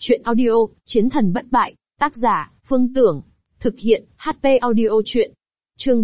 Chuyện audio, Chiến thần bất bại, tác giả, Phương Tưởng. Thực hiện, HP audio chuyện. Chương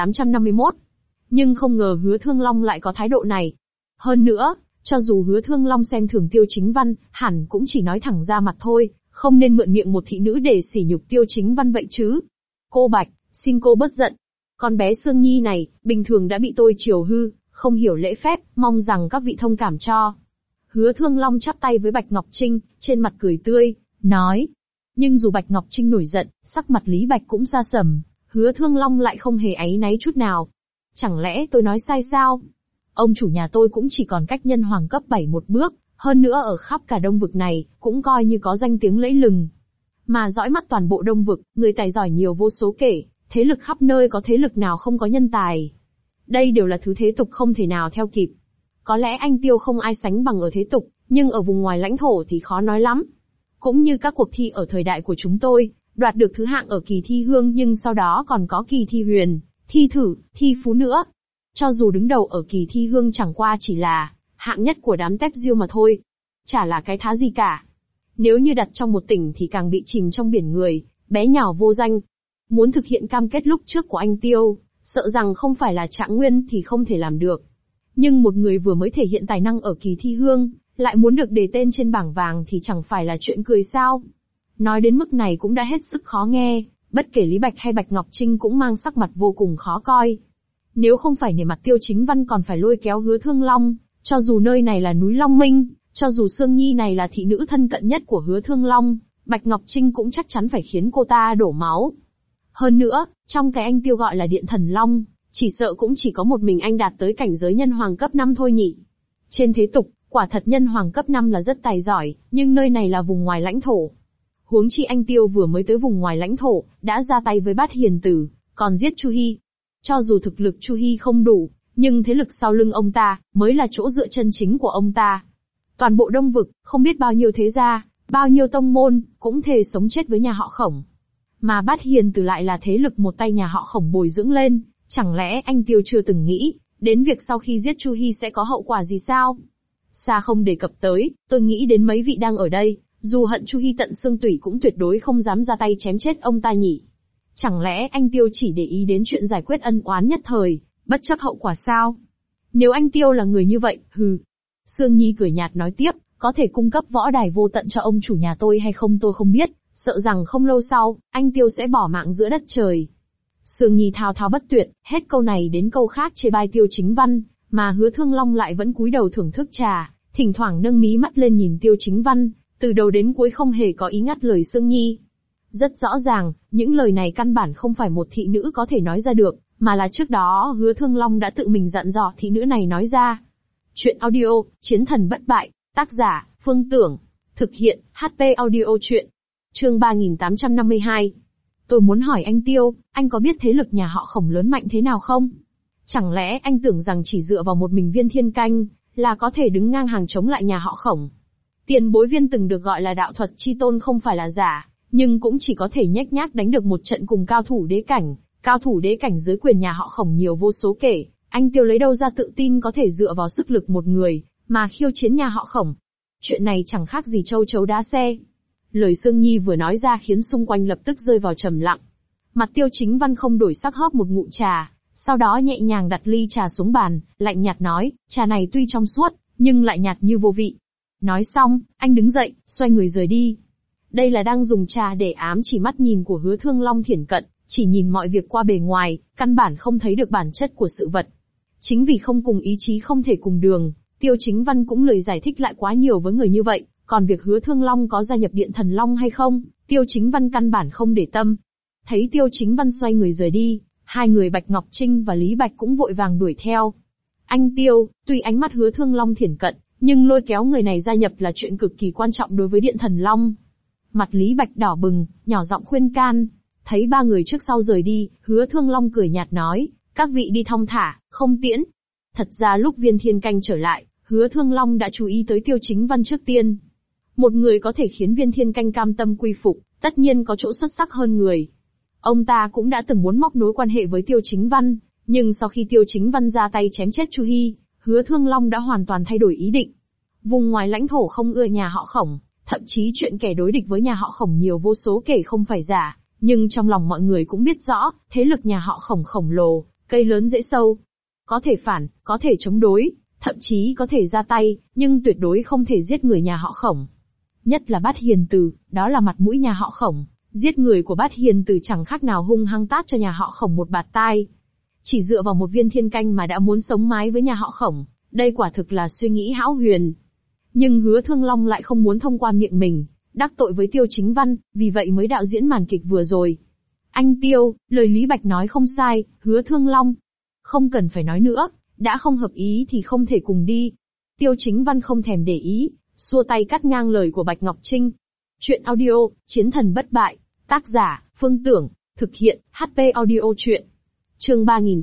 3851. Nhưng không ngờ Hứa Thương Long lại có thái độ này. Hơn nữa, cho dù Hứa Thương Long xem thường Tiêu Chính Văn, hẳn cũng chỉ nói thẳng ra mặt thôi, không nên mượn miệng một thị nữ để sỉ nhục Tiêu Chính Văn vậy chứ. Cô Bạch, xin cô bớt giận. Con bé Sương Nhi này, bình thường đã bị tôi chiều hư, không hiểu lễ phép, mong rằng các vị thông cảm cho. Hứa Thương Long chắp tay với Bạch Ngọc Trinh, trên mặt cười tươi, nói. Nhưng dù Bạch Ngọc Trinh nổi giận, sắc mặt Lý Bạch cũng sa sầm, Hứa Thương Long lại không hề áy náy chút nào. Chẳng lẽ tôi nói sai sao? Ông chủ nhà tôi cũng chỉ còn cách nhân hoàng cấp 7 một bước, hơn nữa ở khắp cả Đông Vực này, cũng coi như có danh tiếng lẫy lừng. Mà dõi mắt toàn bộ Đông Vực, người tài giỏi nhiều vô số kể, thế lực khắp nơi có thế lực nào không có nhân tài. Đây đều là thứ thế tục không thể nào theo kịp. Có lẽ anh Tiêu không ai sánh bằng ở thế tục, nhưng ở vùng ngoài lãnh thổ thì khó nói lắm. Cũng như các cuộc thi ở thời đại của chúng tôi, đoạt được thứ hạng ở kỳ thi hương nhưng sau đó còn có kỳ thi huyền, thi thử, thi phú nữa. Cho dù đứng đầu ở kỳ thi hương chẳng qua chỉ là hạng nhất của đám tép diêu mà thôi. Chả là cái thá gì cả. Nếu như đặt trong một tỉnh thì càng bị chìm trong biển người, bé nhỏ vô danh. Muốn thực hiện cam kết lúc trước của anh Tiêu, sợ rằng không phải là Trạng Nguyên thì không thể làm được. Nhưng một người vừa mới thể hiện tài năng ở kỳ thi hương, lại muốn được đề tên trên bảng vàng thì chẳng phải là chuyện cười sao. Nói đến mức này cũng đã hết sức khó nghe, bất kể Lý Bạch hay Bạch Ngọc Trinh cũng mang sắc mặt vô cùng khó coi. Nếu không phải nể mặt Tiêu Chính Văn còn phải lôi kéo Hứa Thương Long, cho dù nơi này là núi Long Minh, cho dù Sương Nhi này là thị nữ thân cận nhất của Hứa Thương Long, Bạch Ngọc Trinh cũng chắc chắn phải khiến cô ta đổ máu. Hơn nữa, trong cái anh Tiêu gọi là Điện Thần Long, chỉ sợ cũng chỉ có một mình anh đạt tới cảnh giới nhân hoàng cấp 5 thôi nhỉ. Trên thế tục, quả thật nhân hoàng cấp 5 là rất tài giỏi, nhưng nơi này là vùng ngoài lãnh thổ. Huống chi anh Tiêu vừa mới tới vùng ngoài lãnh thổ, đã ra tay với Bát Hiền Tử, còn giết Chu Hi. Cho dù thực lực Chu Hi không đủ, nhưng thế lực sau lưng ông ta, mới là chỗ dựa chân chính của ông ta. Toàn bộ Đông Vực, không biết bao nhiêu thế gia, bao nhiêu tông môn, cũng thề sống chết với nhà họ Khổng. Mà Bát Hiền Tử lại là thế lực một tay nhà họ Khổng bồi dưỡng lên, chẳng lẽ anh Tiêu chưa từng nghĩ, đến việc sau khi giết Chu Hi sẽ có hậu quả gì sao? Xa không đề cập tới, tôi nghĩ đến mấy vị đang ở đây, dù hận Chu Hi tận xương tủy cũng tuyệt đối không dám ra tay chém chết ông ta nhỉ. Chẳng lẽ anh Tiêu chỉ để ý đến chuyện giải quyết ân oán nhất thời, bất chấp hậu quả sao? Nếu anh Tiêu là người như vậy, hừ. Sương Nhi cười nhạt nói tiếp, có thể cung cấp võ đài vô tận cho ông chủ nhà tôi hay không tôi không biết, sợ rằng không lâu sau, anh Tiêu sẽ bỏ mạng giữa đất trời. Sương Nhi thao thao bất tuyệt, hết câu này đến câu khác chê bai Tiêu Chính Văn, mà Hứa Thương Long lại vẫn cúi đầu thưởng thức trà, thỉnh thoảng nâng mí mắt lên nhìn Tiêu Chính Văn, từ đầu đến cuối không hề có ý ngắt lời Sương Nhi. Rất rõ ràng, những lời này căn bản không phải một thị nữ có thể nói ra được, mà là trước đó Hứa Thương Long đã tự mình dặn dò thị nữ này nói ra. Chuyện audio, Chiến thần bất bại, tác giả, Phương Tưởng. Thực hiện, HP audio chuyện. Chương 3852. Tôi muốn hỏi anh Tiêu, anh có biết thế lực nhà họ Khổng lớn mạnh thế nào không? Chẳng lẽ anh tưởng rằng chỉ dựa vào một mình Viên Thiên Canh, là có thể đứng ngang hàng chống lại nhà họ Khổng? Tiền bối Viên từng được gọi là đạo thuật chi tôn không phải là giả, nhưng cũng chỉ có thể nhếch nhác đánh được một trận cùng cao thủ đế cảnh dưới quyền nhà họ Khổng nhiều vô số kể, anh Tiêu lấy đâu ra tự tin có thể dựa vào sức lực một người, mà khiêu chiến nhà họ Khổng? Chuyện này chẳng khác gì châu chấu đá xe. Lời Sương Nhi vừa nói ra khiến xung quanh lập tức rơi vào trầm lặng. Mặt Tiêu Chính Văn không đổi sắc hớp một ngụm trà, sau đó nhẹ nhàng đặt ly trà xuống bàn, lạnh nhạt nói, trà này tuy trong suốt, nhưng lại nhạt như vô vị. Nói xong, anh đứng dậy, xoay người rời đi. Đây là đang dùng trà để ám chỉ mắt nhìn của Hứa Thương Long thiển cận, chỉ nhìn mọi việc qua bề ngoài, căn bản không thấy được bản chất của sự vật. Chính vì không cùng ý chí không thể cùng đường, Tiêu Chính Văn cũng lười giải thích lại quá nhiều với người như vậy. Còn việc Hứa Thương Long có gia nhập Điện Thần Long hay không, Tiêu Chính Văn căn bản không để tâm. Thấy Tiêu Chính Văn xoay người rời đi, hai người Bạch Ngọc Trinh và Lý Bạch cũng vội vàng đuổi theo. Anh Tiêu, tuy ánh mắt Hứa Thương Long thiển cận, nhưng lôi kéo người này gia nhập là chuyện cực kỳ quan trọng đối với Điện Thần Long. Mặt Lý Bạch đỏ bừng, nhỏ giọng khuyên can. Thấy ba người trước sau rời đi, Hứa Thương Long cười nhạt nói, các vị đi thong thả, không tiễn. Thật ra lúc Viên Thiên Canh trở lại, Hứa Thương Long đã chú ý tới Tiêu Chính Văn trước tiên. Một người có thể khiến Viên Thiên Canh cam tâm quy phục, tất nhiên có chỗ xuất sắc hơn người. Ông ta cũng đã từng muốn móc nối quan hệ với Tiêu Chính Văn, nhưng sau khi Tiêu Chính Văn ra tay chém chết Chu Hi, Hứa Thương Long đã hoàn toàn thay đổi ý định. Vùng ngoài lãnh thổ không ưa nhà họ Khổng, Thậm chí chuyện kẻ đối địch với nhà họ Khổng nhiều vô số kể không phải giả, nhưng trong lòng mọi người cũng biết rõ, thế lực nhà họ Khổng khổng lồ, cây lớn rễ sâu. Có thể phản, có thể chống đối, thậm chí có thể ra tay, nhưng tuyệt đối không thể giết người nhà họ Khổng. Nhất là Bát Hiền Từ, đó là mặt mũi nhà họ Khổng, giết người của Bát Hiền Từ chẳng khác nào hung hăng tát cho nhà họ Khổng một bạt tai. Chỉ dựa vào một viên thiên canh mà đã muốn sống mái với nhà họ Khổng, đây quả thực là suy nghĩ hão huyền. Nhưng Hứa Thương Long lại không muốn thông qua miệng mình, đắc tội với Tiêu Chính Văn, vì vậy mới đạo diễn màn kịch vừa rồi. Anh Tiêu, lời Lý Bạch nói không sai, Hứa Thương Long. Không cần phải nói nữa, đã không hợp ý thì không thể cùng đi. Tiêu Chính Văn không thèm để ý, xua tay cắt ngang lời của Bạch Ngọc Trinh. Chuyện audio, Chiến thần bất bại, tác giả, Phương Tưởng, thực hiện, HP audio chuyện. Chương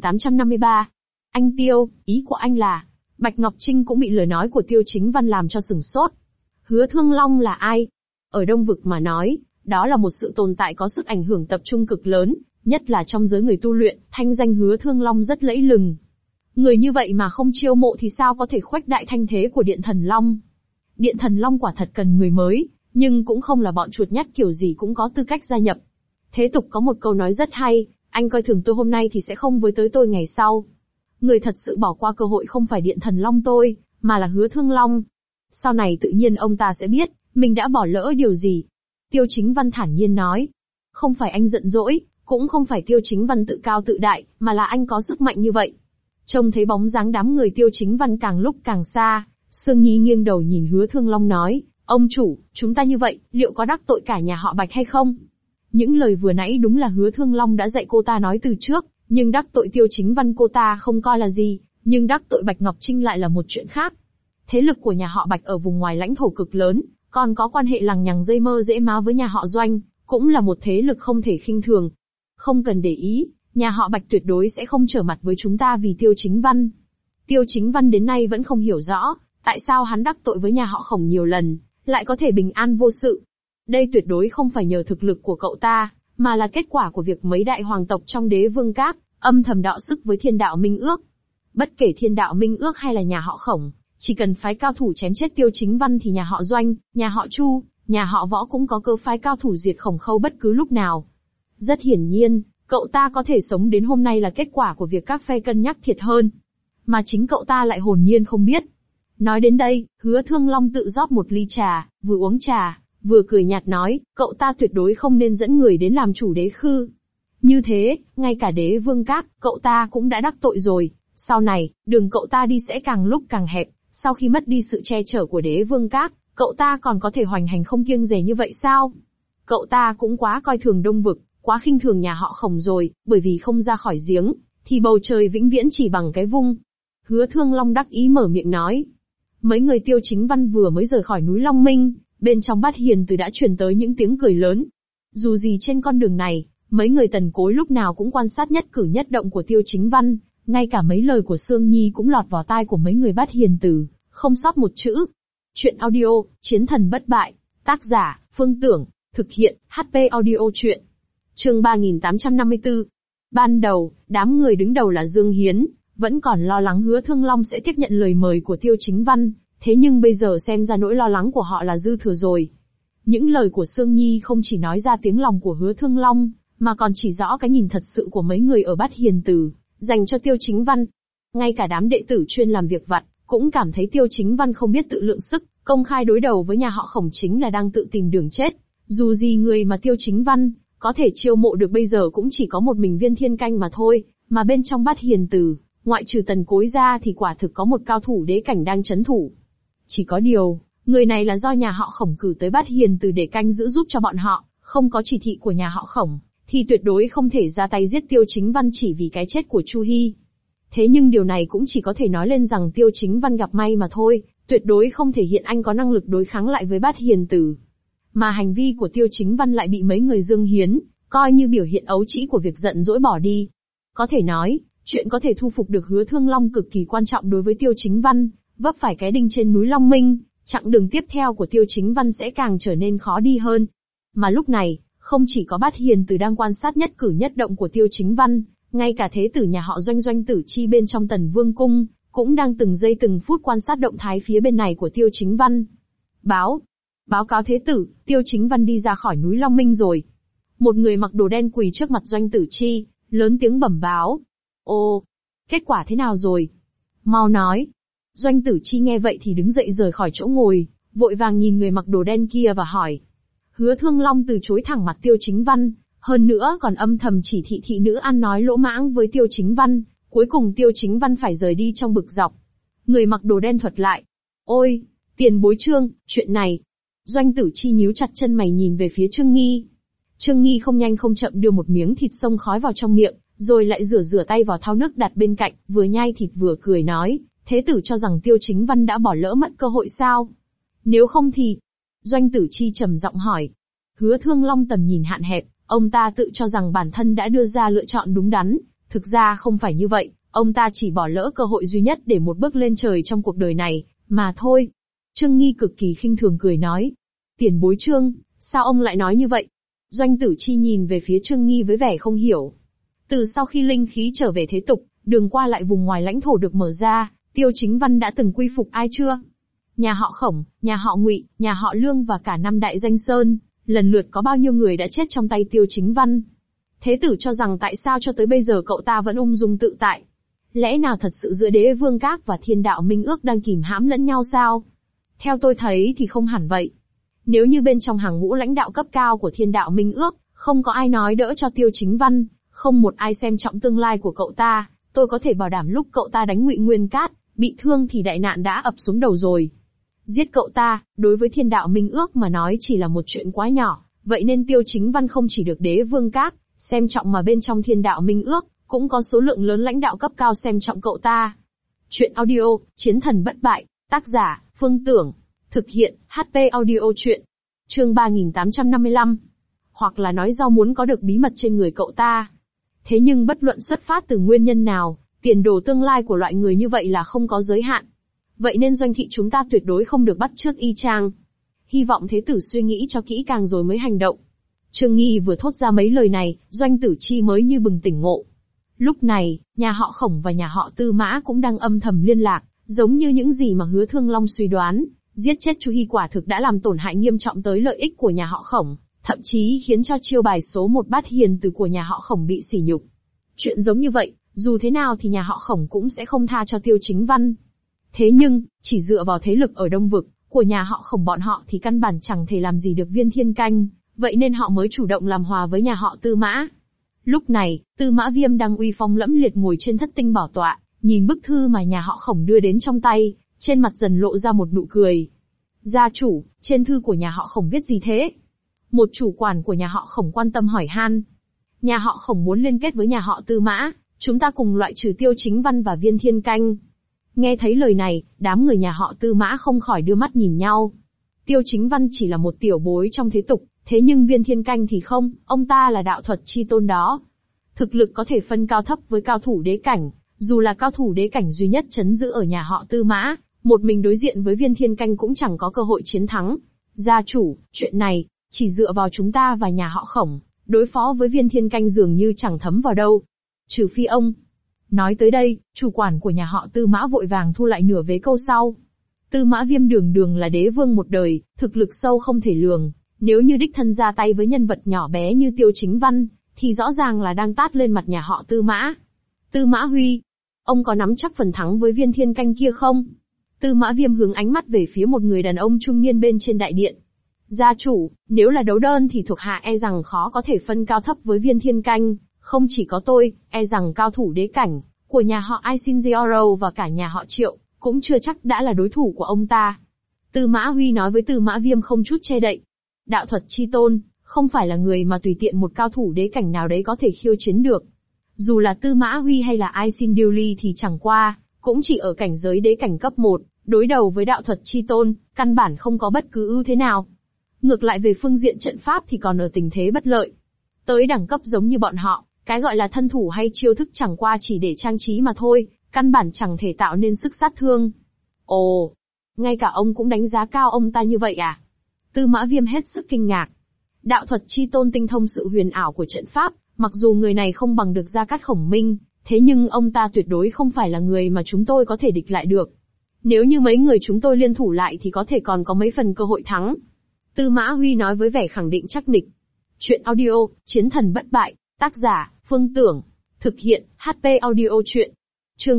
3853. Anh Tiêu, ý của anh là... Bạch Ngọc Trinh cũng bị lời nói của Tiêu Chính Văn làm cho sửng sốt. Hứa Thương Long là ai? Ở Đông Vực mà nói, đó là một sự tồn tại có sức ảnh hưởng tập trung cực lớn, nhất là trong giới người tu luyện, thanh danh Hứa Thương Long rất lẫy lừng. Người như vậy mà không chiêu mộ thì sao có thể khuếch đại thanh thế của Điện Thần Long? Điện Thần Long quả thật cần người mới, nhưng cũng không là bọn chuột nhắt kiểu gì cũng có tư cách gia nhập. Thế tục có một câu nói rất hay, anh coi thường tôi hôm nay thì sẽ không với tới tôi ngày sau. Người thật sự bỏ qua cơ hội không phải Điện Thần Long tôi, mà là Hứa Thương Long. Sau này tự nhiên ông ta sẽ biết, mình đã bỏ lỡ điều gì. Tiêu Chính Văn thản nhiên nói. Không phải anh giận dỗi, cũng không phải Tiêu Chính Văn tự cao tự đại, mà là anh có sức mạnh như vậy. Trông thấy bóng dáng đám người Tiêu Chính Văn càng lúc càng xa, Sương Nhi nghiêng đầu nhìn Hứa Thương Long nói, ông chủ, chúng ta như vậy, liệu có đắc tội cả nhà họ Bạch hay không? Những lời vừa nãy đúng là Hứa Thương Long đã dạy cô ta nói từ trước, nhưng đắc tội Tiêu Chính Văn cô ta không coi là gì, nhưng đắc tội Bạch Ngọc Trinh lại là một chuyện khác. Thế lực của nhà họ Bạch ở vùng ngoài lãnh thổ cực lớn, còn có quan hệ lằng nhằng dây mơ dễ má với nhà họ Doanh, cũng là một thế lực không thể khinh thường. Không cần để ý, nhà họ Bạch tuyệt đối sẽ không trở mặt với chúng ta vì Tiêu Chính Văn. Tiêu Chính Văn đến nay vẫn không hiểu rõ, tại sao hắn đắc tội với nhà họ Khổng nhiều lần, lại có thể bình an vô sự. Đây tuyệt đối không phải nhờ thực lực của cậu ta, mà là kết quả của việc mấy đại hoàng tộc trong Đế Vương Các âm thầm đọ sức với Thiên Đạo Minh Ước. Bất kể Thiên Đạo Minh Ước hay là nhà họ Khổng, chỉ cần phái cao thủ chém chết Tiêu Chính Văn thì nhà họ Doanh, nhà họ Chu, nhà họ Võ cũng có cơ phái cao thủ diệt Khổng Khâu bất cứ lúc nào. Rất hiển nhiên, cậu ta có thể sống đến hôm nay là kết quả của việc các phe cân nhắc thiệt hơn, mà chính cậu ta lại hồn nhiên không biết. Nói đến đây, Hứa Thương Long tự rót một ly trà, vừa uống trà, vừa cười nhạt nói, cậu ta tuyệt đối không nên dẫn người đến làm chủ Đế Khư. Như thế, ngay cả Đế Vương Các, cậu ta cũng đã đắc tội rồi, sau này, đường cậu ta đi sẽ càng lúc càng hẹp, sau khi mất đi sự che chở của Đế Vương Các, cậu ta còn có thể hoành hành không kiêng dè như vậy sao? Cậu ta cũng quá coi thường Đông Vực, quá khinh thường nhà họ Khổng rồi, bởi vì không ra khỏi giếng, thì bầu trời vĩnh viễn chỉ bằng cái vung. Hứa Thương Long đắc ý mở miệng nói. Mấy người Tiêu Chính Văn vừa mới rời khỏi núi Long Minh, bên trong Bát Hiền Từ đã truyền tới những tiếng cười lớn. Dù gì trên con đường này, mấy người Tần Cối lúc nào cũng quan sát nhất cử nhất động của Tiêu Chính Văn, ngay cả mấy lời của Sương Nhi cũng lọt vào tai của mấy người Bát Hiền Từ, không sót một chữ. Chuyện audio, Chiến thần bất bại, tác giả, Phương Tưởng, thực hiện, HP audio chuyện. Chương 3854. Ban đầu, đám người đứng đầu là Dương Hiến, vẫn còn lo lắng Hứa Thương Long sẽ tiếp nhận lời mời của Tiêu Chính Văn, thế nhưng bây giờ xem ra nỗi lo lắng của họ là dư thừa rồi. Những lời của Sương Nhi không chỉ nói ra tiếng lòng của Hứa Thương Long, mà còn chỉ rõ cái nhìn thật sự của mấy người ở Bát Hiền Từ, dành cho Tiêu Chính Văn. Ngay cả đám đệ tử chuyên làm việc vặt, cũng cảm thấy Tiêu Chính Văn không biết tự lượng sức, công khai đối đầu với nhà họ Khổng chính là đang tự tìm đường chết. Dù gì người mà Tiêu Chính Văn có thể chiêu mộ được bây giờ cũng chỉ có một mình Viên Thiên Canh mà thôi, mà bên trong Bát Hiền Từ, ngoại trừ Tần Cối ra thì quả thực có một cao thủ đế cảnh đang chấn thủ. Chỉ có điều, người này là do nhà họ Khổng cử tới Bát Hiền Từ để canh giữ giúp cho bọn họ, không có chỉ thị của nhà họ Khổng, thì tuyệt đối không thể ra tay giết Tiêu Chính Văn chỉ vì cái chết của Chu Hi. Thế nhưng điều này cũng chỉ có thể nói lên rằng Tiêu Chính Văn gặp may mà thôi, tuyệt đối không thể hiện anh có năng lực đối kháng lại với Bát Hiền Từ. Mà hành vi của Tiêu Chính Văn lại bị mấy người Dương Hiến coi như biểu hiện ấu trĩ của việc giận dỗi bỏ đi. Có thể nói, chuyện có thể thu phục được Hứa Thương Long cực kỳ quan trọng đối với Tiêu Chính Văn, vấp phải cái đinh trên núi Long Minh, chặng đường tiếp theo của Tiêu Chính Văn sẽ càng trở nên khó đi hơn. Mà lúc này, không chỉ có Bát Hiền Từ đang quan sát nhất cử nhất động của Tiêu Chính Văn, ngay cả thế tử nhà họ Doanh Doanh Tử Chi bên trong Tần Vương Cung, cũng đang từng giây từng phút quan sát động thái phía bên này của Tiêu Chính Văn. Báo! Báo cáo thế tử, Tiêu Chính Văn đi ra khỏi núi Long Minh rồi. Một người mặc đồ đen quỳ trước mặt Doanh Tử Chi, lớn tiếng bẩm báo. Ô, kết quả thế nào rồi? Mau nói. Doanh Tử Chi nghe vậy thì đứng dậy rời khỏi chỗ ngồi, vội vàng nhìn người mặc đồ đen kia và hỏi. Hứa Thương Long từ chối thẳng mặt Tiêu Chính Văn, hơn nữa còn âm thầm chỉ thị thị nữ ăn nói lỗ mãng với Tiêu Chính Văn, cuối cùng Tiêu Chính Văn phải rời đi trong bực dọc. Người mặc đồ đen thuật lại. Ôi, tiền bối Trương, chuyện này. Doanh Tử Chi nhíu chặt chân mày nhìn về phía Trương Nghi. Trương Nghi không nhanh không chậm đưa một miếng thịt xông khói vào trong miệng, rồi lại rửa tay vào thau nước đặt bên cạnh, vừa nhai thịt vừa cười nói, thế tử cho rằng Tiêu Chính Văn đã bỏ lỡ mất cơ hội sao? Nếu không thì... Doanh Tử Chi trầm giọng hỏi. Hứa Thương Long tầm nhìn hạn hẹp, ông ta tự cho rằng bản thân đã đưa ra lựa chọn đúng đắn, thực ra không phải như vậy, ông ta chỉ bỏ lỡ cơ hội duy nhất để một bước lên trời trong cuộc đời này, mà thôi. Trương Nghi cực kỳ khinh thường cười nói. Tiền bối Trương, sao ông lại nói như vậy? Doanh Tử Chi nhìn về phía Trương Nghi với vẻ không hiểu. Từ sau khi linh khí trở về thế tục, đường qua lại vùng ngoài lãnh thổ được mở ra, Tiêu Chính Văn đã từng quy phục ai chưa? Nhà họ Khổng, nhà họ Ngụy, nhà họ Lương và cả năm đại danh sơn, lần lượt có bao nhiêu người đã chết trong tay Tiêu Chính Văn? Thế tử cho rằng tại sao cho tới bây giờ cậu ta vẫn ung dung tự tại? Lẽ nào thật sự giữa Đế Vương Các và Thiên Đạo Minh Ước đang kìm hãm lẫn nhau sao? Theo tôi thấy thì không hẳn vậy. Nếu như bên trong hàng ngũ lãnh đạo cấp cao của Thiên Đạo Minh Ước, không có ai nói đỡ cho Tiêu Chính Văn, không một ai xem trọng tương lai của cậu ta, tôi có thể bảo đảm lúc cậu ta đánh Ngụy Nguyên Cát, bị thương thì đại nạn đã ập xuống đầu rồi. Giết cậu ta, đối với Thiên Đạo Minh Ước mà nói chỉ là một chuyện quá nhỏ, vậy nên Tiêu Chính Văn không chỉ được Đế Vương Các xem trọng mà bên trong Thiên Đạo Minh Ước, cũng có số lượng lớn lãnh đạo cấp cao xem trọng cậu ta. Chuyện audio, Chiến thần bất bại, tác giả, Phương Tưởng. Thực hiện, HP audio chuyện. Chương 3855. Hoặc là nói do muốn có được bí mật trên người cậu ta. Thế nhưng bất luận xuất phát từ nguyên nhân nào, tiền đồ tương lai của loại người như vậy là không có giới hạn. Vậy nên Doanh thị chúng ta tuyệt đối không được bắt chước y chang. Hy vọng thế tử suy nghĩ cho kỹ càng rồi mới hành động. Trương Nghi vừa thốt ra mấy lời này, Doanh Tử Chi mới như bừng tỉnh ngộ. Lúc này, nhà họ Khổng và nhà họ Tư Mã cũng đang âm thầm liên lạc, giống như những gì mà Hứa Thương Long suy đoán, giết chết Chu Hi quả thực đã làm tổn hại nghiêm trọng tới lợi ích của nhà họ Khổng, thậm chí khiến cho chiêu bài số một bát hiền từ của nhà họ Khổng bị sỉ nhục. Chuyện giống như vậy, dù thế nào thì nhà họ Khổng cũng sẽ không tha cho Tiêu Chính Văn. Thế nhưng, chỉ dựa vào thế lực ở Đông Vực của nhà họ Khổng bọn họ thì căn bản chẳng thể làm gì được Viên Thiên Canh, vậy nên họ mới chủ động làm hòa với nhà họ Tư Mã. Lúc này, Tư Mã Viêm đang uy phong lẫm liệt ngồi trên thất tinh bảo tọa, nhìn bức thư mà nhà họ Khổng đưa đến trong tay, trên mặt dần lộ ra một nụ cười. Gia chủ, trên thư của nhà họ Khổng viết gì thế? Một chủ quản của nhà họ Khổng quan tâm hỏi han. Nhà họ Khổng muốn liên kết với nhà họ Tư Mã, chúng ta cùng loại trừ Tiêu Chính Văn và Viên Thiên Canh. Nghe thấy lời này, đám người nhà họ Tư Mã không khỏi đưa mắt nhìn nhau. Tiêu Chính Văn chỉ là một tiểu bối trong thế tục, thế nhưng Viên Thiên Canh thì không, ông ta là đạo thuật chi tôn đó. Thực lực có thể phân cao thấp với cao thủ đế cảnh, dù là cao thủ đế cảnh duy nhất trấn giữ ở nhà họ Tư Mã, một mình đối diện với Viên Thiên Canh cũng chẳng có cơ hội chiến thắng. Gia chủ, chuyện này, chỉ dựa vào chúng ta và nhà họ Khổng, đối phó với Viên Thiên Canh dường như chẳng thấm vào đâu. Trừ phi ông. Nói tới đây, chủ quản của nhà họ Tư Mã vội vàng thu lại nửa vế câu sau. Tư Mã Viêm đường đường là đế vương một đời, thực lực sâu không thể lường. Nếu như đích thân ra tay với nhân vật nhỏ bé như Tiêu Chính Văn, thì rõ ràng là đang tát lên mặt nhà họ Tư Mã. Tư Mã Huy, ông có nắm chắc phần thắng với Viên Thiên Canh kia không? Tư Mã Viêm hướng ánh mắt về phía một người đàn ông trung niên bên trên đại điện. Gia chủ, nếu là đấu đơn thì thuộc hạ e rằng khó có thể phân cao thấp với Viên Thiên Canh, không chỉ có tôi, e rằng cao thủ đế cảnh của nhà họ Isinzioro và cả nhà họ Triệu cũng chưa chắc đã là đối thủ của ông ta. Tư Mã Huy nói với Tư Mã Viêm không chút che đậy. Đạo thuật chi tôn, không phải là người mà tùy tiện một cao thủ đế cảnh nào đấy có thể khiêu chiến được. Dù là Tư Mã Huy hay là Isindiuli thì chẳng qua, cũng chỉ ở cảnh giới đế cảnh cấp 1, đối đầu với đạo thuật chi tôn, căn bản không có bất cứ ưu thế nào. Ngược lại về phương diện trận pháp thì còn ở tình thế bất lợi. Tới đẳng cấp giống như bọn họ, cái gọi là thân thủ hay chiêu thức chẳng qua chỉ để trang trí mà thôi, căn bản chẳng thể tạo nên sức sát thương. Ồ, ngay cả ông cũng đánh giá cao ông ta như vậy à? Tư Mã Viêm hết sức kinh ngạc. Đạo thuật chi tôn tinh thông sự huyền ảo của trận pháp, mặc dù người này không bằng được Gia Cát Khổng Minh, thế nhưng ông ta tuyệt đối không phải là người mà chúng tôi có thể địch lại được. Nếu như mấy người chúng tôi liên thủ lại thì có thể còn có mấy phần cơ hội thắng. Tư Mã Huy nói với vẻ khẳng định chắc nịch. Chuyện audio, Chiến thần bất bại, tác giả, Phương Tưởng. Thực hiện, HP audio chuyện. Chương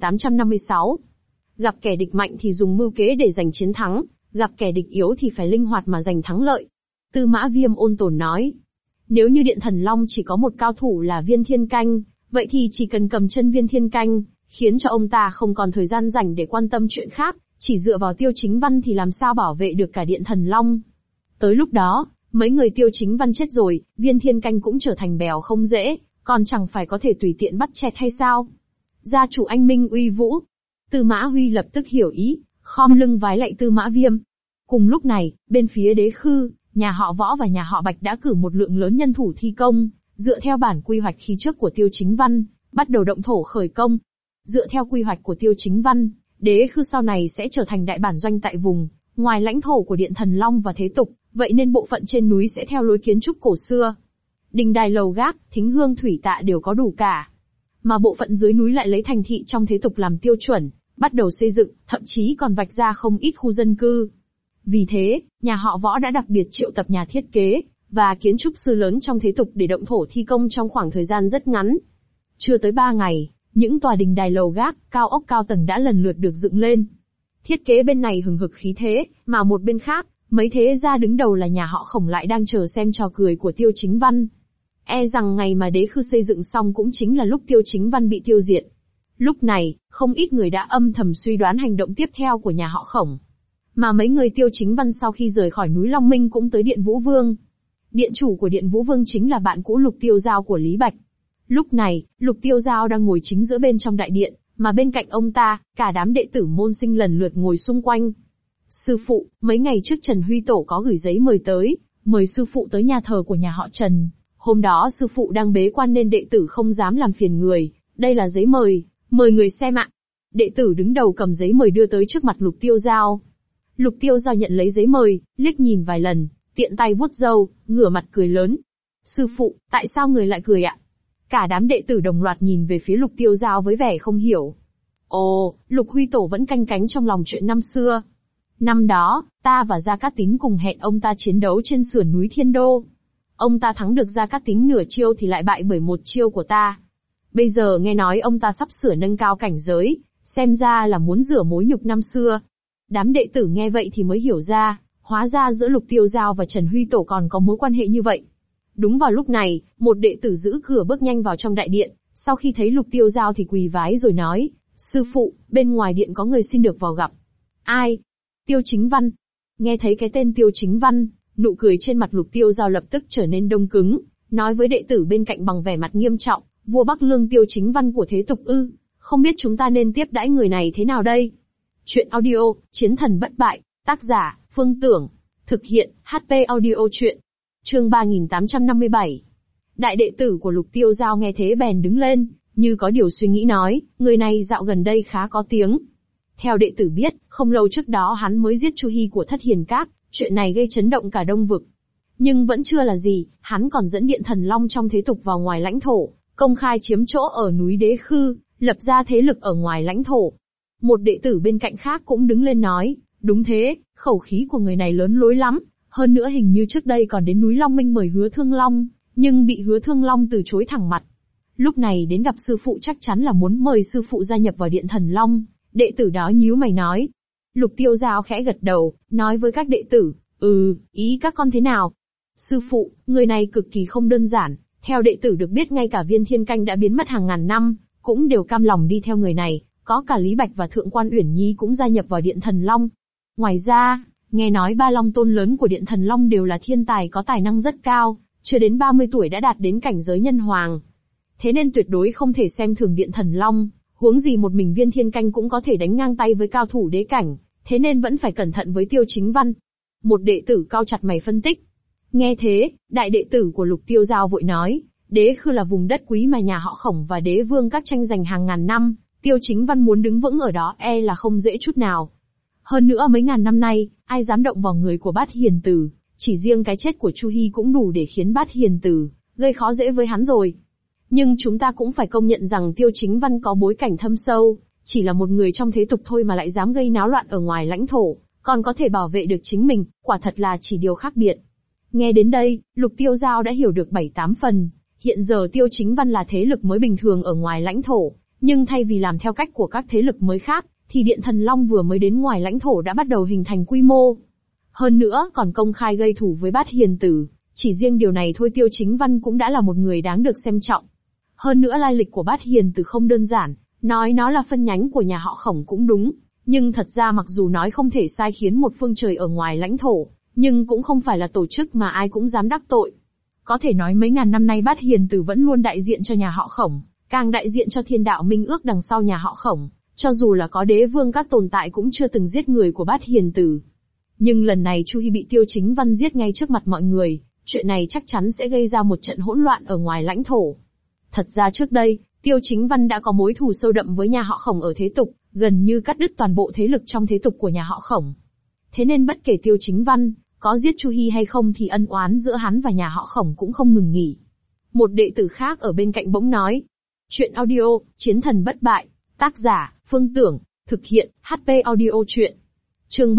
3856. Gặp kẻ địch mạnh thì dùng mưu kế để giành chiến thắng, gặp kẻ địch yếu thì phải linh hoạt mà giành thắng lợi. Tư Mã Viêm ôn tồn nói. Nếu như Điện Thần Long chỉ có một cao thủ là Viên Thiên Canh, vậy thì chỉ cần cầm chân Viên Thiên Canh, khiến cho ông ta không còn thời gian rảnh để quan tâm chuyện khác, chỉ dựa vào Tiêu Chính Văn thì làm sao bảo vệ được cả Điện Thần Long. Tới lúc đó, mấy người Tiêu Chính Văn chết rồi, Viên Thiên Canh cũng trở thành bèo không dễ, còn chẳng phải có thể tùy tiện bắt chẹt hay sao? Gia chủ anh minh uy vũ. Tư Mã Huy lập tức hiểu ý, khom lưng vái lạy Tư Mã Viêm. Cùng lúc này, bên phía Đế Khư, nhà họ Võ và nhà họ Bạch đã cử một lượng lớn nhân thủ thi công, dựa theo bản quy hoạch khi trước của Tiêu Chính Văn, bắt đầu động thổ khởi công. Dựa theo quy hoạch của Tiêu Chính Văn, Đế Khư sau này sẽ trở thành đại bản doanh tại vùng ngoài lãnh thổ của Điện Thần Long và thế tục, vậy nên bộ phận trên núi sẽ theo lối kiến trúc cổ xưa. Đình đài lầu gác, thính hương thủy tạ đều có đủ cả. Mà bộ phận dưới núi lại lấy thành thị trong thế tục làm tiêu chuẩn, bắt đầu xây dựng, thậm chí còn vạch ra không ít khu dân cư. Vì thế, nhà họ Võ đã đặc biệt triệu tập nhà thiết kế và kiến trúc sư lớn trong thế tục để động thổ thi công trong khoảng thời gian rất ngắn. Chưa tới 3 ngày, những tòa đình đài lầu gác, cao ốc cao tầng đã lần lượt được dựng lên. Thiết kế bên này hừng hực khí thế, mà một bên khác, mấy thế gia đứng đầu là nhà họ Khổng lại đang chờ xem trò cười của Tiêu Chính Văn. E rằng ngày mà Đế Khư xây dựng xong cũng chính là lúc Tiêu Chính Văn bị tiêu diệt. Lúc này, không ít người đã âm thầm suy đoán hành động tiếp theo của nhà họ Khổng. Mà mấy người Tiêu Chính Văn sau khi rời khỏi núi Long Minh cũng tới Điện Vũ Vương. Điện chủ của Điện Vũ Vương chính là bạn cũ Lục Tiêu Giao của Lý Bạch. Lúc này, Lục Tiêu Giao đang ngồi chính giữa bên trong đại điện, mà bên cạnh ông ta, cả đám đệ tử môn sinh lần lượt ngồi xung quanh. Sư phụ, mấy ngày trước Trần Huy Tổ có gửi giấy mời tới, mời sư phụ tới nhà thờ của nhà họ Trần. Hôm đó sư phụ đang bế quan nên đệ tử không dám làm phiền người, đây là giấy mời, mời người xem ạ. Đệ tử đứng đầu cầm giấy mời đưa tới trước mặt Lục Tiêu Giao. Lục Tiêu Giao nhận lấy giấy mời, liếc nhìn vài lần, tiện tay vuốt râu, ngửa mặt cười lớn. Sư phụ, tại sao người lại cười ạ? Cả đám đệ tử đồng loạt nhìn về phía Lục Tiêu Giao với vẻ không hiểu. Ồ, Lục Huy Tổ vẫn canh cánh trong lòng chuyện năm xưa. Năm đó, ta và Gia Cát Tín cùng hẹn ông ta chiến đấu trên sườn núi Thiên Đô. Ông ta thắng được Gia Cát Tín nửa chiêu thì lại bại bởi một chiêu của ta. Bây giờ nghe nói ông ta sắp sửa nâng cao cảnh giới, xem ra là muốn rửa mối nhục năm xưa. Đám đệ tử nghe vậy thì mới hiểu ra, hóa ra giữa Lục Tiêu Giao và Trần Huy Tổ còn có mối quan hệ như vậy. Đúng vào lúc này, một đệ tử giữ cửa bước nhanh vào trong đại điện, sau khi thấy Lục Tiêu Giao thì quỳ vái rồi nói, sư phụ, bên ngoài điện có người xin được vào gặp. Ai? Tiêu Chính Văn. Nghe thấy cái tên Tiêu Chính Văn, nụ cười trên mặt Lục Tiêu Giao lập tức trở nên đông cứng, nói với đệ tử bên cạnh bằng vẻ mặt nghiêm trọng, vua Bắc Lương Tiêu Chính Văn của thế tục ư, không biết chúng ta nên tiếp đãi người này thế nào đây? Chuyện audio, Chiến thần bất bại, tác giả, Phương Tưởng. Thực hiện, HP audio chuyện. Chương 3857. Đại đệ tử của Lục Tiêu Giao nghe thế bèn đứng lên, như có điều suy nghĩ nói, người này dạo gần đây khá có tiếng. Theo đệ tử biết, không lâu trước đó hắn mới giết Chu Hi của Thất Hiền Các, chuyện này gây chấn động cả Đông Vực. Nhưng vẫn chưa là gì, hắn còn dẫn Điện Thần Long trong thế tục vào ngoài lãnh thổ, công khai chiếm chỗ ở núi Đế Khư, lập ra thế lực ở ngoài lãnh thổ. Một đệ tử bên cạnh khác cũng đứng lên nói, đúng thế, khẩu khí của người này lớn lối lắm, hơn nữa hình như trước đây còn đến núi Long Minh mời Hứa Thương Long, nhưng bị Hứa Thương Long từ chối thẳng mặt. Lúc này đến gặp sư phụ chắc chắn là muốn mời sư phụ gia nhập vào Điện Thần Long, đệ tử đó nhíu mày nói. Lục Tiêu Giao khẽ gật đầu, nói với các đệ tử, ý các con thế nào? Sư phụ, người này cực kỳ không đơn giản, theo đệ tử được biết ngay cả Viên Thiên Canh đã biến mất hàng ngàn năm, cũng đều cam lòng đi theo người này, có cả Lý Bạch và Thượng quan Uyển Nhi cũng gia nhập vào Điện Thần Long. Ngoài ra, nghe nói 3 long tôn lớn của Điện Thần Long đều là thiên tài có tài năng rất cao, chưa đến 30 tuổi đã đạt đến cảnh giới nhân hoàng. Thế nên tuyệt đối không thể xem thường Điện Thần Long, huống gì một mình Viên Thiên Canh cũng có thể đánh ngang tay với cao thủ đế cảnh, thế nên vẫn phải cẩn thận với Tiêu Chính Văn. Một đệ tử cau chặt mày phân tích. Nghe thế, đại đệ tử của Lục Tiêu Giao vội nói, Đế Khư là vùng đất quý mà nhà họ Khổng và Đế Vương các tranh giành hàng ngàn năm, Tiêu Chính Văn muốn đứng vững ở đó e là không dễ chút nào. Hơn nữa mấy ngàn năm nay, ai dám động vào người của Bát Hiền Tử, chỉ riêng cái chết của Chu Hi cũng đủ để khiến Bát Hiền Tử gây khó dễ với hắn rồi. Nhưng chúng ta cũng phải công nhận rằng Tiêu Chính Văn có bối cảnh thâm sâu, chỉ là một người trong thế tục thôi mà lại dám gây náo loạn ở ngoài lãnh thổ, còn có thể bảo vệ được chính mình, quả thật là chỉ điều khác biệt. Nghe đến đây, Lục Tiêu Giao đã hiểu được 7-8 phần. Hiện giờ Tiêu Chính Văn là thế lực mới bình thường ở ngoài lãnh thổ, nhưng thay vì làm theo cách của các thế lực mới khác, thì Điện Thần Long vừa mới đến ngoài lãnh thổ đã bắt đầu hình thành quy mô. Hơn nữa còn công khai gây thù với Bát Hiền Tử, chỉ riêng điều này thôi Tiêu Chính Văn cũng đã là một người đáng được xem trọng. Hơn nữa lai lịch của Bát Hiền Tử không đơn giản, nói nó là phân nhánh của nhà họ Khổng cũng đúng, nhưng thật ra mặc dù nói không thể sai khiến một phương trời ở ngoài lãnh thổ, nhưng cũng không phải là tổ chức mà ai cũng dám đắc tội. Có thể nói mấy ngàn năm nay Bát Hiền Tử vẫn luôn đại diện cho nhà họ Khổng, càng đại diện cho thiên đạo minh ước đằng sau nhà họ Khổng, cho dù là có đế vương các tồn tại cũng chưa từng giết người của Bát Hiền Tử. Nhưng lần này Chu Hi bị Tiêu Chính Văn giết ngay trước mặt mọi người, chuyện này chắc chắn sẽ gây ra một trận hỗn loạn ở ngoài lãnh thổ. Thật ra trước đây, Tiêu Chính Văn đã có mối thù sâu đậm với nhà họ Khổng ở thế tục, gần như cắt đứt toàn bộ thế lực trong thế tục của nhà họ Khổng. Thế nên bất kể Tiêu Chính Văn có giết Chu Hi hay không thì ân oán giữa hắn và nhà họ Khổng cũng không ngừng nghỉ. Một đệ tử khác ở bên cạnh bỗng nói. Chuyện audio, Chiến thần bất bại. Tác giả, Phương Tưởng. Thực hiện, HP audio chuyện. Chương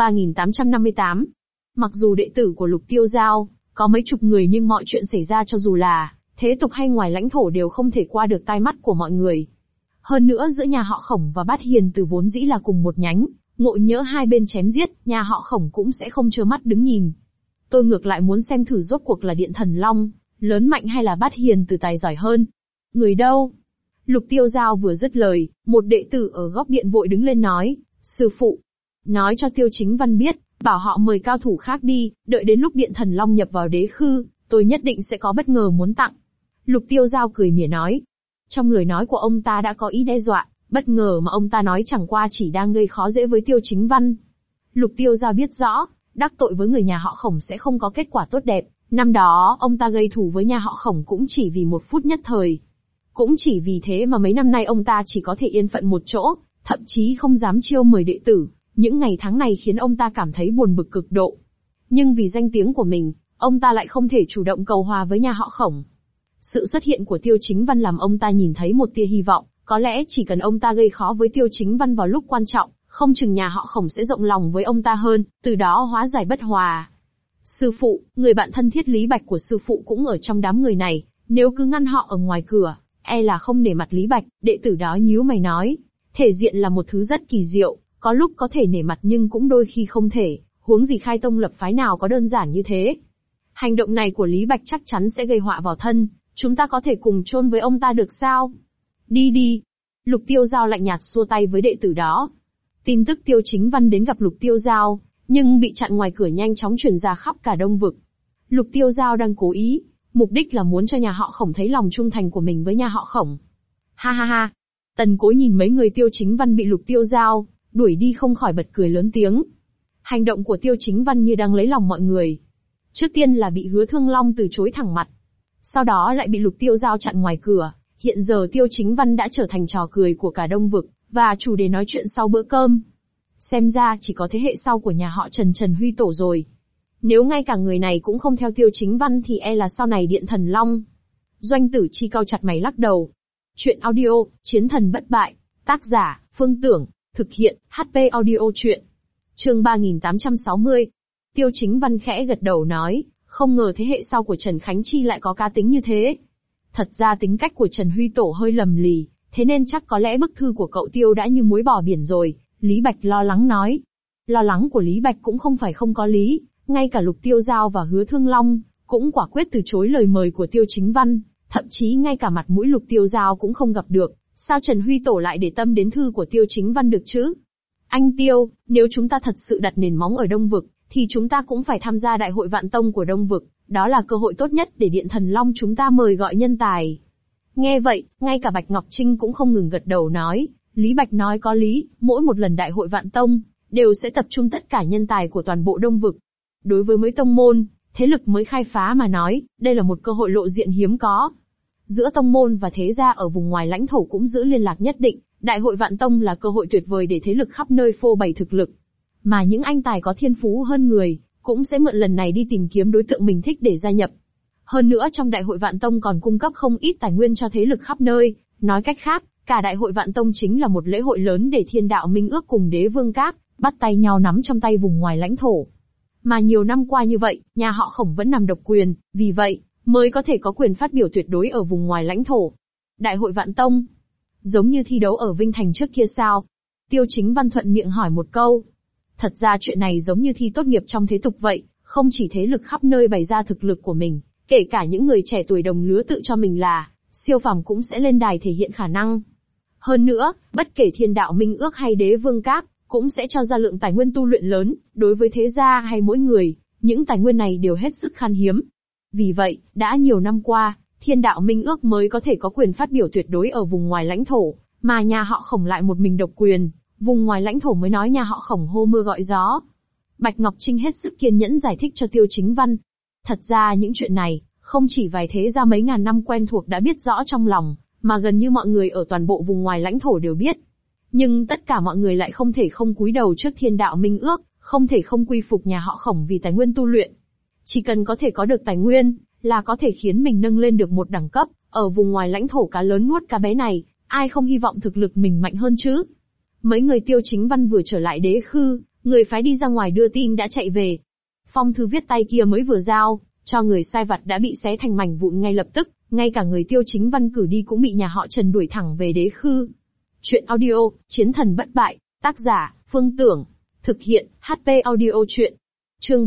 3858. Mặc dù đệ tử của Lục Tiêu Giao có mấy chục người nhưng mọi chuyện xảy ra cho dù là thế tục hay ngoài lãnh thổ đều không thể qua được tai mắt của mọi người. Hơn nữa giữa nhà họ Khổng và Bát Hiền Tử vốn dĩ là cùng một nhánh, ngộ nhỡ hai bên chém giết, nhà họ Khổng cũng sẽ không trơ mắt đứng nhìn. Tôi ngược lại muốn xem thử rốt cuộc là Điện Thần Long lớn mạnh hay là Bát Hiền Tử tài giỏi hơn. Người đâu? Lục Tiêu Giao vừa dứt lời, một đệ tử ở góc điện vội đứng lên nói, sư phụ, nói cho Tiêu Chính Văn biết, bảo họ mời cao thủ khác đi, đợi đến lúc Điện Thần Long nhập vào đế khư, tôi nhất định sẽ có bất ngờ muốn tặng. Lục Tiêu Giao cười mỉa nói. Trong lời nói của ông ta đã có ý đe dọa, bất ngờ mà ông ta nói chẳng qua chỉ đang gây khó dễ với Tiêu Chính Văn. Lục Tiêu Giao biết rõ, đắc tội với người nhà họ Khổng sẽ không có kết quả tốt đẹp, năm đó ông ta gây thù với nhà họ Khổng cũng chỉ vì một phút nhất thời. Cũng chỉ vì thế mà mấy năm nay ông ta chỉ có thể yên phận một chỗ, thậm chí không dám chiêu mời đệ tử, những ngày tháng này khiến ông ta cảm thấy buồn bực cực độ. Nhưng vì danh tiếng của mình, ông ta lại không thể chủ động cầu hòa với nhà họ Khổng. Sự xuất hiện của Tiêu Chính Văn làm ông ta nhìn thấy một tia hy vọng, có lẽ chỉ cần ông ta gây khó với Tiêu Chính Văn vào lúc quan trọng, không chừng nhà họ Khổng sẽ rộng lòng với ông ta hơn, từ đó hóa giải bất hòa. Sư phụ, người bạn thân thiết Lý Bạch của sư phụ cũng ở trong đám người này, nếu cứ ngăn họ ở ngoài cửa, e là không nể mặt Lý Bạch. Đệ tử đó nhíu mày nói, thể diện là một thứ rất kỳ diệu, có lúc có thể nể mặt nhưng cũng đôi khi không thể, huống gì khai tông lập phái nào có đơn giản như thế. Hành động này của Lý Bạch chắc chắn sẽ gây họa vào thân, chúng ta có thể cùng chôn với ông ta được sao? Đi đi. Lục Tiêu Giao lạnh nhạt xua tay với đệ tử đó. Tin tức Tiêu Chính Văn đến gặp Lục Tiêu Giao, nhưng bị chặn ngoài cửa nhanh chóng truyền ra khắp cả Đông Vực. Lục Tiêu Giao đang cố ý, mục đích là muốn cho nhà họ Khổng thấy lòng trung thành của mình với nhà họ Khổng. Ha ha ha. Tần Cối nhìn mấy người Tiêu Chính Văn bị Lục Tiêu Giao đuổi đi không khỏi bật cười lớn tiếng. Hành động của Tiêu Chính Văn như đang lấy lòng mọi người. Trước tiên là bị Hứa Thương Long từ chối thẳng mặt, sau đó lại bị Lục Tiêu Giao chặn ngoài cửa. Hiện giờ Tiêu Chính Văn đã trở thành trò cười của cả Đông Vực, và chủ đề nói chuyện sau bữa cơm. Xem ra chỉ có thế hệ sau của nhà họ Trần Huy Tổ rồi. Nếu ngay cả người này cũng không theo Tiêu Chính Văn thì e là sau này Điện Thần Long. Doanh Tử Chi cau chặt mày lắc đầu. Chuyện audio, Chiến thần bất bại. Tác giả, Phương Tưởng. Thực hiện, HP audio chuyện. Chương 3860. Tiêu Chính Văn khẽ gật đầu nói, không ngờ thế hệ sau của Trần Khánh Chi lại có cá tính như thế. Thật ra tính cách của Trần Huy Tổ hơi lầm lì, thế nên chắc có lẽ bức thư của cậu Tiêu đã như muối bỏ biển rồi, Lý Bạch lo lắng nói. Lo lắng của Lý Bạch cũng không phải không có lý, ngay cả Lục Tiêu Giao và Hứa Thương Long cũng quả quyết từ chối lời mời của Tiêu Chính Văn, thậm chí ngay cả mặt mũi Lục Tiêu Giao cũng không gặp được, sao Trần Huy Tổ lại để tâm đến thư của Tiêu Chính Văn được chứ? Anh Tiêu, nếu chúng ta thật sự đặt nền móng ở Đông Vực, thì chúng ta cũng phải tham gia Đại hội Vạn Tông của Đông Vực, đó là cơ hội tốt nhất để Điện Thần Long chúng ta mời gọi nhân tài. Nghe vậy, ngay cả Bạch Ngọc Trinh cũng không ngừng gật đầu nói, Lý Bạch nói có lý, mỗi một lần Đại hội Vạn Tông, đều sẽ tập trung tất cả nhân tài của toàn bộ Đông Vực. Đối với mấy tông môn, thế lực mới khai phá mà nói, đây là một cơ hội lộ diện hiếm có. Giữa tông môn và thế gia ở vùng ngoài lãnh thổ cũng giữ liên lạc nhất định, Đại hội Vạn Tông là cơ hội tuyệt vời để thế lực khắp nơi phô bày thực lực. Mà những anh tài có thiên phú hơn người, cũng sẽ mượn lần này đi tìm kiếm đối tượng mình thích để gia nhập. Hơn nữa trong Đại hội Vạn Tông còn cung cấp không ít tài nguyên cho thế lực khắp nơi, nói cách khác, cả Đại hội Vạn Tông chính là một lễ hội lớn để Thiên Đạo Minh Ước cùng Đế Vương Các bắt tay nhau nắm trong tay vùng ngoài lãnh thổ. Mà nhiều năm qua như vậy, nhà họ Khổng vẫn nằm độc quyền, vì vậy, mới có thể có quyền phát biểu tuyệt đối ở vùng ngoài lãnh thổ. Đại hội Vạn Tông. Giống như thi đấu ở Vinh Thành trước kia sao? Tiêu Chính Văn thuận miệng hỏi một câu. Thật ra chuyện này giống như thi tốt nghiệp trong thế tục vậy, không chỉ thế lực khắp nơi bày ra thực lực của mình, kể cả những người trẻ tuổi đồng lứa tự cho mình là siêu phàm cũng sẽ lên đài thể hiện khả năng. Hơn nữa, bất kể Thiên Đạo Minh Ước hay Đế Vương Các, cũng sẽ cho ra lượng tài nguyên tu luyện lớn, đối với thế gia hay mỗi người, những tài nguyên này đều hết sức khan hiếm. Vì vậy, đã nhiều năm qua, Thiên Đạo Minh Ước mới có thể có quyền phát biểu tuyệt đối ở vùng ngoài lãnh thổ, mà nhà họ Khổng lại một mình độc quyền, vùng ngoài lãnh thổ mới nói nhà họ Khổng hô mưa gọi gió. Bạch Ngọc Trinh hết sức kiên nhẫn giải thích cho Tiêu Chính Văn. Thật ra những chuyện này, không chỉ vài thế gia mấy ngàn năm quen thuộc đã biết rõ trong lòng, mà gần như mọi người ở toàn bộ vùng ngoài lãnh thổ đều biết. Nhưng tất cả mọi người lại không thể không cúi đầu trước Thiên Đạo Minh Ước, không thể không quy phục nhà họ Khổng vì tài nguyên tu luyện. Chỉ cần có thể có được tài nguyên, là có thể khiến mình nâng lên được một đẳng cấp, ở vùng ngoài lãnh thổ cá lớn nuốt cá bé này, ai không hy vọng thực lực mình mạnh hơn chứ? Mấy người Tiêu Chính Văn vừa trở lại Đế Khư, người phái đi ra ngoài đưa tin đã chạy về. Phong thư viết tay kia mới vừa giao, cho người sai vặt đã bị xé thành mảnh vụn ngay lập tức, ngay cả người Tiêu Chính Văn cử đi cũng bị nhà họ Trần đuổi thẳng về Đế Khư. Chuyện audio, Chiến thần bất bại, tác giả, Phương Tưởng. Thực hiện, HP audio chuyện. Chương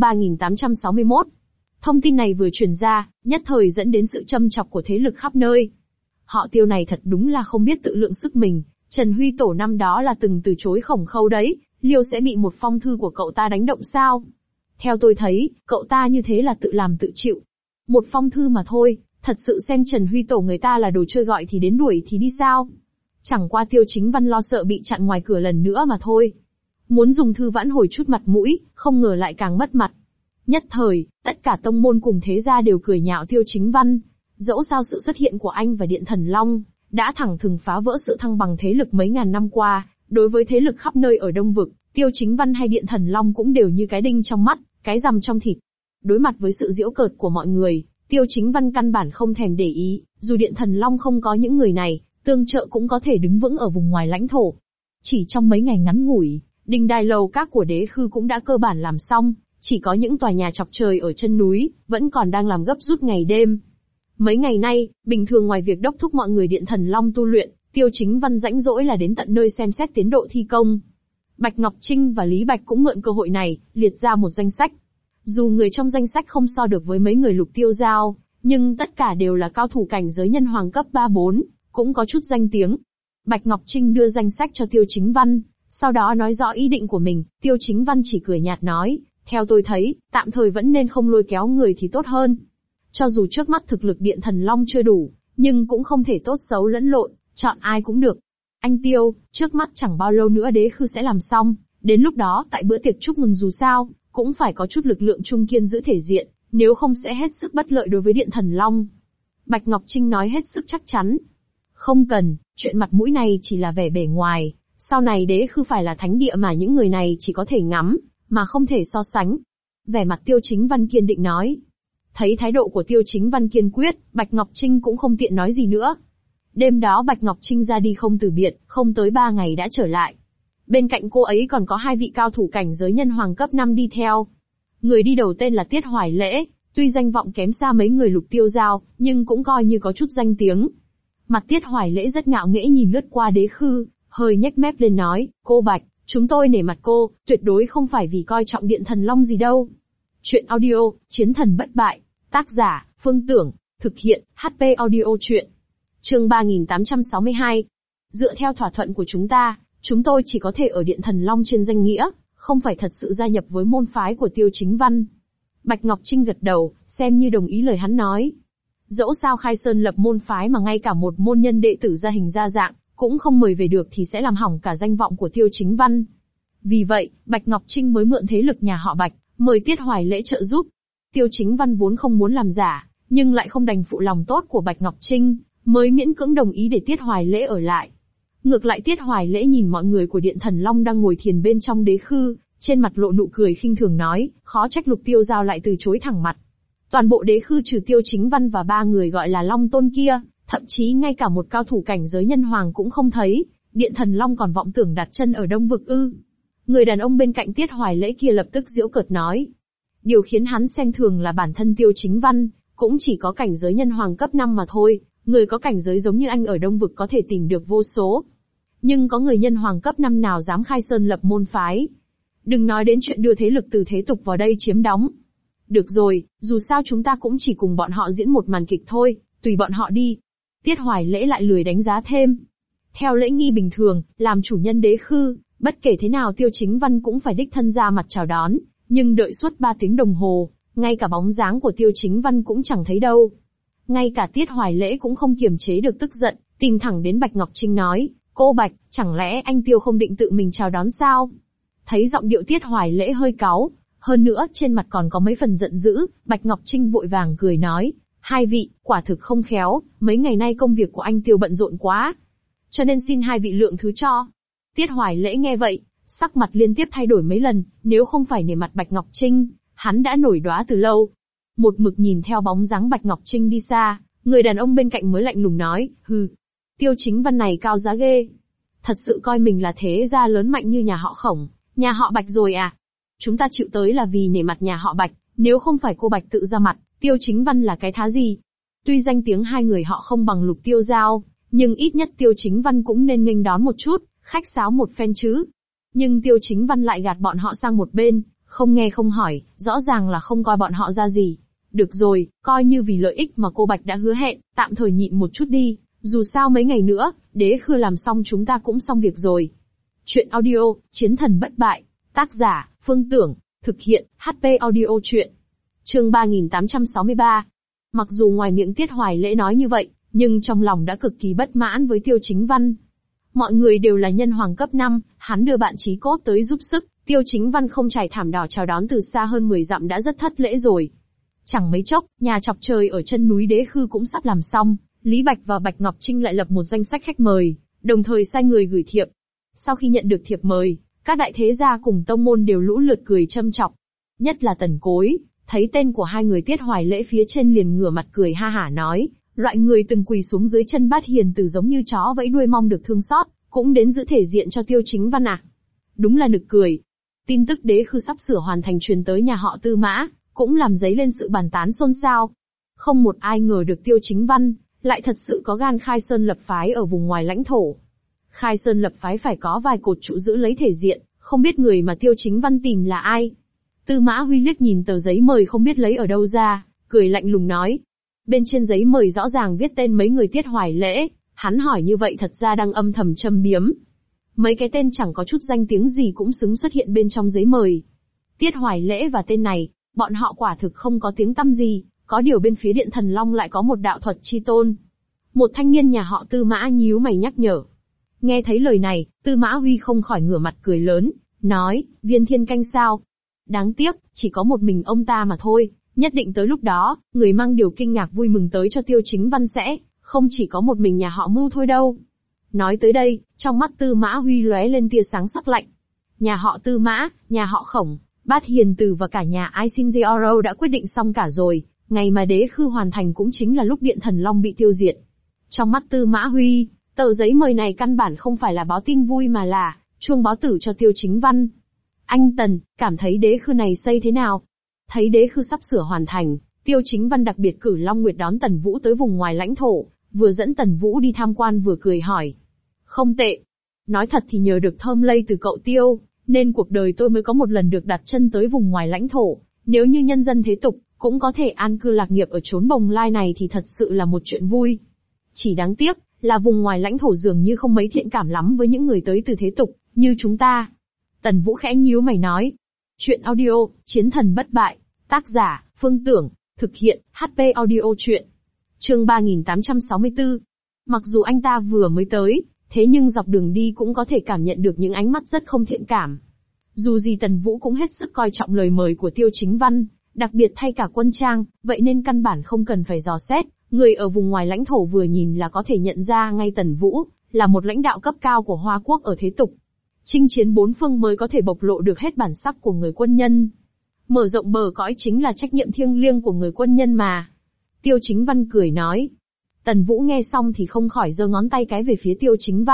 3861. Thông tin này vừa truyền ra, nhất thời dẫn đến sự châm chọc của thế lực khắp nơi. Họ Tiêu này thật đúng là không biết tự lượng sức mình, Trần Huy Tổ năm đó là từng từ chối Khổng Khâu đấy, liêu sẽ bị một phong thư của cậu ta đánh động sao? Theo tôi thấy, cậu ta như thế là tự làm tự chịu. Một phong thư mà thôi, thật sự xem Trần Huy Tổ người ta là đồ chơi gọi thì đến đuổi thì đi sao? Chẳng qua Tiêu Chính Văn lo sợ bị chặn ngoài cửa lần nữa mà thôi. Muốn dùng thư vãn hồi chút mặt mũi, không ngờ lại càng mất mặt. Nhất thời, tất cả tông môn cùng thế gia đều cười nhạo Tiêu Chính Văn. Dẫu sao sự xuất hiện của anh và Điện Thần Long, đã thẳng thừng phá vỡ sự thăng bằng thế lực mấy ngàn năm qua, đối với thế lực khắp nơi ở Đông Vực, Tiêu Chính Văn hay Điện Thần Long cũng đều như cái đinh trong mắt, cái rằm trong thịt. Đối mặt với sự giễu cợt của mọi người, Tiêu Chính Văn căn bản không thèm để ý, dù Điện Thần Long không có những người này, tương trợ cũng có thể đứng vững ở vùng ngoài lãnh thổ. Chỉ trong mấy ngày ngắn ngủi, đình đài lầu các của Đế Khư cũng đã cơ bản làm xong, chỉ có những tòa nhà chọc trời ở chân núi, vẫn còn đang làm gấp rút ngày đêm. Mấy ngày nay, bình thường ngoài việc đốc thúc mọi người Điện Thần Long tu luyện, Tiêu Chính Văn rãnh rỗi là đến tận nơi xem xét tiến độ thi công. Bạch Ngọc Trinh và Lý Bạch cũng mượn cơ hội này, liệt ra một danh sách. Dù người trong danh sách không so được với mấy người Lục Tiêu Giao, nhưng tất cả đều là cao thủ cảnh giới nhân hoàng cấp 3-4, cũng có chút danh tiếng. Bạch Ngọc Trinh đưa danh sách cho Tiêu Chính Văn, sau đó nói rõ ý định của mình, Tiêu Chính Văn chỉ cười nhạt nói, theo tôi thấy, tạm thời vẫn nên không lôi kéo người thì tốt hơn. Cho dù trước mắt thực lực Điện Thần Long chưa đủ, nhưng cũng không thể tốt xấu lẫn lộn, chọn ai cũng được. Anh Tiêu, trước mắt chẳng bao lâu nữa Đế Khư sẽ làm xong, đến lúc đó tại bữa tiệc chúc mừng dù sao, cũng phải có chút lực lượng trung kiên giữ thể diện, nếu không sẽ hết sức bất lợi đối với Điện Thần Long. Bạch Ngọc Trinh nói hết sức chắc chắn. Không cần, chuyện mặt mũi này chỉ là vẻ bề ngoài, sau này Đế Khư phải là thánh địa mà những người này chỉ có thể ngắm, mà không thể so sánh. Vẻ mặt Tiêu Chính Văn kiên định nói. Thấy thái độ của Tiêu Chính Văn kiên quyết, Bạch Ngọc Trinh cũng không tiện nói gì nữa. Đêm đó Bạch Ngọc Trinh ra đi không từ biệt, không tới 3 ngày đã trở lại. Bên cạnh cô ấy còn có 2 vị cao thủ cảnh giới nhân hoàng cấp 5 đi theo. Người đi đầu tên là Tiết Hoài Lễ, tuy danh vọng kém xa mấy người Lục Tiêu Giao, nhưng cũng coi như có chút danh tiếng. Mặt Tiết Hoài Lễ rất ngạo nghễ nhìn lướt qua Đế Khư, hơi nhếch mép lên nói, cô Bạch, chúng tôi nể mặt cô, tuyệt đối không phải vì coi trọng Điện Thần Long gì đâu. Chuyện audio, Chiến thần bất bại, tác giả, Phương Tưởng, thực hiện, HP audio chuyện. Chương 3862. Dựa theo thỏa thuận của chúng tôi chỉ có thể ở Điện Thần Long trên danh nghĩa, không phải thật sự gia nhập với môn phái của Tiêu Chính Văn. Bạch Ngọc Trinh gật đầu, xem như đồng ý lời hắn nói. Dẫu sao Khai Sơn lập môn phái mà ngay cả một môn nhân đệ tử ra hình ra dạng, cũng không mời về được thì sẽ làm hỏng cả danh vọng của Tiêu Chính Văn. Vì vậy, Bạch Ngọc Trinh mới mượn thế lực nhà họ Bạch, mời Tiết Hoài Lễ trợ giúp. Tiêu Chính Văn vốn không muốn làm giả, nhưng lại không đành phụ lòng tốt của Bạch Ngọc Trinh, mới miễn cưỡng đồng ý để Tiết Hoài Lễ ở lại. Ngược lại Tiết Hoài Lễ nhìn mọi người của Điện Thần Long đang ngồi thiền bên trong Đế Khư, trên mặt lộ nụ cười khinh thường nói, khó trách Lục Tiêu Giao lại từ chối thẳng mặt. Toàn bộ Đế Khư trừ Tiêu Chính Văn và 3 người gọi là Long Tôn kia, thậm chí ngay cả một cao thủ cảnh giới nhân hoàng cũng không thấy, Điện Thần Long còn vọng tưởng đặt chân ở Đông Vực ư? Người đàn ông bên cạnh Tiết Hoài Lễ kia lập tức giễu cợt nói. Điều khiến hắn xem thường là bản thân Tiêu Chính Văn, cũng chỉ có cảnh giới nhân hoàng cấp 5 mà thôi, người có cảnh giới giống như anh ở Đông Vực có thể tìm được vô số. Nhưng có người nhân hoàng cấp 5 nào dám khai sơn lập môn phái. Đừng nói đến chuyện đưa thế lực từ thế tục vào đây chiếm đóng. Được rồi, dù sao chúng ta cũng chỉ cùng bọn họ diễn một màn kịch thôi, tùy bọn họ đi. Tiết Hoài Lễ lại lười đánh giá thêm. Theo lễ nghi bình thường, làm chủ nhân đế khư, bất kể thế nào Tiêu Chính Văn cũng phải đích thân ra mặt chào đón, nhưng đợi suốt 3 tiếng đồng hồ, ngay cả bóng dáng của Tiêu Chính Văn cũng chẳng thấy đâu. Ngay cả Tiết Hoài Lễ cũng không kiềm chế được tức giận, tìm thẳng đến Bạch Ngọc Trinh nói, cô Bạch, chẳng lẽ anh Tiêu không định tự mình chào đón sao? Thấy giọng điệu Tiết Hoài Lễ hơi cáu, hơn nữa trên mặt còn có mấy phần giận dữ, Bạch Ngọc Trinh vội vàng cười nói, hai vị, quả thực không khéo, mấy ngày nay công việc của anh Tiêu bận rộn quá. Cho nên xin hai vị lượng thứ cho. Tiết Hoài Lễ nghe vậy, sắc mặt liên tiếp thay đổi mấy lần, nếu không phải nể mặt Bạch Ngọc Trinh, hắn đã nổi đoá từ lâu. Một mực nhìn theo bóng dáng Bạch Ngọc Trinh đi xa, người đàn ông bên cạnh mới lạnh lùng nói, hừ, Tiêu Chính Văn này cao giá ghê. Thật sự coi mình là thế gia lớn mạnh như nhà họ Khổng, nhà họ Bạch rồi à? Chúng ta chịu tới là vì nể mặt nhà họ Bạch, nếu không phải cô Bạch tự ra mặt, Tiêu Chính Văn là cái thá gì? Tuy danh tiếng hai người họ không bằng Lục Tiêu Giao, nhưng ít nhất Tiêu Chính Văn cũng nên nghênh đón một chút, khách sáo một phen chứ. Nhưng Tiêu Chính Văn lại gạt bọn họ sang một bên, không nghe không hỏi, rõ ràng là không coi bọn họ ra gì. Được rồi, coi như vì lợi ích mà cô Bạch đã hứa hẹn, tạm thời nhịn một chút đi, dù sao mấy ngày nữa, đế khư làm xong chúng ta cũng xong việc rồi. Chuyện audio, Chiến thần bất bại, tác giả, Phương Tưởng, thực hiện, HP audio chuyện. Chương 3863. Mặc dù ngoài miệng Tiết Hoài Lễ nói như vậy, nhưng trong lòng đã cực kỳ bất mãn với Tiêu Chính Văn. Mọi người đều là nhân hoàng cấp 5, hắn đưa bạn chí cốt tới giúp sức, Tiêu Chính Văn không trải thảm đỏ chào đón từ xa hơn 10 dặm đã rất thất lễ rồi. Chẳng mấy chốc, nhà chọc trời ở chân núi Đế Khư cũng sắp làm xong, Lý Bạch và Bạch Ngọc Trinh lại lập một danh sách khách mời, đồng thời sai người gửi thiệp. Sau khi nhận được thiệp mời, các đại thế gia cùng tông môn đều lũ lượt cười châm chọc. Nhất là Tần Cối, thấy tên của hai người Tiết Hoài Lễ phía trên liền ngửa mặt cười ha hả nói, loại người từng quỳ xuống dưới chân Bát Hiền Tử giống như chó vẫy đuôi mong được thương xót, cũng đến giữ thể diện cho Tiêu Chính Văn à? Đúng là nực cười. Tin tức Đế Khư sắp sửa hoàn thành truyền tới nhà họ Tư Mã, cũng làm dấy lên sự bàn tán xôn xao. Không một ai ngờ được Tiêu Chính Văn lại thật sự có gan khai sơn lập phái ở vùng ngoài lãnh thổ. Khai sơn lập phái phải có vài cột trụ giữ lấy thể diện, không biết người mà Tiêu Chính Văn tìm là ai. Tư Mã Huy liếc nhìn tờ giấy mời không biết lấy ở đâu ra, cười lạnh lùng nói. Bên trên giấy mời rõ ràng viết tên mấy người Tiết Hoài Lễ, hắn hỏi như vậy thật ra đang âm thầm châm biếm. Mấy cái tên chẳng có chút danh tiếng gì cũng xứng xuất hiện bên trong giấy mời. Tiết Hoài Lễ và tên này, bọn họ quả thực không có tiếng tăm gì, có điều bên phía Điện Thần Long lại có một đạo thuật chi tôn. Một thanh niên nhà họ Tư Mã nhíu mày nhắc nhở. Nghe thấy lời này, Tư Mã Huy không khỏi ngửa mặt cười lớn, nói, Viên Thiên Canh sao? Đáng tiếc, chỉ có một mình ông ta mà thôi, nhất định tới lúc đó, người mang điều kinh ngạc vui mừng tới cho Tiêu Chính Văn sẽ, không chỉ có một mình nhà họ Mưu thôi đâu. Nói tới đây, trong mắt Tư Mã Huy lóe lên tia sáng sắc lạnh. Nhà họ Tư Mã, nhà họ Khổng, Bát Hiền Tử và cả nhà Isinzero đã quyết định xong cả rồi, ngày mà Đế Khư hoàn thành cũng chính là lúc Điện Thần Long bị tiêu diệt. Trong mắt Tư Mã Huy, tờ giấy mời này căn bản không phải là báo tin vui mà là chuông báo tử cho Tiêu Chính Văn. Anh Tần, cảm thấy Đế Khư này xây thế nào? Thấy Đế Khư sắp sửa hoàn thành, Tiêu Chính Văn đặc biệt cử Long Nguyệt đón Tần Vũ tới vùng ngoài lãnh thổ, vừa dẫn Tần Vũ đi tham quan vừa cười hỏi. Không tệ. Nói thật thì nhờ được thơm lây từ cậu Tiêu, nên cuộc đời tôi mới có một lần được đặt chân tới vùng ngoài lãnh thổ. Nếu như nhân dân thế tục, cũng có thể an cư lạc nghiệp ở chốn bồng lai này thì thật sự là một chuyện vui. Chỉ đáng tiếc, là vùng ngoài lãnh thổ dường như không mấy thiện cảm lắm với những người tới từ thế tục, như chúng ta. Tần Vũ khẽ nhíu mày nói. Chuyện audio, Chiến thần bất bại, tác giả, Phương Tưởng, thực hiện, HP audio chuyện. Chương 3864. Mặc dù anh ta vừa mới tới, thế nhưng dọc đường đi cũng có thể cảm nhận được những ánh mắt rất không thiện cảm. Dù gì Tần Vũ cũng hết sức coi trọng lời mời của Tiêu Chính Văn, đặc biệt thay cả quân trang, vậy nên căn bản không cần phải dò xét, người ở vùng ngoài lãnh thổ vừa nhìn là có thể nhận ra ngay Tần Vũ là một lãnh đạo cấp cao của Hoa Quốc ở thế tục. Chinh chiến bốn phương mới có thể bộc lộ được hết bản sắc của người quân nhân. Mở rộng bờ cõi chính là trách nhiệm thiêng liêng của người quân nhân mà. Tiêu Chính Văn cười nói. Tần Vũ nghe xong thì không khỏi giơ ngón tay cái về phía Tiêu Chính Văn,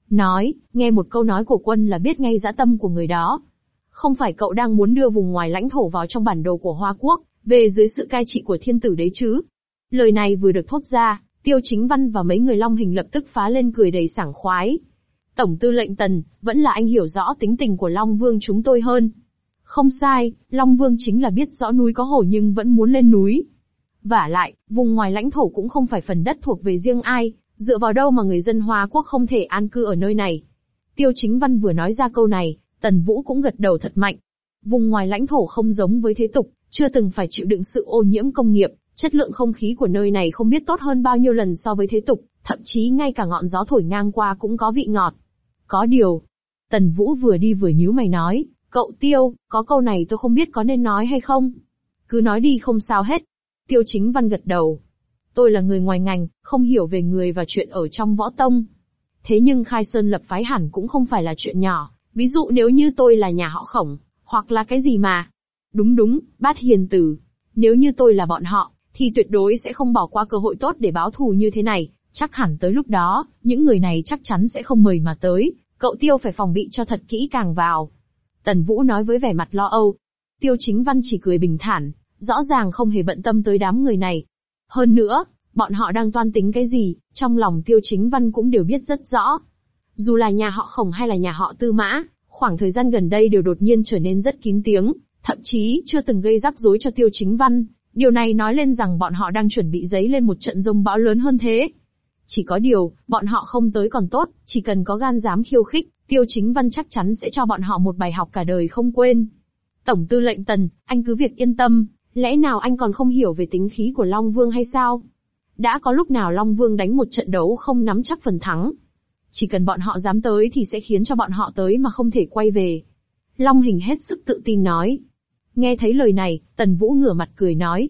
nói, nghe một câu nói của quân là biết ngay dã tâm của người đó. Không phải cậu đang muốn đưa vùng ngoài lãnh thổ vào trong bản đồ của Hoa Quốc, về dưới sự cai trị của thiên tử đấy chứ? Lời này vừa được thốt ra, Tiêu Chính Văn và mấy người Long Hình lập tức phá lên cười đầy sảng khoái. Tổng tư lệnh Tần, vẫn là anh hiểu rõ tính tình của Long Vương chúng tôi hơn. Không sai, Long Vương chính là biết rõ núi có hổ nhưng vẫn muốn lên núi. Vả lại, vùng ngoài lãnh thổ cũng không phải phần đất thuộc về riêng ai, dựa vào đâu mà người dân Hoa Quốc không thể an cư ở nơi này. Tiêu Chính Văn vừa nói ra câu này, Tần Vũ cũng gật đầu thật mạnh. Vùng ngoài lãnh thổ không giống với thế tục, chưa từng phải chịu đựng sự ô nhiễm công nghiệp, chất lượng không khí của nơi này không biết tốt hơn bao nhiêu lần so với thế tục, thậm chí ngay cả ngọn gió thổi ngang qua cũng có vị ngọt. Có điều, Tần Vũ vừa đi vừa nhíu mày nói, cậu Tiêu, có câu này tôi không biết có nên nói hay không. Cứ nói đi không sao hết. Tiêu Chính Văn gật đầu. Tôi là người ngoài ngành, không hiểu về người và chuyện ở trong võ tông. Thế nhưng khai sơn lập phái hẳn cũng không phải là chuyện nhỏ, ví dụ nếu như tôi là nhà họ Khổng, hoặc là cái gì mà. Đúng, Bát Hiền Tử. Nếu như tôi là bọn họ, thì tuyệt đối sẽ không bỏ qua cơ hội tốt để báo thù như thế này, chắc hẳn tới lúc đó, những người này chắc chắn sẽ không mời mà tới, cậu Tiêu phải phòng bị cho thật kỹ càng vào. Tần Vũ nói với vẻ mặt lo âu. Tiêu Chính Văn chỉ cười bình thản, rõ ràng không hề bận tâm tới đám người này. Hơn nữa, bọn họ đang toan tính cái gì, trong lòng Tiêu Chính Văn cũng đều biết rất rõ. Dù là nhà họ Khổng hay là nhà họ Tư Mã, khoảng thời gian gần đây đều đột nhiên trở nên rất kín tiếng, thậm chí chưa từng gây rắc rối cho Tiêu Chính Văn. Điều này nói lên rằng bọn họ đang chuẩn bị dấy lên một trận giông bão lớn hơn thế. Chỉ có điều, bọn họ không tới còn tốt, chỉ cần có gan dám khiêu khích, Tiêu Chính Văn chắc chắn sẽ cho bọn họ một bài học cả đời không quên. Tổng tư lệnh Tần, anh cứ việc yên tâm, lẽ nào anh còn không hiểu về tính khí của Long Vương hay sao? Đã có lúc nào Long Vương đánh một trận đấu không nắm chắc phần thắng. Chỉ cần bọn họ dám tới thì sẽ khiến cho bọn họ tới mà không thể quay về. Long Hình hết sức tự tin nói. Nghe thấy lời này, Tần Vũ ngửa mặt cười nói,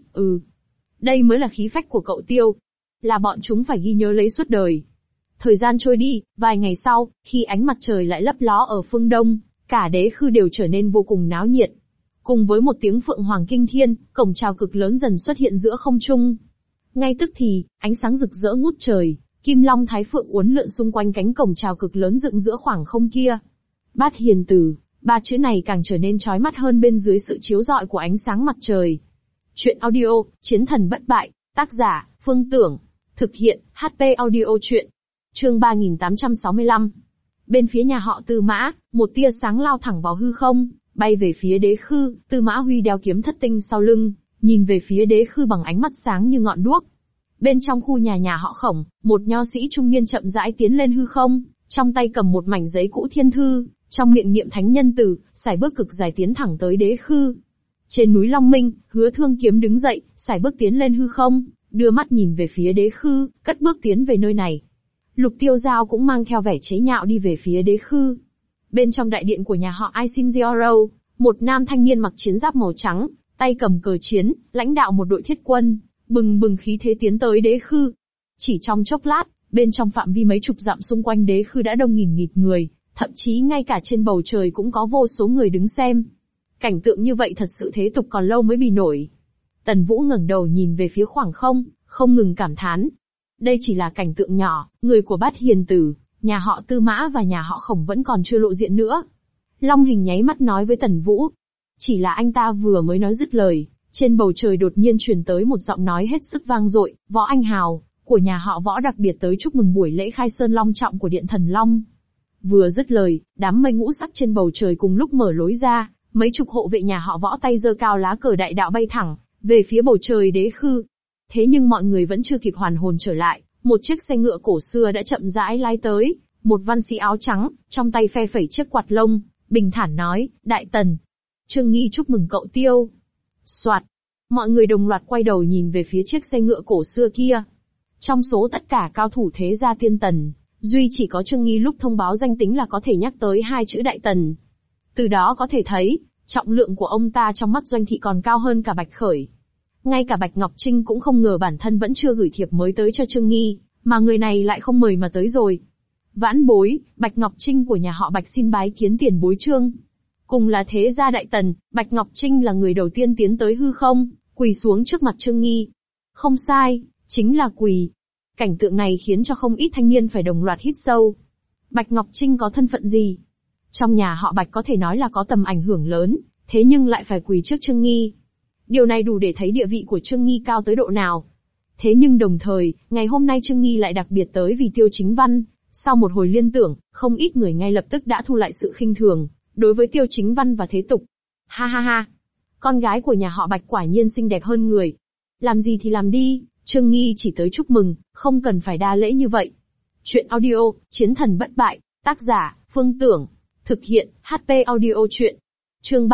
đây mới là khí phách của cậu Tiêu. Là bọn chúng phải ghi nhớ lấy suốt đời. Thời gian trôi đi, vài ngày sau, khi ánh mặt trời lại lấp ló ở phương đông, cả đế khư đều trở nên vô cùng náo nhiệt. Cùng với một tiếng phượng hoàng kinh thiên, cổng chào cực lớn dần xuất hiện giữa không trung. Ngay tức thì, ánh sáng rực rỡ ngút trời, kim long thái phượng uốn lượn xung quanh cánh cổng chào cực lớn dựng giữa khoảng không kia. Bát Hiền Tử, ba chữ này càng trở nên chói mắt hơn bên dưới sự chiếu rọi của ánh sáng mặt trời. Chuyện audio, Chiến thần bất bại, tác giả, Phương Tưởng, thực hiện, HP audio chuyện. Chương 3865. Bên phía nhà họ Tư Mã, một tia sáng lao thẳng vào hư không, bay về phía đế khư, Tư Mã Huy đeo kiếm thất tinh sau lưng, nhìn về phía đế khư bằng ánh mắt sáng như ngọn đuốc. Bên trong khu nhà họ Khổng, một nho sĩ trung niên chậm rãi tiến lên hư không, trong tay cầm một mảnh giấy cũ thiên thư, trong miệng niệm thánh nhân từ, sải bước cực dài tiến thẳng tới đế khư. Trên núi Long Minh, Hứa Thương Kiếm đứng dậy, sải bước tiến lên hư không, đưa mắt nhìn về phía đế khư, cất bước tiến về nơi này. Lục Tiêu Giao cũng mang theo vẻ chế nhạo đi về phía đế khư. Bên trong đại điện của nhà họ Aisinzioro, một nam thanh niên mặc chiến giáp màu trắng, tay cầm cờ chiến, lãnh đạo một đội thiết quân, bừng bừng khí thế tiến tới đế khư. Chỉ trong chốc lát, bên trong phạm vi mấy chục dặm xung quanh đế khư đã đông nghìn nghịt người, thậm chí ngay cả trên bầu trời cũng có vô số người đứng xem. Cảnh tượng như vậy thật sự thế tục còn lâu mới bì nổi. Tần Vũ ngẩng đầu nhìn về phía khoảng không, không ngừng cảm thán. Đây chỉ là cảnh tượng nhỏ, người của Bát Hiền Tử, nhà họ Tư Mã và nhà họ Khổng vẫn còn chưa lộ diện nữa. Long Hình nháy mắt nói với Tần Vũ. Chỉ là anh ta vừa mới nói dứt lời, trên bầu trời đột nhiên truyền tới một giọng nói hết sức vang dội, Võ Anh Hào, của nhà họ Võ đặc biệt tới chúc mừng buổi lễ khai sơn long trọng của Điện Thần Long. Vừa dứt lời, đám mây ngũ sắc trên bầu trời cùng lúc mở lối ra, mấy chục hộ vệ nhà họ Võ tay giơ cao lá cờ đại đạo bay thẳng về phía bầu trời đế khư. Thế nhưng mọi người vẫn chưa kịp hoàn hồn trở lại, một chiếc xe ngựa cổ xưa đã chậm rãi lái tới, một văn sĩ áo trắng, trong tay phe phẩy chiếc quạt lông, bình thản nói, Đại Tần, Trương Nghi chúc mừng cậu Tiêu. Soạt, mọi người đồng loạt quay đầu nhìn về phía chiếc xe ngựa cổ xưa kia. Trong số tất cả cao thủ thế gia Tiên Tần, duy chỉ có Trương Nghi lúc thông báo danh tính là có thể nhắc tới hai chữ Đại Tần. Từ đó có thể thấy, trọng lượng của ông ta trong mắt Doanh thị còn cao hơn cả Bạch Khởi. Ngay cả Bạch Ngọc Trinh cũng không ngờ bản thân vẫn chưa gửi thiệp mới tới cho Trương Nghi, mà người này lại không mời mà tới rồi. Vãn bối, Bạch Ngọc Trinh của nhà họ Bạch xin bái kiến tiền bối Trương. Cùng là thế gia Đại Tần, Bạch Ngọc Trinh là người đầu tiên tiến tới hư không, quỳ xuống trước mặt Trương Nghi. Không sai, chính là quỳ. Cảnh tượng này khiến cho không ít thanh niên phải đồng loạt hít sâu. Bạch Ngọc Trinh có thân phận gì? Trong nhà họ Bạch có thể nói là có tầm ảnh hưởng lớn, thế nhưng lại phải quỳ trước Trương Nghi. Điều này đủ để thấy địa vị của Trương Nghi cao tới độ nào. Thế nhưng đồng thời, ngày hôm nay Trương Nghi lại đặc biệt tới vì Tiêu Chính Văn. Sau một hồi liên tưởng, không ít người ngay lập tức đã thu lại sự khinh thường đối với Tiêu Chính Văn và thế tục. Ha ha ha, con gái của nhà họ Bạch quả nhiên xinh đẹp hơn người. Làm gì thì làm đi, Trương Nghi chỉ tới chúc mừng, không cần phải đa lễ như vậy. Chuyện audio, Chiến thần bất bại, tác giả, Phương Tưởng. Thực hiện, HP audio chuyện. Chương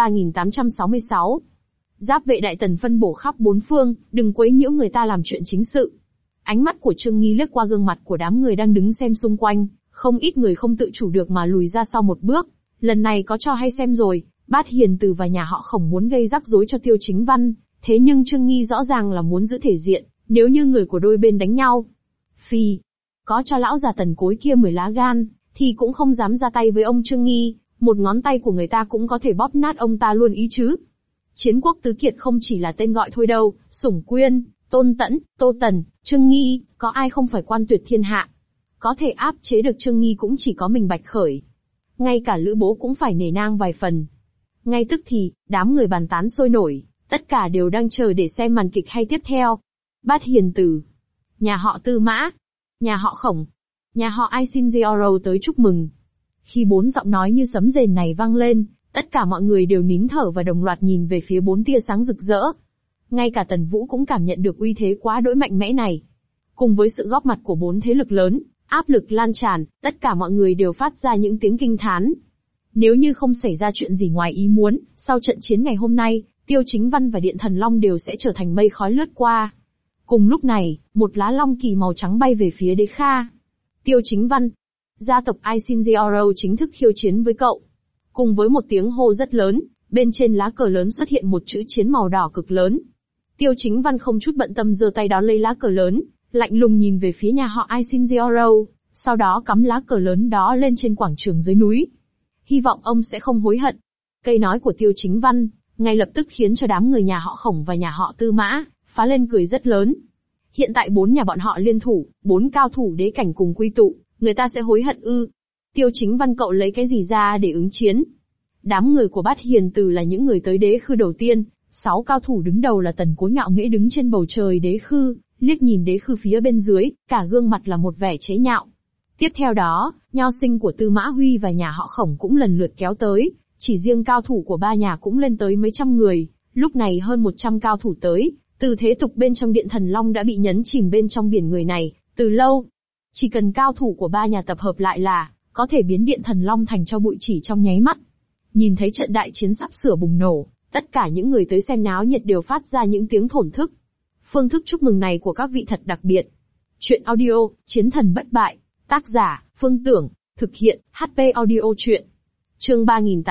3866. Giáp vệ đại tần phân bổ khắp bốn phương, đừng quấy nhiễu người ta làm chuyện chính sự. Ánh mắt của Trương Nghi liếc qua gương mặt của đám người đang đứng xem xung quanh, không ít người không tự chủ được mà lùi ra sau một bước. Lần này có cho hay xem rồi, Bát Hiền Từ và nhà họ Khổng muốn gây rắc rối cho Tiêu Chính Văn, thế nhưng Trương Nghi rõ ràng là muốn giữ thể diện, nếu như người của đôi bên đánh nhau. Phi, có cho lão già Tần Cối kia 10 lá gan, thì cũng không dám ra tay với ông Trương Nghi, một ngón tay của người ta cũng có thể bóp nát ông ta luôn ý chứ. Chiến quốc tứ kiệt không chỉ là tên gọi thôi đâu, Sủng Quyên, Tôn Tẫn, Tô Tần, Trương Nghi, có ai không phải quan tuyệt thiên hạ. Có thể áp chế được Trương Nghi cũng chỉ có mình Bạch Khởi. Ngay cả Lữ Bố cũng phải nể nang vài phần. Ngay tức thì, đám người bàn tán sôi nổi, tất cả đều đang chờ để xem màn kịch hay tiếp theo. Bát Hiền Tử, nhà họ Tư Mã, nhà họ Khổng, nhà họ Ai xin Gioro tới chúc mừng. Khi bốn giọng nói như sấm rền này vang lên, tất cả mọi người đều nín thở và đồng loạt nhìn về phía bốn tia sáng rực rỡ. Ngay cả Tần Vũ cũng cảm nhận được uy thế quá đỗi mạnh mẽ này. Cùng với sự góp mặt của bốn thế lực lớn, áp lực lan tràn, tất cả mọi người đều phát ra những tiếng kinh thán. Nếu như không xảy ra chuyện gì ngoài ý muốn, sau trận chiến ngày hôm nay, Tiêu Chính Văn và Điện Thần Long đều sẽ trở thành mây khói lướt qua. Cùng lúc này, một lá long kỳ màu trắng bay về phía Đế Kha. Tiêu Chính Văn, gia tộc Ai xin Gioro chính thức khiêu chiến với cậu. Cùng với một tiếng hô rất lớn, bên trên lá cờ lớn xuất hiện một chữ chiến màu đỏ cực lớn. Tiêu Chính Văn không chút bận tâm giơ tay đón lấy lá cờ lớn, lạnh lùng nhìn về phía nhà họ Ai xin Gioro, sau đó cắm lá cờ lớn đó lên trên quảng trường dưới núi. Hy vọng ông sẽ không hối hận. Cây nói của Tiêu Chính Văn, ngay lập tức khiến cho đám người nhà họ Khổng và nhà họ Tư Mã phá lên cười rất lớn. Hiện tại bốn nhà bọn họ liên thủ, bốn cao thủ đế cảnh cùng quy tụ, người ta sẽ hối hận ư? Tiêu Chính Văn cậu lấy cái gì ra để ứng chiến? Đám người của Bát Hiền Từ là những người tới đế khư đầu tiên, 6 cao thủ đứng đầu là Tần Cối ngạo nghễ đứng trên bầu trời đế khư, liếc nhìn đế khư phía bên dưới, cả gương mặt là một vẻ chế nhạo. Tiếp theo đó, nho sinh của Tư Mã Huy và nhà họ Khổng cũng lần lượt kéo tới, chỉ riêng cao thủ của ba nhà cũng lên tới mấy trăm người, lúc này hơn 100 cao thủ tới, từ thế tục bên trong Điện Thần Long đã bị nhấn chìm bên trong biển người này, từ lâu. Chỉ cần cao thủ của ba nhà tập hợp lại là, có thể biến Điện Thần Long thành tro bụi chỉ trong nháy mắt. Nhìn thấy trận đại chiến sắp sửa bùng nổ, tất cả những người tới xem náo nhiệt đều phát ra những tiếng thổn thức. Phương thức chúc mừng này của các vị thật đặc biệt. Chuyện audio, Chiến thần bất bại, tác giả, Phương Tưởng, thực hiện, HP audio chuyện. Chương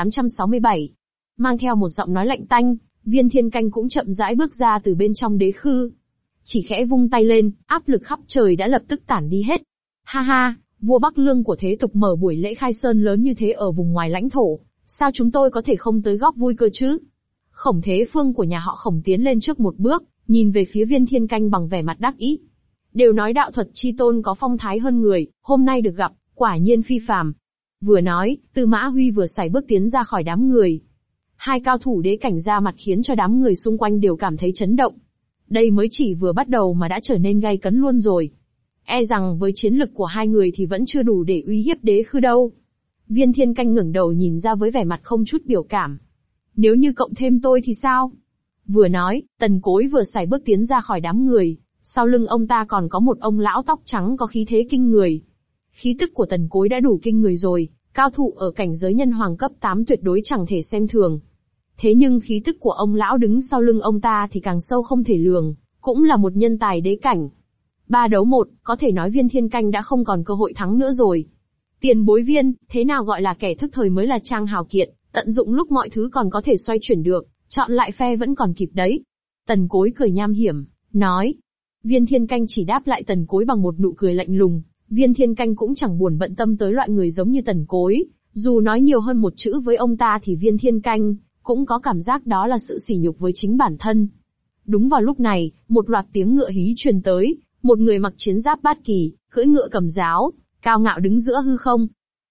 3867. Mang theo một giọng nói lạnh tanh, Viên Thiên Canh cũng chậm rãi bước ra từ bên trong đế khư. Chỉ khẽ vung tay lên, áp lực khắp trời đã lập tức tản đi hết. Ha ha, vua Bắc Lương của thế tục mở buổi lễ khai sơn lớn như thế ở vùng ngoài lãnh thổ, sao chúng tôi có thể không tới góp vui cơ chứ? Khổng Thế Phương của nhà họ Khổng tiến lên trước một bước, nhìn về phía Viên Thiên Canh bằng vẻ mặt đắc ý. Đều nói đạo thuật chi tôn có phong thái hơn người, hôm nay được gặp, quả nhiên phi phàm. Vừa nói, Tư Mã Huy vừa sải bước tiến ra khỏi đám người. Hai cao thủ đế cảnh ra mặt khiến cho đám người xung quanh đều cảm thấy chấn động. Đây mới chỉ vừa bắt đầu mà đã trở nên gay cấn luôn rồi. E rằng với chiến lực của hai người thì vẫn chưa đủ để uy hiếp đế khư đâu. Viên Thiên Canh ngẩng đầu nhìn ra với vẻ mặt không chút biểu cảm. Nếu như cộng thêm tôi thì sao? Vừa nói, Tần Cối vừa sải bước tiến ra khỏi đám người, sau lưng ông ta còn có một ông lão tóc trắng có khí thế kinh người. Khí tức của Tần Cối đã đủ kinh người rồi, cao thủ ở cảnh giới nhân hoàng cấp 8 tuyệt đối chẳng thể xem thường. Thế nhưng khí tức của ông lão đứng sau lưng ông ta thì càng sâu không thể lường, cũng là một nhân tài đế cảnh. 3 đấu 1, có thể nói Viên Thiên Canh đã không còn cơ hội thắng nữa rồi. Tiền bối Viên, thế nào gọi là kẻ thức thời mới là trang hào kiệt, tận dụng lúc mọi thứ còn có thể xoay chuyển được, chọn lại phe vẫn còn kịp đấy. Tần Cối cười nham hiểm, nói. Viên Thiên Canh chỉ đáp lại Tần Cối bằng một nụ cười lạnh lùng. Viên Thiên Canh cũng chẳng buồn bận tâm tới loại người giống như Tần Cối, dù nói nhiều hơn một chữ với ông ta thì Viên Thiên Canh cũng có cảm giác đó là sự sỉ nhục với chính bản thân. Đúng vào lúc này, một loạt tiếng ngựa hí truyền tới, một người mặc chiến giáp bát kỳ, cưỡi ngựa cầm giáo, cao ngạo đứng giữa hư không.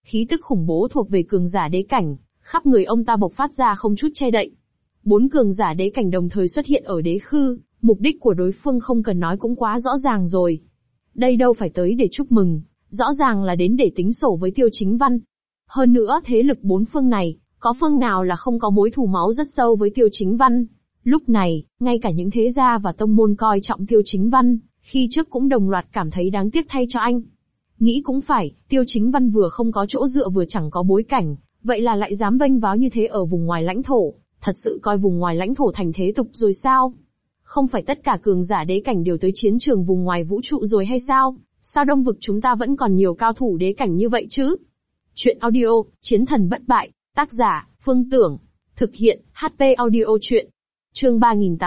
khí tức khủng bố thuộc về cường giả đế cảnh, khắp người ông ta bộc phát ra không chút che đậy. 4 cường giả đế cảnh đồng thời xuất hiện ở đế khư, mục đích của đối phương không cần nói cũng quá rõ ràng rồi. Đây đâu phải tới để chúc mừng, rõ ràng là đến để tính sổ với Tiêu Chính Văn. Hơn nữa thế lực 4 phương này, có phương nào là không có mối thù máu rất sâu với Tiêu Chính Văn. Lúc này, ngay cả những thế gia và tông môn coi trọng Tiêu Chính Văn, khi trước cũng đồng loạt cảm thấy đáng tiếc thay cho anh. Nghĩ cũng phải, Tiêu Chính Văn vừa không có chỗ dựa vừa chẳng có bối cảnh, vậy là lại dám vênh váo như thế ở vùng ngoài lãnh thổ, thật sự coi vùng ngoài lãnh thổ thành thế tục rồi sao? Không phải tất cả cường giả đế cảnh đều tới chiến trường vùng ngoài vũ trụ rồi hay sao? Sao Đông vực chúng ta vẫn còn nhiều cao thủ đế cảnh như vậy chứ? Chuyện audio, Chiến thần bất bại, tác giả, Phương Tưởng, thực hiện, HP audio chuyện. Chương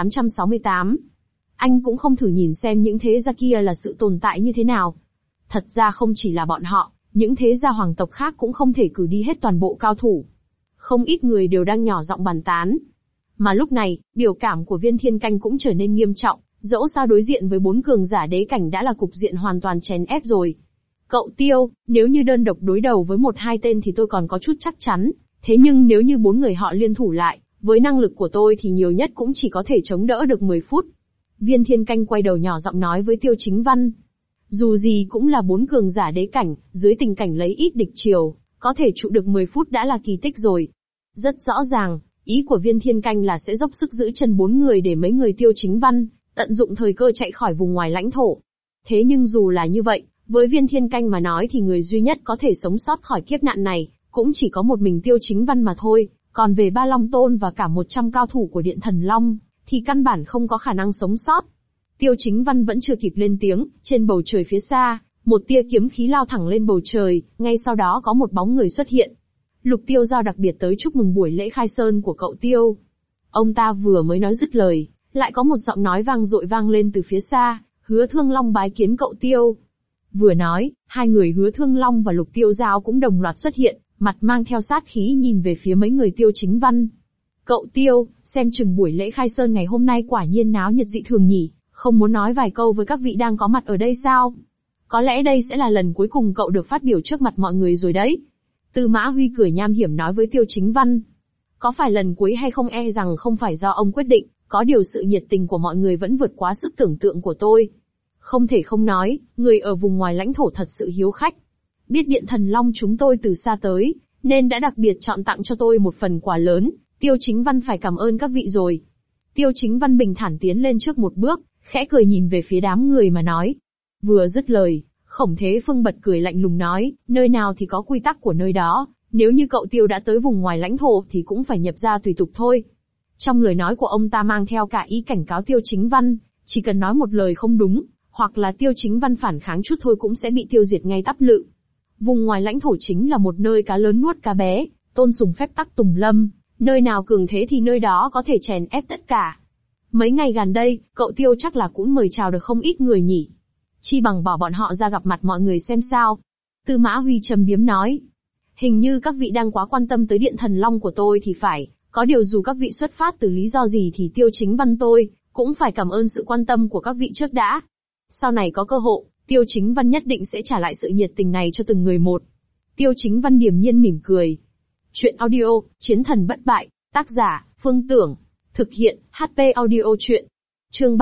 3868. Anh cũng không thử nhìn xem những thế gia kia là sự tồn tại như thế nào. Thật ra không chỉ là bọn họ, những thế gia hoàng tộc khác cũng không thể cử đi hết toàn bộ cao thủ. Không ít người đều đang nhỏ giọng bàn tán. Mà lúc này, biểu cảm của Viên Thiên Canh cũng trở nên nghiêm trọng, dẫu sao đối diện với 4 cường giả đế cảnh đã là cục diện hoàn toàn chèn ép rồi. Cậu Tiêu, nếu như đơn độc đối đầu với 1-2 tên thì tôi còn có chút chắc chắn, thế nhưng nếu như 4 người họ liên thủ lại, với năng lực của tôi thì nhiều nhất cũng chỉ có thể chống đỡ được 10 phút. Viên Thiên Canh quay đầu nhỏ giọng nói với Tiêu Chính Văn. Dù gì cũng là 4 cường giả đế cảnh, dưới tình cảnh lấy ít địch chiều, có thể trụ được 10 phút đã là kỳ tích rồi. Rất rõ ràng, ý của Viên Thiên Canh là sẽ dốc sức giữ chân 4 người để mấy người Tiêu Chính Văn tận dụng thời cơ chạy khỏi vùng ngoài lãnh thổ. Thế nhưng dù là như vậy, với Viên Thiên Canh mà nói thì người duy nhất có thể sống sót khỏi kiếp nạn này, cũng chỉ có một mình Tiêu Chính Văn mà thôi, còn về Ba Long Tôn và cả 100 cao thủ của Điện Thần Long, thì căn bản không có khả năng sống sót. Tiêu Chính Văn vẫn chưa kịp lên tiếng, trên bầu trời phía xa, một tia kiếm khí lao thẳng lên bầu trời, ngay sau đó có một bóng người xuất hiện. Lục Tiêu Giao đặc biệt tới chúc mừng buổi lễ khai sơn của cậu Tiêu. Ông ta vừa mới nói dứt lời, lại có một giọng nói vang dội vang lên từ phía xa, Hứa Thương Long bái kiến cậu Tiêu. Vừa nói, hai người Hứa Thương Long và Lục Tiêu Giao cũng đồng loạt xuất hiện, mặt mang theo sát khí nhìn về phía mấy người Tiêu Chính Văn. Cậu Tiêu, xem chừng buổi lễ khai sơn ngày hôm nay quả nhiên náo nhiệt dị thường nhỉ, không muốn nói vài câu với các vị đang có mặt ở đây sao? Có lẽ đây sẽ là lần cuối cùng cậu được phát biểu trước mặt mọi người rồi đấy. Tư Mã Huy cười nham hiểm nói với Tiêu Chính Văn. Có phải lần cuối hay không e rằng không phải do ông quyết định, có điều sự nhiệt tình của mọi người vẫn vượt quá sức tưởng tượng của tôi. Không thể không nói, người ở vùng ngoài lãnh thổ thật sự hiếu khách. Biết Điện Thần Long chúng tôi từ xa tới, nên đã đặc biệt chọn tặng cho tôi một phần quà lớn, Tiêu Chính Văn phải cảm ơn các vị rồi. Tiêu Chính Văn bình thản tiến lên trước một bước, khẽ cười nhìn về phía đám người mà nói. Vừa dứt lời, Khổng Thế Phương bật cười lạnh lùng nói, nơi nào thì có quy tắc của nơi đó, nếu như cậu Tiêu đã tới vùng ngoài lãnh thổ thì cũng phải nhập ra tùy tục thôi. Trong lời nói của ông ta mang theo cả ý cảnh cáo Tiêu Chính Văn, chỉ cần nói một lời không đúng, hoặc là Tiêu Chính Văn phản kháng chút thôi cũng sẽ bị tiêu diệt ngay tắp lự. Vùng ngoài lãnh thổ chính là một nơi cá lớn nuốt cá bé, tôn sùng phép tắc tùng lâm, nơi nào cường thế thì nơi đó có thể chèn ép tất cả. Mấy ngày gần đây, cậu Tiêu chắc là cũng mời chào được không ít người nhỉ. Chi bằng bỏ bọn họ ra gặp mặt mọi người xem sao. Tư Mã Huy trầm biếm nói. Hình như các vị đang quá quan tâm tới Điện Thần Long của tôi thì phải, có điều dù các vị xuất phát từ lý do gì thì Tiêu Chính Văn tôi cũng phải cảm ơn sự quan tâm của các vị trước đã. Sau này có cơ hội, Tiêu Chính Văn nhất định sẽ trả lại sự nhiệt tình này cho từng người một. Tiêu Chính Văn điềm nhiên mỉm cười. Chuyện audio, Chiến thần bất bại, tác giả, Phương Tưởng, thực hiện, HP audio chuyện. Chương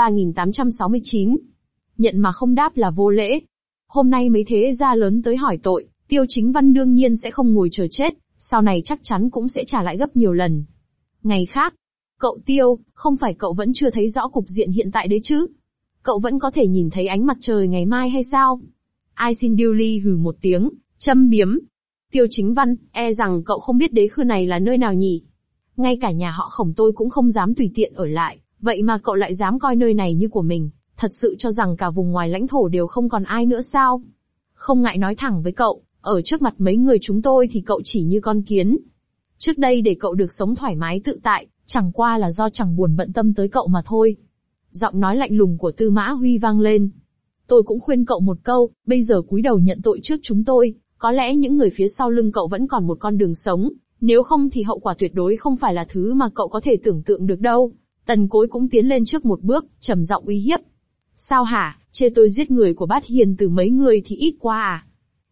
3869. Nhận mà không đáp là vô lễ. Hôm nay mấy thế gia lớn tới hỏi tội, Tiêu Chính Văn đương nhiên sẽ không ngồi chờ chết, sau này chắc chắn cũng sẽ trả lại gấp nhiều lần. Ngày khác, cậu Tiêu, không phải cậu vẫn chưa thấy rõ cục diện hiện tại đấy chứ? Cậu vẫn có thể nhìn thấy ánh mặt trời ngày mai hay sao? Ai xin điêu ly hừ một tiếng, châm biếm. Tiêu Chính Văn, e rằng cậu không biết đế khư này là nơi nào nhỉ? Ngay cả nhà họ Khổng tôi cũng không dám tùy tiện ở lại, vậy mà cậu lại dám coi nơi này như của mình, thật sự cho rằng cả vùng ngoài lãnh thổ đều không còn ai nữa sao? Không ngại nói thẳng với cậu, ở trước mặt mấy người chúng tôi thì cậu chỉ như con kiến. Trước đây để cậu được sống thoải mái tự tại, chẳng qua là do chẳng buồn bận tâm tới cậu mà thôi. Giọng nói lạnh lùng của Tư Mã Huy vang lên. Tôi cũng khuyên cậu một câu, bây giờ cúi đầu nhận tội trước chúng tôi, có lẽ những người phía sau lưng cậu vẫn còn một con đường sống, nếu không thì hậu quả tuyệt đối không phải là thứ mà cậu có thể tưởng tượng được đâu. Tần Cối cũng tiến lên trước một bước, trầm giọng uy hiếp. Sao hả, chê tôi giết người của Bát Hiền từ mấy người thì ít quá à?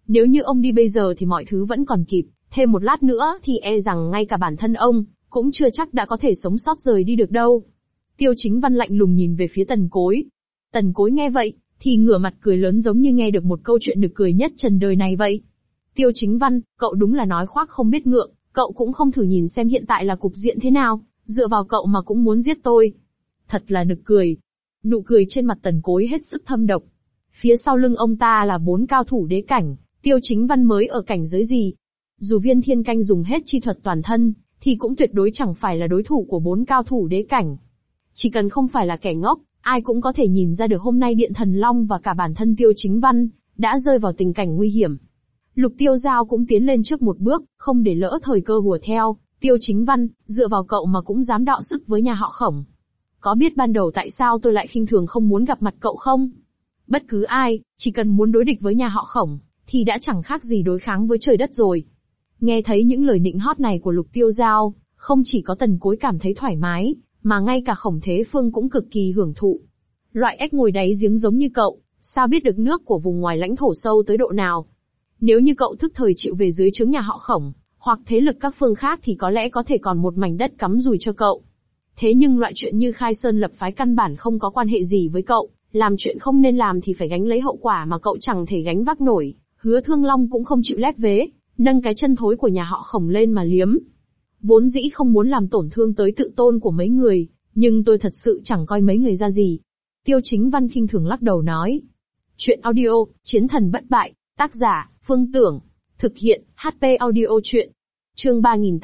Nếu như ông đi bây giờ thì mọi thứ vẫn còn kịp, thêm một lát nữa thì e rằng ngay cả bản thân ông, cũng chưa chắc đã có thể sống sót rời đi được đâu. Tiêu Chính Văn lạnh lùng nhìn về phía Tần Cối. Tần Cối nghe vậy, thì ngửa mặt cười lớn giống như nghe được một câu chuyện nực cười nhất trần đời này vậy. Tiêu Chính Văn, cậu đúng là nói khoác không biết ngượng, cậu cũng không thử nhìn xem hiện tại là cục diện thế nào, dựa vào cậu mà cũng muốn giết tôi. Thật là nực cười. Nụ cười trên mặt Tần Cối hết sức thâm độc. Phía sau lưng ông ta là 4 cao thủ đế cảnh, Tiêu Chính Văn mới ở cảnh giới gì. Dù Viên Thiên Canh dùng hết chi thuật toàn thân, thì cũng tuyệt đối chẳng phải là đối thủ của 4 cao thủ đế cảnh. Chỉ cần không phải là kẻ ngốc, ai cũng có thể nhìn ra được hôm nay Điện Thần Long và cả bản thân Tiêu Chính Văn đã rơi vào tình cảnh nguy hiểm. Lục Tiêu Giao cũng tiến lên trước một bước, không để lỡ thời cơ hùa theo. Tiêu Chính Văn, dựa vào cậu mà cũng dám đọ sức với nhà họ Khổng. Có biết ban đầu tại sao tôi lại khinh thường không muốn gặp mặt cậu không? Bất cứ ai, chỉ cần muốn đối địch với nhà họ Khổng, thì đã chẳng khác gì đối kháng với trời đất rồi. Nghe thấy những lời nịnh hót này của Lục Tiêu Giao, không chỉ có Tần Cối cảm thấy thoải mái, mà ngay cả Khổng Thế Phương cũng cực kỳ hưởng thụ. Loại ếch ngồi đáy giếng giống như cậu, sao biết được nước của vùng ngoài lãnh thổ sâu tới độ nào? Nếu như cậu thức thời chịu về dưới trướng nhà họ Khổng, hoặc thế lực các phương khác thì có lẽ có thể còn một mảnh đất cắm rùi cho cậu. Thế nhưng loại chuyện như khai sơn lập phái căn bản không có quan hệ gì với cậu, làm chuyện không nên làm thì phải gánh lấy hậu quả mà cậu chẳng thể gánh vác nổi. Hứa Thương Long cũng không chịu lép vế, nâng cái chân thối của nhà họ Khổng lên mà liếm. Vốn dĩ không muốn làm tổn thương tới tự tôn của mấy người, nhưng tôi thật sự chẳng coi mấy người ra gì. Tiêu Chính Văn khinh thường lắc đầu nói. Chuyện audio, Chiến thần bất bại, tác giả, Phương Tưởng. Thực hiện, HP audio chuyện. Chương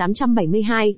3872.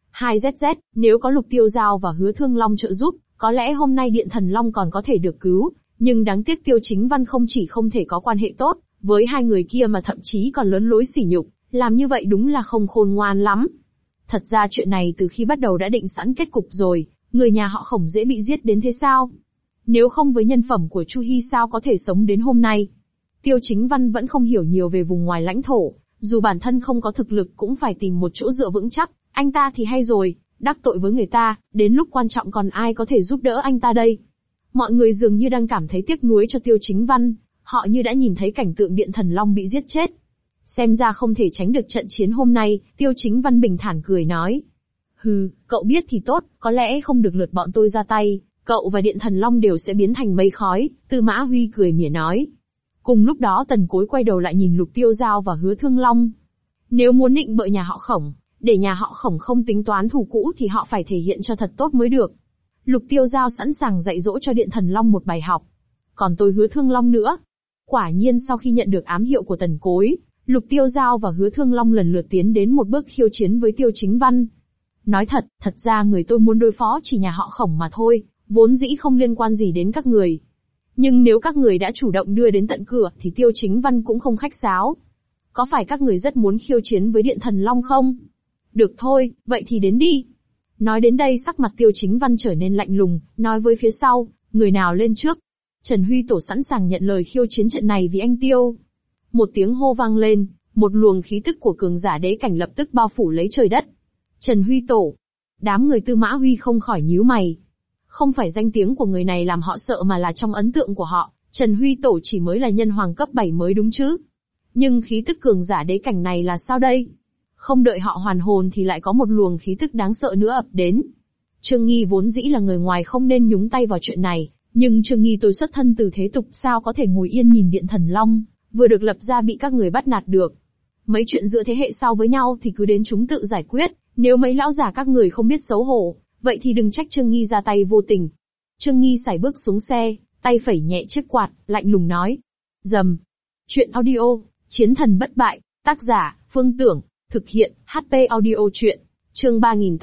2ZZ, nếu có Lục Tiêu Giao và Hứa Thương Long trợ giúp, có lẽ hôm nay Điện Thần Long còn có thể được cứu, nhưng đáng tiếc Tiêu Chính Văn không chỉ không thể có quan hệ tốt với hai người kia mà thậm chí còn lớn lối sỉ nhục, làm như vậy đúng là không khôn ngoan lắm. Thật ra chuyện này từ khi bắt đầu đã định sẵn kết cục rồi, người nhà họ Khổng dễ bị giết đến thế sao? Nếu không với nhân phẩm của Chu Hi sao có thể sống đến hôm nay? Tiêu Chính Văn vẫn không hiểu nhiều về vùng ngoài lãnh thổ, dù bản thân không có thực lực cũng phải tìm một chỗ dựa vững chắc, anh ta thì hay rồi, đắc tội với người ta, đến lúc quan trọng còn ai có thể giúp đỡ anh ta đây? Mọi người dường như đang cảm thấy tiếc nuối cho Tiêu Chính Văn, họ như đã nhìn thấy cảnh tượng Điện Thần Long bị giết chết. Xem ra không thể tránh được trận chiến hôm nay, Tiêu Chính Văn bình thản cười nói. Hừ, cậu biết thì tốt, có lẽ không được lượt bọn tôi ra tay, cậu và Điện Thần Long đều sẽ biến thành mây khói, Tư Mã Huy cười mỉa nói. Cùng lúc đó Tần Cối quay đầu lại nhìn Lục Tiêu Giao và Hứa Thương Long. Nếu muốn nịnh bợ nhà họ Khổng, để nhà họ Khổng không tính toán thù cũ thì họ phải thể hiện cho thật tốt mới được. Lục Tiêu Giao sẵn sàng dạy dỗ cho Điện Thần Long một bài học. Còn tôi Hứa Thương Long nữa. Quả nhiên sau khi nhận được ám hiệu của Tần Cối, Lục Tiêu Giao và Hứa Thương Long lần lượt tiến đến một bước khiêu chiến với Tiêu Chính Văn. Nói thật ra người tôi muốn đối phó chỉ nhà họ Khổng mà thôi, vốn dĩ không liên quan gì đến các người. Nhưng nếu các người đã chủ động đưa đến tận cửa thì Tiêu Chính Văn cũng không khách sáo. Có phải các người rất muốn khiêu chiến với Điện Thần Long không? Được thôi, vậy thì đến đi. Nói đến đây sắc mặt Tiêu Chính Văn trở nên lạnh lùng, nói với phía sau, người nào lên trước? Trần Huy Tổ sẵn sàng nhận lời khiêu chiến trận này vì anh Tiêu. Một tiếng hô vang lên, một luồng khí tức của cường giả đế cảnh lập tức bao phủ lấy trời đất. Trần Huy Tổ. Đám người Tư Mã Huy không khỏi nhíu mày. Không phải danh tiếng của người này làm họ sợ mà là trong ấn tượng của họ, Trần Huy Tổ chỉ mới là nhân hoàng cấp 7 mới đúng chứ. Nhưng khí tức cường giả đế cảnh này là sao đây? Không đợi họ hoàn hồn thì lại có một luồng khí tức đáng sợ nữa ập đến. Trương Nghi vốn dĩ là người ngoài không nên nhúng tay vào chuyện này, nhưng Trương Nghi tôi xuất thân từ thế tục sao có thể ngồi yên nhìn Điện Thần Long vừa được lập ra bị các người bắt nạt được. Mấy chuyện giữa thế hệ sau với nhau thì cứ đến chúng tự giải quyết, nếu mấy lão già các người không biết xấu hổ, vậy thì đừng trách Trương Nghi ra tay vô tình. Trương Nghi sải bước xuống xe, tay phẩy nhẹ chiếc quạt, lạnh lùng nói. Rầm. Chuyện audio, Chiến thần bất bại, tác giả, Phương Tưởng, thực hiện, HP audio chuyện. Chương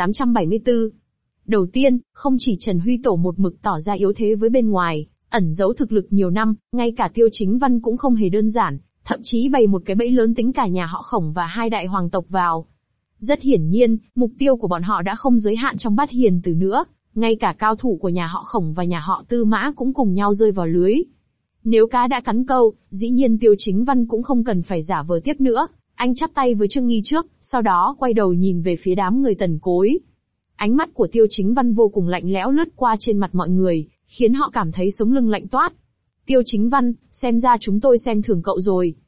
3874. Đầu tiên, không chỉ Trần Huy Tổ một mực tỏ ra yếu thế với bên ngoài, ẩn giấu thực lực nhiều năm, ngay cả Tiêu Chính Văn cũng không hề đơn giản, thậm chí bày một cái bẫy lớn tính cả nhà họ Khổng và hai đại hoàng tộc vào. Rất hiển nhiên, mục tiêu của bọn họ đã không giới hạn trong Bát Hiền Tử nữa, ngay cả cao thủ của nhà họ Khổng và nhà họ Tư Mã cũng cùng nhau rơi vào lưới. Nếu cá đã cắn câu, dĩ nhiên Tiêu Chính Văn cũng không cần phải giả vờ tiếp nữa, anh chắp tay với Trương Nghi trước, sau đó quay đầu nhìn về phía đám người Tần Cối. Ánh mắt của Tiêu Chính Văn vô cùng lạnh lẽo lướt qua trên mặt mọi người, khiến họ cảm thấy sống lưng lạnh toát. Tiêu Chính Văn, xem ra chúng tôi xem thường cậu rồi.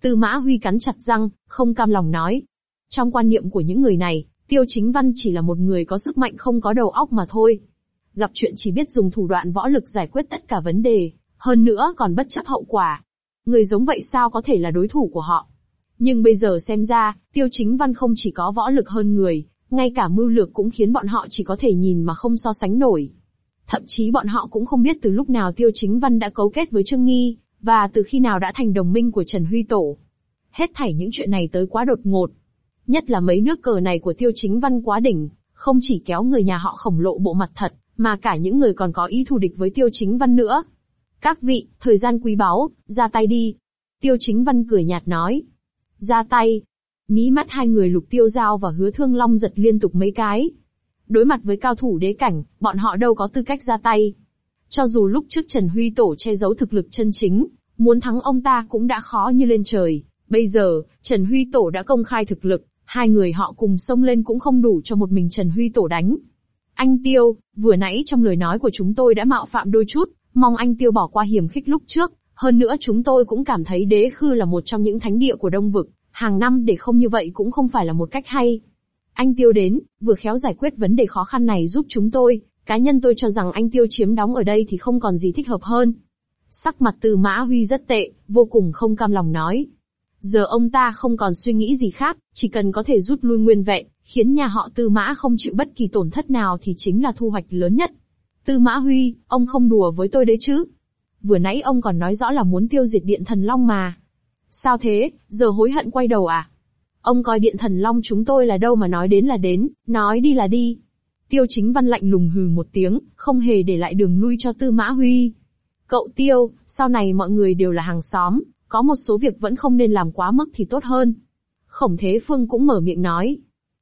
Tư Mã Huy cắn chặt răng, không cam lòng nói. Trong quan niệm của những người này, Tiêu Chính Văn chỉ là một người có sức mạnh không có đầu óc mà thôi. Gặp chuyện chỉ biết dùng thủ đoạn võ lực giải quyết tất cả vấn đề, hơn nữa còn bất chấp hậu quả. Người giống vậy sao có thể là đối thủ của họ? Nhưng bây giờ xem ra, Tiêu Chính Văn không chỉ có võ lực hơn người, ngay cả mưu lược cũng khiến bọn họ chỉ có thể nhìn mà không so sánh nổi. Thậm chí bọn họ cũng không biết từ lúc nào Tiêu Chính Văn đã cấu kết với Trương Nghi, và từ khi nào đã thành đồng minh của Trần Huy Tổ. Hết thảy những chuyện này tới quá đột ngột. Nhất là mấy nước cờ này của Tiêu Chính Văn quá đỉnh, không chỉ kéo người nhà họ Khổng lộ bộ mặt thật, mà cả những người còn có ý thù địch với Tiêu Chính Văn nữa. Các vị, thời gian quý báu, ra tay đi. Tiêu Chính Văn cười nhạt nói. Ra tay. Mí mắt hai người Lục Tiêu Giao và Hứa Thương Long giật liên tục mấy cái. Đối mặt với cao thủ đế cảnh, bọn họ đâu có tư cách ra tay. Cho dù lúc trước Trần Huy Tổ che giấu thực lực chân chính, muốn thắng ông ta cũng đã khó như lên trời. Bây giờ, Trần Huy Tổ đã công khai thực lực, hai người họ cùng xông lên cũng không đủ cho một mình Trần Huy Tổ đánh. Anh Tiêu, vừa nãy trong lời nói của chúng tôi đã mạo phạm đôi chút, mong anh Tiêu bỏ qua hiềm khích lúc trước. Hơn nữa chúng tôi cũng cảm thấy Đế Khư là một trong những thánh địa của Đông Vực, hàng năm để không như vậy cũng không phải là một cách hay. Anh Tiêu đến, vừa khéo giải quyết vấn đề khó khăn này giúp chúng tôi, cá nhân tôi cho rằng anh Tiêu chiếm đóng ở đây thì không còn gì thích hợp hơn. Sắc mặt Tư Mã Huy rất tệ, vô cùng không cam lòng nói. Giờ ông ta không còn suy nghĩ gì khác, chỉ cần có thể rút lui nguyên vẹn, khiến nhà họ Tư Mã không chịu bất kỳ tổn thất nào thì chính là thu hoạch lớn nhất. Tư Mã Huy, ông không đùa với tôi đấy chứ? Vừa nãy ông còn nói rõ là muốn tiêu diệt Điện Thần Long mà. Sao thế, giờ hối hận quay đầu à? Ông coi Điện Thần Long chúng tôi là đâu mà nói đến là đến, nói đi là đi. Tiêu Chính Văn lạnh lùng hừ một tiếng, không hề để lại đường lui cho Tư Mã Huy. Cậu Tiêu, sau này mọi người đều là hàng xóm, có một số việc vẫn không nên làm quá mức thì tốt hơn. Khổng Thế Phương cũng mở miệng nói.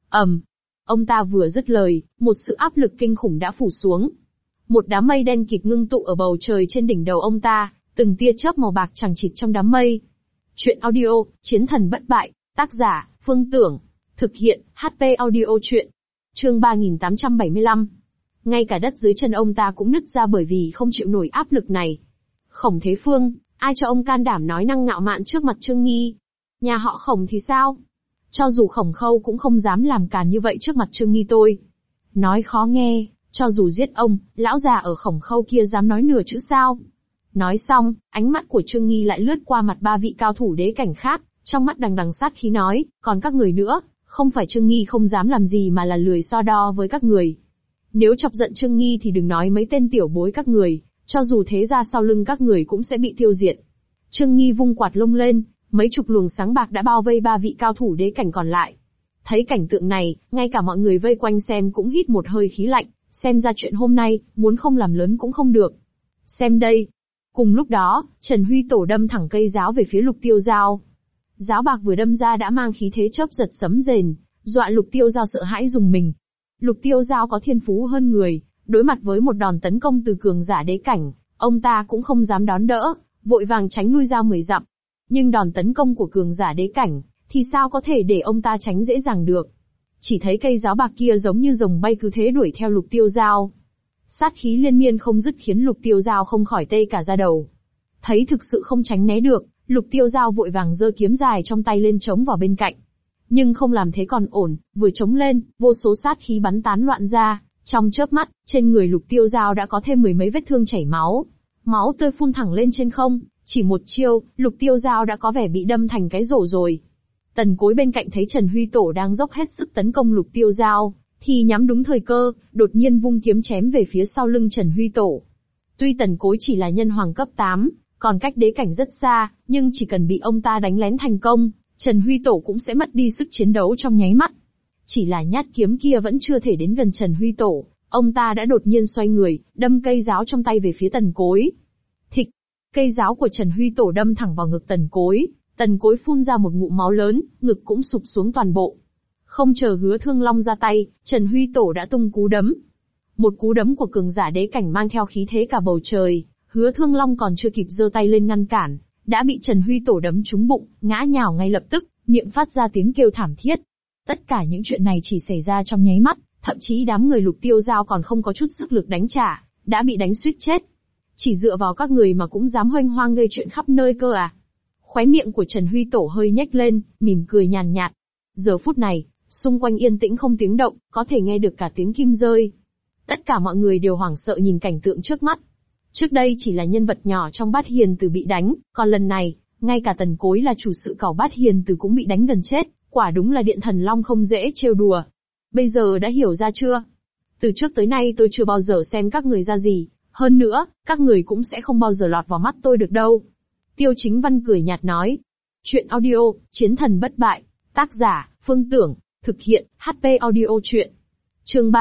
Ông ta vừa dứt lời, một sự áp lực kinh khủng đã phủ xuống. Một đám mây đen kịt ngưng tụ ở bầu trời trên đỉnh đầu ông ta, từng tia chớp màu bạc chằng chịt trong đám mây. Chuyện audio, Chiến Thần Bất Bại, tác giả, Phương Tưởng. Thực hiện, HP audio chuyện. Chương 3875. Ngay cả đất dưới chân ông ta cũng nứt ra bởi vì không chịu nổi áp lực này. Khổng Thế Phương, ai cho ông can đảm nói năng ngạo mạn trước mặt Trương Nghi? Nhà họ Khổng thì sao? Cho dù Khổng Khâu cũng không dám làm càn như vậy trước mặt Trương Nghi tôi. Nói khó nghe, cho dù giết ông, lão già ở Khổng Khâu kia dám nói nửa chữ sao? Nói xong, ánh mắt của Trương Nghi lại lướt qua mặt ba vị cao thủ đế cảnh khác, trong mắt đằng đằng sát khí nói, còn các người nữa, không phải Trương Nghi không dám làm gì mà là lười so đo với các người. Nếu chọc giận Trương Nghi thì đừng nói mấy tên tiểu bối các người, cho dù thế ra sau lưng các người cũng sẽ bị tiêu diệt. Trương Nghi vung quạt lông lên, mấy chục luồng sáng bạc đã bao vây ba vị cao thủ đế cảnh còn lại. Thấy cảnh tượng này, ngay cả mọi người vây quanh xem cũng hít một hơi khí lạnh, xem ra chuyện hôm nay, muốn không làm lớn cũng không được. Xem đây. Cùng lúc đó, Trần Huy Tổ đâm thẳng cây giáo về phía Lục Tiêu Giao. Giáo bạc vừa đâm ra đã mang khí thế chớp giật sấm rền, dọa Lục Tiêu Giao sợ hãi rùng mình. Lục Tiêu Giao có thiên phú hơn người, đối mặt với một đòn tấn công từ cường giả đế cảnh, ông ta cũng không dám đón đỡ, vội vàng tránh lui ra 10 dặm. Nhưng đòn tấn công của cường giả đế cảnh, thì sao có thể để ông ta tránh dễ dàng được? Chỉ thấy cây giáo bạc kia giống như rồng bay cứ thế đuổi theo Lục Tiêu Giao. Sát khí liên miên không dứt khiến Lục Tiêu Giao không khỏi tê cả da đầu. Thấy thực sự không tránh né được, Lục Tiêu Giao vội vàng giơ kiếm dài trong tay lên chống vào bên cạnh. Nhưng không làm thế còn ổn, vừa chống lên, vô số sát khí bắn tán loạn ra, trong chớp mắt, trên người Lục Tiêu Giao đã có thêm 10 mấy vết thương chảy máu. Máu tươi phun thẳng lên trên không, chỉ một chiêu, Lục Tiêu Giao đã có vẻ bị đâm thành cái rổ rồi. Tần Cối bên cạnh thấy Trần Huy Tổ đang dốc hết sức tấn công Lục Tiêu Giao, thì nhắm đúng thời cơ, đột nhiên vung kiếm chém về phía sau lưng Trần Huy Tổ. Tuy Tần Cối chỉ là nhân hoàng cấp 8, còn cách đế cảnh rất xa, nhưng chỉ cần bị ông ta đánh lén thành công, Trần Huy Tổ cũng sẽ mất đi sức chiến đấu trong nháy mắt. Chỉ là nhát kiếm kia vẫn chưa thể đến gần Trần Huy Tổ, ông ta đã đột nhiên xoay người, đâm cây giáo trong tay về phía Tần Cối. Thịch, cây giáo của Trần Huy Tổ đâm thẳng vào ngực Tần Cối, Tần Cối phun ra một ngụm máu lớn, ngực cũng sụp xuống toàn bộ. Không chờ Hứa Thương Long ra tay, Trần Huy Tổ đã tung cú đấm. Một cú đấm của cường giả đế cảnh mang theo khí thế cả bầu trời, Hứa Thương Long còn chưa kịp giơ tay lên ngăn cản, đã bị Trần Huy Tổ đấm trúng bụng, ngã nhào ngay lập tức, miệng phát ra tiếng kêu thảm thiết. Tất cả những chuyện này chỉ xảy ra trong nháy mắt, thậm chí đám người Lục Tiêu Giao còn không có chút sức lực đánh trả, đã bị đánh suýt chết. Chỉ dựa vào các người mà cũng dám hoanh hoang gây chuyện khắp nơi cơ à? Khóe miệng của Trần Huy Tổ hơi nhếch lên, mỉm cười nhàn nhạt. Giờ phút này, xung quanh yên tĩnh không tiếng động, có thể nghe được cả tiếng kim rơi. Tất cả mọi người đều hoảng sợ nhìn cảnh tượng trước mắt. Trước đây chỉ là nhân vật nhỏ trong Bát Hiền Từ bị đánh, còn lần này, ngay cả Tần Cối là chủ sự cẩu Bát Hiền Từ cũng bị đánh gần chết, quả đúng là Điện Thần Long không dễ trêu đùa. Bây giờ đã hiểu ra chưa? Từ trước tới nay tôi chưa bao giờ xem các người ra gì, hơn nữa, các người cũng sẽ không bao giờ lọt vào mắt tôi được đâu. Tiêu Chính Văn cười nhạt nói. Chuyện audio, Chiến thần bất bại. Tác giả, Phương Tưởng. Thực hiện, HP Audio Chuyện. Chương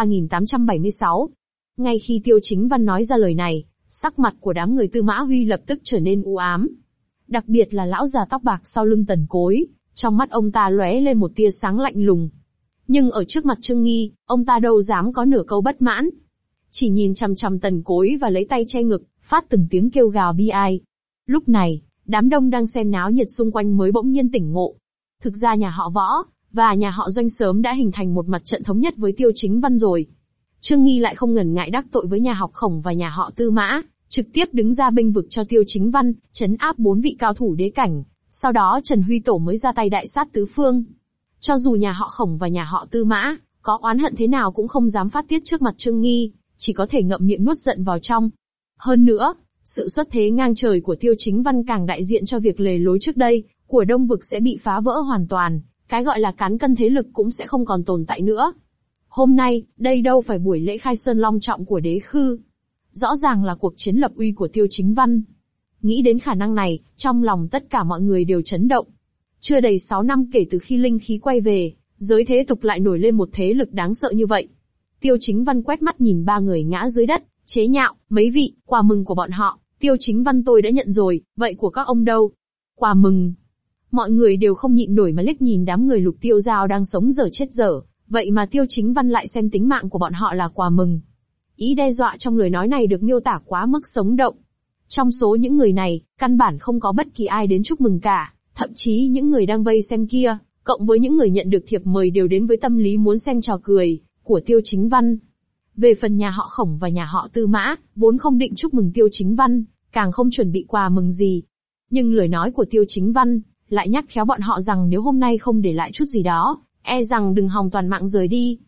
3876. Ngay khi Tiêu Chính Văn nói ra lời này, sắc mặt của đám người Tư Mã Huy lập tức trở nên u ám. Đặc biệt là lão già tóc bạc sau lưng Tần Cối, trong mắt ông ta lóe lên một tia sáng lạnh lùng. Nhưng ở trước mặt Trương Nghi, ông ta đâu dám có nửa câu bất mãn. Chỉ nhìn chằm chằm Tần Cối và lấy tay che ngực, phát từng tiếng kêu gào bi ai. Lúc này, đám đông đang xem náo nhiệt xung quanh mới bỗng nhiên tỉnh ngộ. Thực ra nhà họ Võ và nhà họ Doanh sớm đã hình thành một mặt trận thống nhất với Tiêu Chính Văn rồi. Trương Nghi lại không ngần ngại đắc tội với nhà họ Khổng và nhà họ Tư Mã, trực tiếp đứng ra bênh vực cho Tiêu Chính Văn, trấn áp 4 vị cao thủ đế cảnh. Sau đó Trần Huy Tổ mới ra tay đại sát tứ phương. Cho dù nhà họ Khổng và nhà họ Tư Mã có oán hận thế nào cũng không dám phát tiết trước mặt Trương Nghi, chỉ có thể ngậm miệng nuốt giận vào trong. Hơn nữa, sự xuất thế ngang trời của Tiêu Chính Văn càng đại diện cho việc lề lối trước đây của Đông Vực sẽ bị phá vỡ hoàn toàn, cái gọi là cán cân thế lực cũng sẽ không còn tồn tại nữa. Hôm nay, đây đâu phải buổi lễ khai sơn long trọng của đế khư. Rõ ràng là cuộc chiến lập uy của Tiêu Chính Văn. Nghĩ đến khả năng này, trong lòng tất cả mọi người đều chấn động. Chưa đầy 6 năm kể từ khi linh khí quay về, giới thế tục lại nổi lên một thế lực đáng sợ như vậy. Tiêu Chính Văn quét mắt nhìn ba người ngã dưới đất, chế nhạo, mấy vị, quà mừng của bọn họ, Tiêu Chính Văn tôi đã nhận rồi, vậy của các ông đâu? Quà mừng. Mọi người đều không nhịn nổi mà liếc nhìn đám người Lục Tiêu Giao đang sống dở chết dở, vậy mà Tiêu Chính Văn lại xem tính mạng của bọn họ là quà mừng. Ý đe dọa trong lời nói này được miêu tả quá mức sống động. Trong số những người này, căn bản không có bất kỳ ai đến chúc mừng cả, thậm chí những người đang vây xem kia, cộng với những người nhận được thiệp mời đều đến với tâm lý muốn xem trò cười của Tiêu Chính Văn. Về phần nhà họ Khổng và nhà họ Tư Mã, vốn không định chúc mừng Tiêu Chính Văn, càng không chuẩn bị quà mừng gì. Nhưng lời nói của Tiêu Chính Văn lại nhắc khéo bọn họ rằng nếu hôm nay không để lại chút gì đó, e rằng đừng hòng toàn mạng rời đi.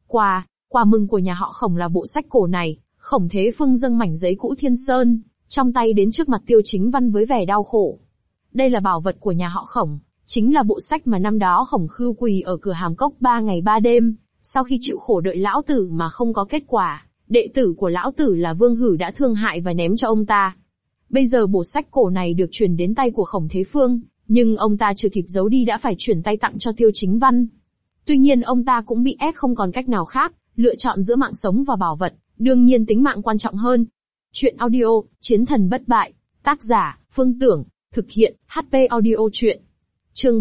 Quà mừng của nhà họ Khổng là bộ sách cổ này. Khổng Thế Phương dâng mảnh giấy cũ Thiên Sơn, trong tay đến trước mặt Tiêu Chính Văn với vẻ đau khổ. Đây là bảo vật của nhà họ Khổng, chính là bộ sách mà năm đó Khổng Khưu quỳ ở cửa Hàm Cốc 3 ngày 3 đêm, sau khi chịu khổ đợi lão tử mà không có kết quả, đệ tử của lão tử là Vương Hử đã thương hại và ném cho ông ta. Bây giờ bộ sách cổ này được truyền đến tay của Khổng Thế Phương, nhưng ông ta chưa kịp giấu đi đã phải chuyển tay tặng cho Tiêu Chính Văn. Tuy nhiên ông ta cũng bị ép không còn cách nào khác, lựa chọn giữa mạng sống và bảo vật, đương nhiên tính mạng quan trọng hơn. Chuyện audio, Chiến thần bất bại. Tác giả, Phương Tưởng. Thực hiện, HP Audio Chuyện. Chương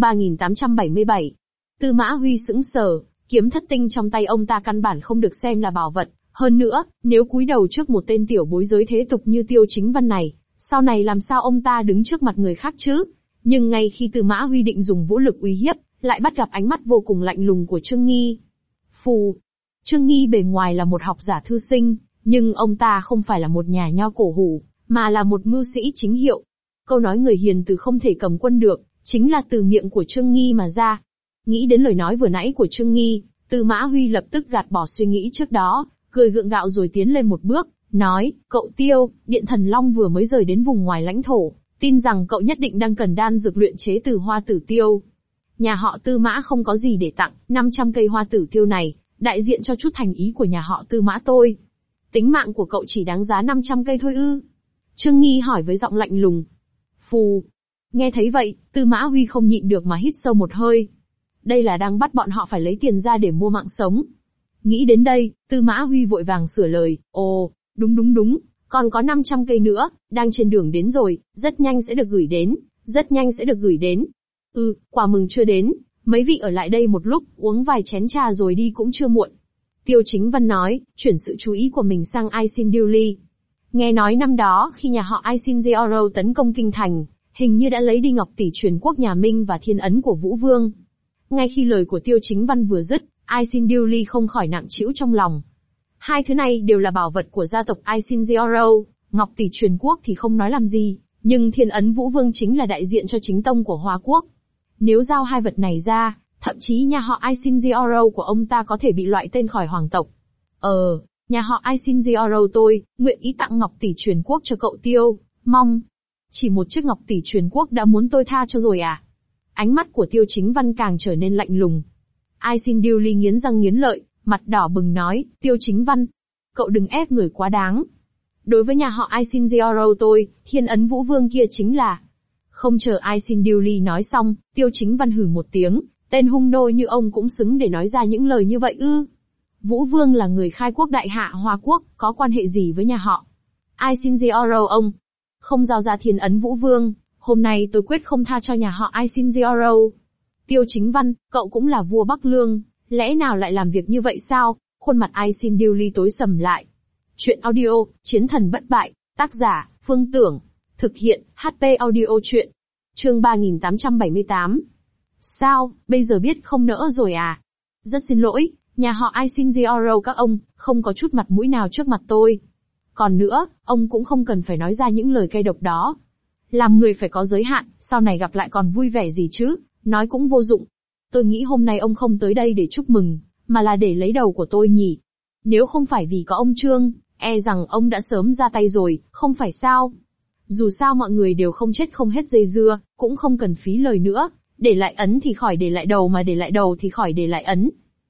3877. Tư Mã Huy sững sờ, kiếm thất tinh trong tay ông ta căn bản không được xem là bảo vật. Hơn nữa, nếu cúi đầu trước một tên tiểu bối giới thế tục như Tiêu Chính Văn này, sau này làm sao ông ta đứng trước mặt người khác chứ? Nhưng ngay khi Tư Mã Huy định dùng vũ lực uy hiếp, lại bắt gặp ánh mắt vô cùng lạnh lùng của Trương Nghi. Phù. Trương Nghi bề ngoài là một học giả thư sinh, nhưng ông ta không phải là một nhà nho cổ hủ, mà là một mưu sĩ chính hiệu. Câu nói người hiền từ không thể cầm quân được, chính là từ miệng của Trương Nghi mà ra. Nghĩ đến lời nói vừa nãy của Trương Nghi, Tư Mã Huy lập tức gạt bỏ suy nghĩ trước đó, cười gượng gạo rồi tiến lên một bước, nói, cậu Tiêu, Điện Thần Long vừa mới rời đến vùng ngoài lãnh thổ, tin rằng cậu nhất định đang cần đan dược luyện chế từ hoa tử tiêu. Nhà họ Tư Mã không có gì để tặng, 500 cây hoa tử tiêu này, đại diện cho chút thành ý của nhà họ Tư Mã tôi. Tính mạng của cậu chỉ đáng giá 500 cây thôi ư? Trương Nghi hỏi với giọng lạnh lùng. Phù. Nghe thấy vậy, Tư Mã Huy không nhịn được mà hít sâu một hơi. Đây là đang bắt bọn họ phải lấy tiền ra để mua mạng sống. Nghĩ đến đây, Tư Mã Huy vội vàng sửa lời. Ồ, đúng, còn có 500 cây nữa, đang trên đường đến rồi, rất nhanh sẽ được gửi đến. Quà mừng chưa đến, mấy vị ở lại đây một lúc, uống vài chén trà rồi đi cũng chưa muộn. Tiêu Chính Văn nói, chuyển sự chú ý của mình sang Isindiuli. Nghe nói năm đó, khi nhà họ Isinzioro tấn công kinh thành, hình như đã lấy đi ngọc tỷ truyền quốc nhà Minh và thiên ấn của Vũ Vương. Ngay khi lời của Tiêu Chính Văn vừa dứt, Isindiuli không khỏi nặng trĩu trong lòng. Hai thứ này đều là bảo vật của gia tộc Isinzioro, ngọc tỷ truyền quốc thì không nói làm gì, Nhưng Thiên Ấn Vũ Vương chính là đại diện cho chính tông của Hoa Quốc. Nếu giao hai vật này ra, thậm chí nhà họ Aisin của ông ta có thể bị loại tên khỏi hoàng tộc. Nhà họ Aisin tôi, nguyện ý tặng ngọc tỷ truyền quốc cho cậu Tiêu, mong. Chỉ một chiếc ngọc tỷ truyền quốc đã muốn tôi tha cho rồi à? Ánh mắt của Tiêu Chính Văn càng trở nên lạnh lùng. Aisin nghiến răng nghiến lợi, mặt đỏ bừng nói, Tiêu Chính Văn, cậu đừng ép người quá đáng. Đối với nhà họ Aisin tôi, Thiên Ấn Vũ Vương kia chính là... Không chờ Aisin nói xong, Tiêu Chính Văn hừ một tiếng, tên hung nô như ông cũng xứng để nói ra những lời như vậy ư? Vũ Vương là người khai quốc đại hạ Hoa Quốc, có quan hệ gì với nhà họ Aisin ông? Không giao ra Thiên Ấn Vũ Vương, hôm nay tôi quyết không tha cho nhà họ Aisin. Tiêu Chính Văn, cậu cũng là vua Bắc Lương, lẽ nào lại làm việc như vậy sao? Khuôn mặt Aisin tối sầm lại. Chuyện audio, Chiến thần bất bại, tác giả, Phương Tưởng. Thực hiện, HP audio chuyện. Chương 3878. Sao, bây giờ biết không nỡ rồi à? Rất xin lỗi, nhà họ Aisin các ông, không có chút mặt mũi nào trước mặt tôi. Còn nữa, ông cũng không cần phải nói ra những lời cay độc đó. Làm người phải có giới hạn, sau này gặp lại còn vui vẻ gì chứ, nói cũng vô dụng. Tôi nghĩ hôm nay ông không tới đây để chúc mừng, mà là để lấy đầu của tôi nhỉ. Nếu không phải vì có ông Trương, e rằng ông đã sớm ra tay rồi, không phải sao? Dù sao mọi người đều không chết không hết dây dưa, cũng không cần phí lời nữa, để lại ấn thì khỏi để lại đầu mà để lại đầu thì khỏi để lại ấn.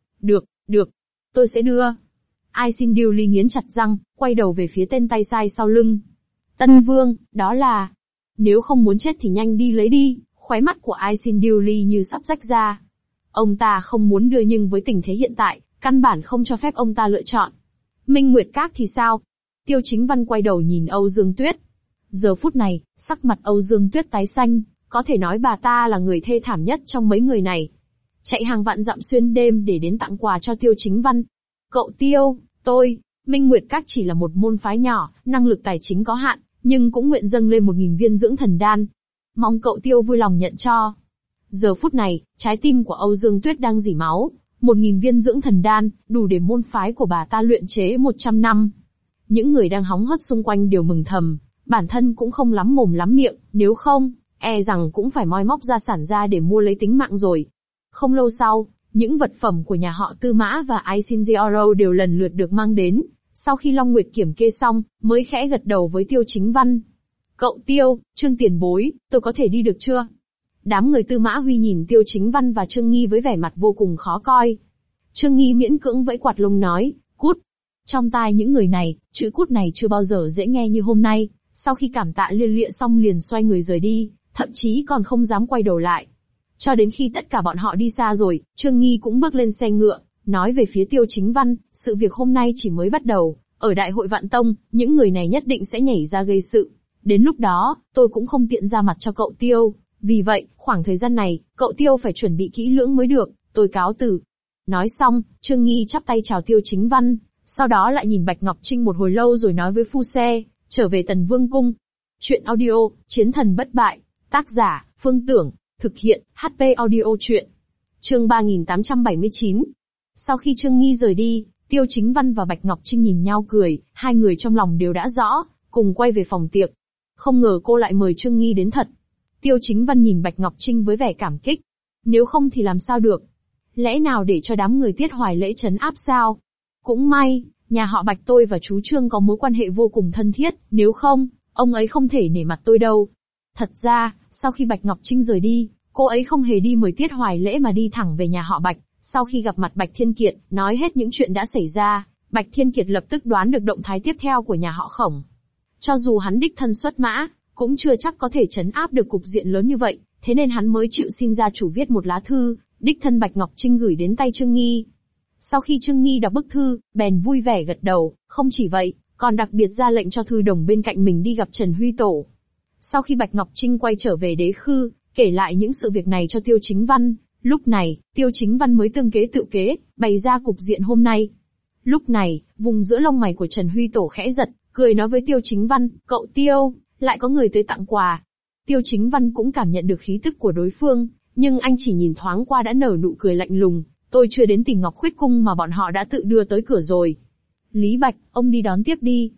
Được, tôi sẽ đưa. Aisin nghiến chặt răng, quay đầu về phía tên tay sai sau lưng. Tân Vương, đó là... Nếu không muốn chết thì nhanh đi lấy đi, khóe mắt của Aisin như sắp rách ra. Ông ta không muốn đưa nhưng với tình thế hiện tại, căn bản không cho phép ông ta lựa chọn. Minh Nguyệt Các thì sao? Tiêu Chính Văn quay đầu nhìn Âu Dương Tuyết. Giờ phút này, sắc mặt Âu Dương Tuyết tái xanh, có thể nói bà ta là người thê thảm nhất trong mấy người này. Chạy hàng vạn dặm xuyên đêm để đến tặng quà cho Tiêu Chính Văn. Cậu Tiêu, Minh Nguyệt Các chỉ là một môn phái nhỏ, năng lực tài chính có hạn, nhưng cũng nguyện dâng lên 1000 viên dưỡng thần đan. Mong cậu Tiêu vui lòng nhận cho. Giờ phút này, trái tim của Âu Dương Tuyết đang rỉ máu. 1000 viên dưỡng thần đan, đủ để môn phái của bà ta luyện chế 100 năm. Những người đang hóng hớt xung quanh đều mừng thầm, bản thân cũng không lắm mồm lắm miệng, nếu không, e rằng cũng phải moi móc gia sản ra để mua lấy tính mạng rồi. Không lâu sau, những vật phẩm của nhà họ Tư Mã và Aisin đều lần lượt được mang đến. Sau khi Long Nguyệt kiểm kê xong, mới khẽ gật đầu với Tiêu Chính Văn. Cậu Tiêu, Trương tiền bối, tôi có thể đi được chưa? Đám người Tư Mã Huy nhìn Tiêu Chính Văn và Trương Nghi với vẻ mặt vô cùng khó coi. Trương Nghi miễn cưỡng vẫy quạt lông nói, cút. Trong tai những người này, chữ cút này chưa bao giờ dễ nghe như hôm nay. Sau khi cảm tạ lia lịa xong liền xoay người rời đi, thậm chí còn không dám quay đầu lại. Cho đến khi tất cả bọn họ đi xa rồi, Trương Nghi cũng bước lên xe ngựa, nói về phía Tiêu Chính Văn, sự việc hôm nay chỉ mới bắt đầu, ở Đại hội Vạn Tông, những người này nhất định sẽ nhảy ra gây sự. Đến lúc đó, tôi cũng không tiện ra mặt cho cậu Tiêu, vì vậy, khoảng thời gian này, cậu Tiêu phải chuẩn bị kỹ lưỡng mới được, tôi cáo từ. Nói xong, Trương Nghi chắp tay chào Tiêu Chính Văn, sau đó lại nhìn Bạch Ngọc Trinh một hồi lâu rồi nói với phu xe, trở về Tần Vương Cung. Chuyện audio, Chiến thần bất bại, tác giả, Phương Tưởng, thực hiện, HP audio chuyện. Chương 3879. Sau khi Trương Nghi rời đi, Tiêu Chính Văn và Bạch Ngọc Trinh nhìn nhau cười, hai người trong lòng đều đã rõ, cùng quay về phòng tiệc. Không ngờ cô lại mời Trương Nghi đến thật. Tiêu Chính Văn nhìn Bạch Ngọc Trinh với vẻ cảm kích. Nếu không thì làm sao được? Lẽ nào để cho đám người Tiết Hoài Lễ trấn áp sao? Cũng may, nhà họ Bạch tôi và chú Trương có mối quan hệ vô cùng thân thiết, nếu không, ông ấy không thể nể mặt tôi đâu. Thật ra, sau khi Bạch Ngọc Trinh rời đi, cô ấy không hề đi mời Tiết Hoài Lễ mà đi thẳng về nhà họ Bạch. Sau khi gặp mặt Bạch Thiên Kiệt, nói hết những chuyện đã xảy ra, Bạch Thiên Kiệt lập tức đoán được động thái tiếp theo của nhà họ Khổng. Cho dù hắn đích thân xuất mã, cũng chưa chắc có thể trấn áp được cục diện lớn như vậy, thế nên hắn mới chịu xin gia chủ viết một lá thư, đích thân Bạch Ngọc Trinh gửi đến tay Trương Nghi. Sau khi Trương Nghi đọc bức thư, bèn vui vẻ gật đầu, không chỉ vậy, còn đặc biệt ra lệnh cho thư đồng bên cạnh mình đi gặp Trần Huy Tổ. Sau khi Bạch Ngọc Trinh quay trở về Đế Khư, kể lại những sự việc này cho Tiêu Chính Văn, lúc này, Tiêu Chính Văn mới tương kế tự kế, bày ra cục diện hôm nay. Lúc này, vùng giữa lông mày của Trần Huy Tổ khẽ giật, cười nói với Tiêu Chính Văn, cậu Tiêu, lại có người tới tặng quà. Tiêu Chính Văn cũng cảm nhận được khí tức của đối phương, nhưng anh chỉ nhìn thoáng qua đã nở nụ cười lạnh lùng, tôi chưa đến tìm Ngọc Khuyết Cung mà bọn họ đã tự đưa tới cửa rồi. Lý Bạch, ông đi đón tiếp đi.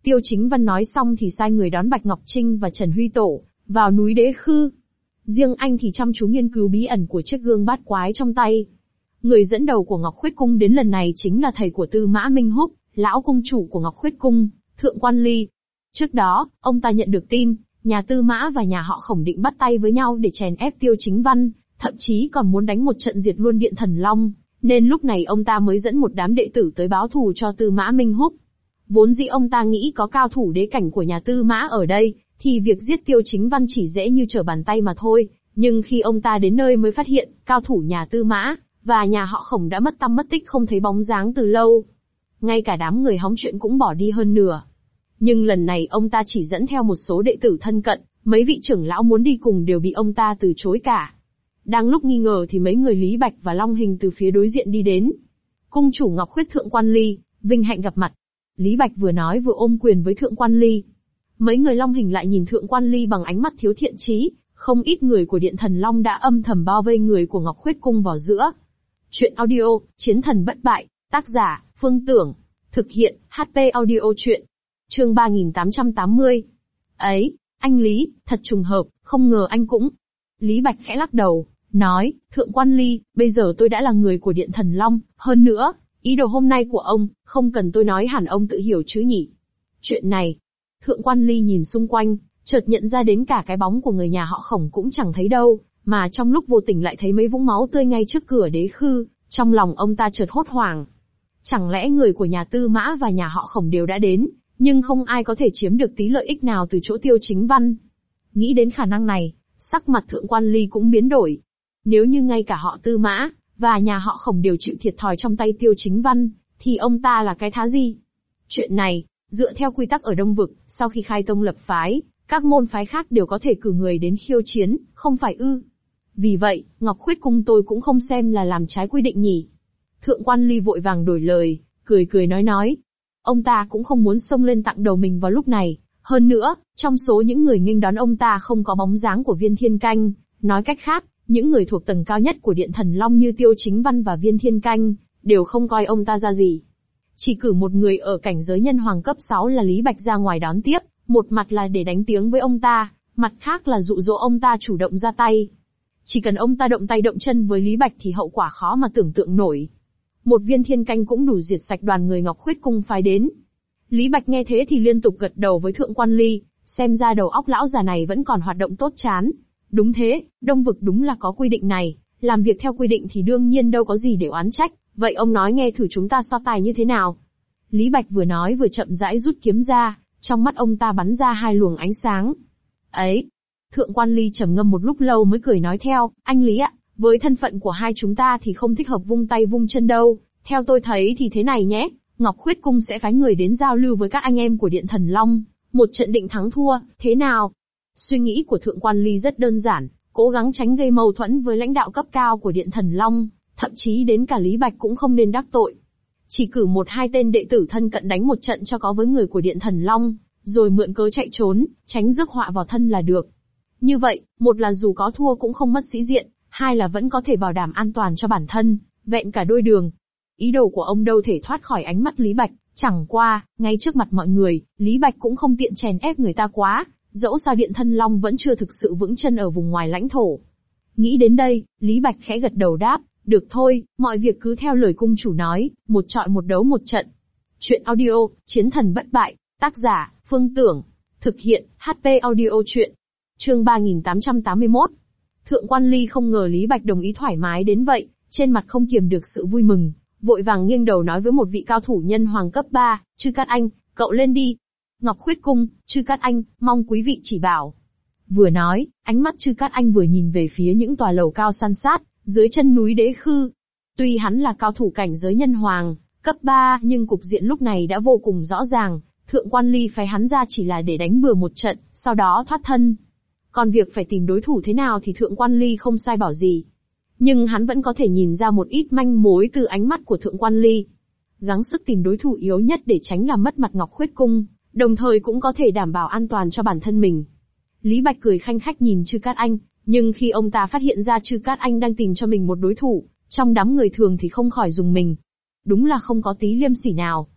Tiêu Chính Văn nói xong thì sai người đón Bạch Ngọc Trinh và Trần Huy Tổ vào núi Đế Khư. Riêng anh thì chăm chú nghiên cứu bí ẩn của chiếc gương bát quái trong tay. Người dẫn đầu của Ngọc Khuyết Cung đến lần này chính là thầy của Tư Mã Minh Húc, lão cung chủ của Ngọc Khuyết Cung, Thượng Quan Ly. Trước đó, ông ta nhận được tin, nhà Tư Mã và nhà họ Khổng định bắt tay với nhau để chèn ép Tiêu Chính Văn, thậm chí còn muốn đánh một trận diệt luôn Điện Thần Long, nên lúc này ông ta mới dẫn một đám đệ tử tới báo thù cho Tư Mã Minh Húc. Vốn dĩ ông ta nghĩ có cao thủ đế cảnh của nhà Tư Mã ở đây, thì việc giết Tiêu Chính Văn chỉ dễ như trở bàn tay mà thôi, nhưng khi ông ta đến nơi mới phát hiện, cao thủ nhà Tư Mã và nhà họ Khổng đã mất tăm mất tích không thấy bóng dáng từ lâu. Ngay cả đám người hóng chuyện cũng bỏ đi hơn nửa. Nhưng lần này ông ta chỉ dẫn theo một số đệ tử thân cận, mấy vị trưởng lão muốn đi cùng đều bị ông ta từ chối cả. Đang lúc nghi ngờ thì mấy người Lý Bạch và Long Hình từ phía đối diện đi đến. Cung chủ Ngọc Khuyết Thượng Quan Ly, vinh hạnh gặp mặt. Lý Bạch vừa nói vừa ôm quyền với Thượng Quan Ly. Mấy người Long Hình lại nhìn Thượng Quan Ly bằng ánh mắt thiếu thiện chí, không ít người của Điện Thần Long đã âm thầm bao vây người của Ngọc Khuyết Cung vào giữa. Chuyện audio, Chiến thần bất bại, tác giả, Phương Tưởng. Thực hiện, HP audio chuyện. Chương 3880. Ấy, anh Lý, thật trùng hợp, không ngờ anh cũng. Lý Bạch khẽ lắc đầu, nói, Thượng Quan Ly, bây giờ tôi đã là người của Điện Thần Long, hơn nữa, ý đồ hôm nay của ông, không cần tôi nói hẳn ông tự hiểu chứ nhỉ. Chuyện này, Thượng Quan Ly nhìn xung quanh, chợt nhận ra đến cả cái bóng của người nhà họ Khổng cũng chẳng thấy đâu, mà trong lúc vô tình lại thấy mấy vũng máu tươi ngay trước cửa Đế Khư, trong lòng ông ta chợt hốt hoảng. Chẳng lẽ người của nhà Tư Mã và nhà họ Khổng đều đã đến, nhưng không ai có thể chiếm được tí lợi ích nào từ chỗ Tiêu Chính Văn. Nghĩ đến khả năng này, sắc mặt Thượng Quan Ly cũng biến đổi. Nếu như ngay cả họ Tư Mã và nhà họ Khổng đều chịu thiệt thòi trong tay Tiêu Chính Văn, thì ông ta là cái thá gì? Chuyện này, dựa theo quy tắc ở Đông Vực, sau khi khai tông lập phái, các môn phái khác đều có thể cử người đến khiêu chiến, không phải ư? Vì vậy, Ngọc Khuyết Cung tôi cũng không xem là làm trái quy định nhỉ. Thượng Quan Ly vội vàng đổi lời, cười nói. Ông ta cũng không muốn xông lên tặng đầu mình vào lúc này. Hơn nữa, trong số những người nghênh đón ông ta không có bóng dáng của Viên Thiên Canh. Nói cách khác, những người thuộc tầng cao nhất của Điện Thần Long như Tiêu Chính Văn và Viên Thiên Canh, đều không coi ông ta ra gì. Chỉ cử một người ở cảnh giới nhân hoàng cấp 6 là Lý Bạch ra ngoài đón tiếp, một mặt là để đánh tiếng với ông ta, mặt khác là dụ dỗ ông ta chủ động ra tay. Chỉ cần ông ta động tay động chân với Lý Bạch thì hậu quả khó mà tưởng tượng nổi. Một Viên Thiên Canh cũng đủ diệt sạch đoàn người Ngọc Khuyết Cung phái đến. Lý Bạch nghe thế thì liên tục gật đầu với Thượng Quan Ly, xem ra đầu óc lão già này vẫn còn hoạt động tốt chán. Đúng thế, Đông Vực đúng là có quy định này, làm việc theo quy định thì đương nhiên đâu có gì để oán trách, vậy ông nói nghe thử chúng ta so tài như thế nào. Lý Bạch vừa nói vừa chậm rãi rút kiếm ra, trong mắt ông ta bắn ra hai luồng ánh sáng. Ấy! Thượng Quan Ly trầm ngâm một lúc lâu mới cười nói theo, anh Lý ạ, với thân phận của hai chúng ta thì không thích hợp vung tay vung chân đâu, theo tôi thấy thì thế này nhé, Ngọc Khuyết Cung sẽ phái người đến giao lưu với các anh em của Điện Thần Long, một trận định thắng thua, thế nào? Suy nghĩ của Thượng Quan Ly rất đơn giản, cố gắng tránh gây mâu thuẫn với lãnh đạo cấp cao của Điện Thần Long, thậm chí đến cả Lý Bạch cũng không nên đắc tội. Chỉ cử một hai tên đệ tử thân cận đánh một trận cho có với người của Điện Thần Long, rồi mượn cớ chạy trốn, tránh rước họa vào thân là được. Như vậy, một là dù có thua cũng không mất sĩ diện, hai là vẫn có thể bảo đảm an toàn cho bản thân, vẹn cả đôi đường. Ý đồ của ông đâu thể thoát khỏi ánh mắt Lý Bạch, chẳng qua, ngay trước mặt mọi người, Lý Bạch cũng không tiện chèn ép người ta quá, dẫu sao Điện Thần Long vẫn chưa thực sự vững chân ở vùng ngoài lãnh thổ. Nghĩ đến đây, Lý Bạch khẽ gật đầu đáp, được thôi, mọi việc cứ theo lời cung chủ nói, một trọi một đấu một trận. Chuyện audio, Chiến thần bất bại, tác giả, Phương Tưởng. Thực hiện, HP audio chuyện. Chương 3881. Thượng Quan Ly không ngờ Lý Bạch đồng ý thoải mái đến vậy, trên mặt không kiềm được sự vui mừng, vội vàng nghiêng đầu nói với một vị cao thủ nhân hoàng cấp 3, Chư Cát Anh, cậu lên đi. Ngọc Khuyết Cung, Chư Cát Anh, mong quý vị chỉ bảo. Vừa nói, ánh mắt Chư Cát Anh vừa nhìn về phía những tòa lầu cao san sát, dưới chân núi Đế Khư. Tuy hắn là cao thủ cảnh giới nhân hoàng, cấp 3, nhưng cục diện lúc này đã vô cùng rõ ràng, Thượng Quan Ly phái hắn ra chỉ là để đánh bừa một trận, sau đó thoát thân. Còn việc phải tìm đối thủ thế nào thì Thượng Quan Ly không sai bảo gì. Nhưng hắn vẫn có thể nhìn ra một ít manh mối từ ánh mắt của Thượng Quan Ly. Gắng sức tìm đối thủ yếu nhất để tránh làm mất mặt Ngọc Khuyết Cung, đồng thời cũng có thể đảm bảo an toàn cho bản thân mình. Lý Bạch cười khanh khách nhìn Chư Cát Anh, nhưng khi ông ta phát hiện ra Chư Cát Anh đang tìm cho mình một đối thủ, trong đám người thường thì không khỏi rùng mình. Đúng là không có tí liêm sỉ nào.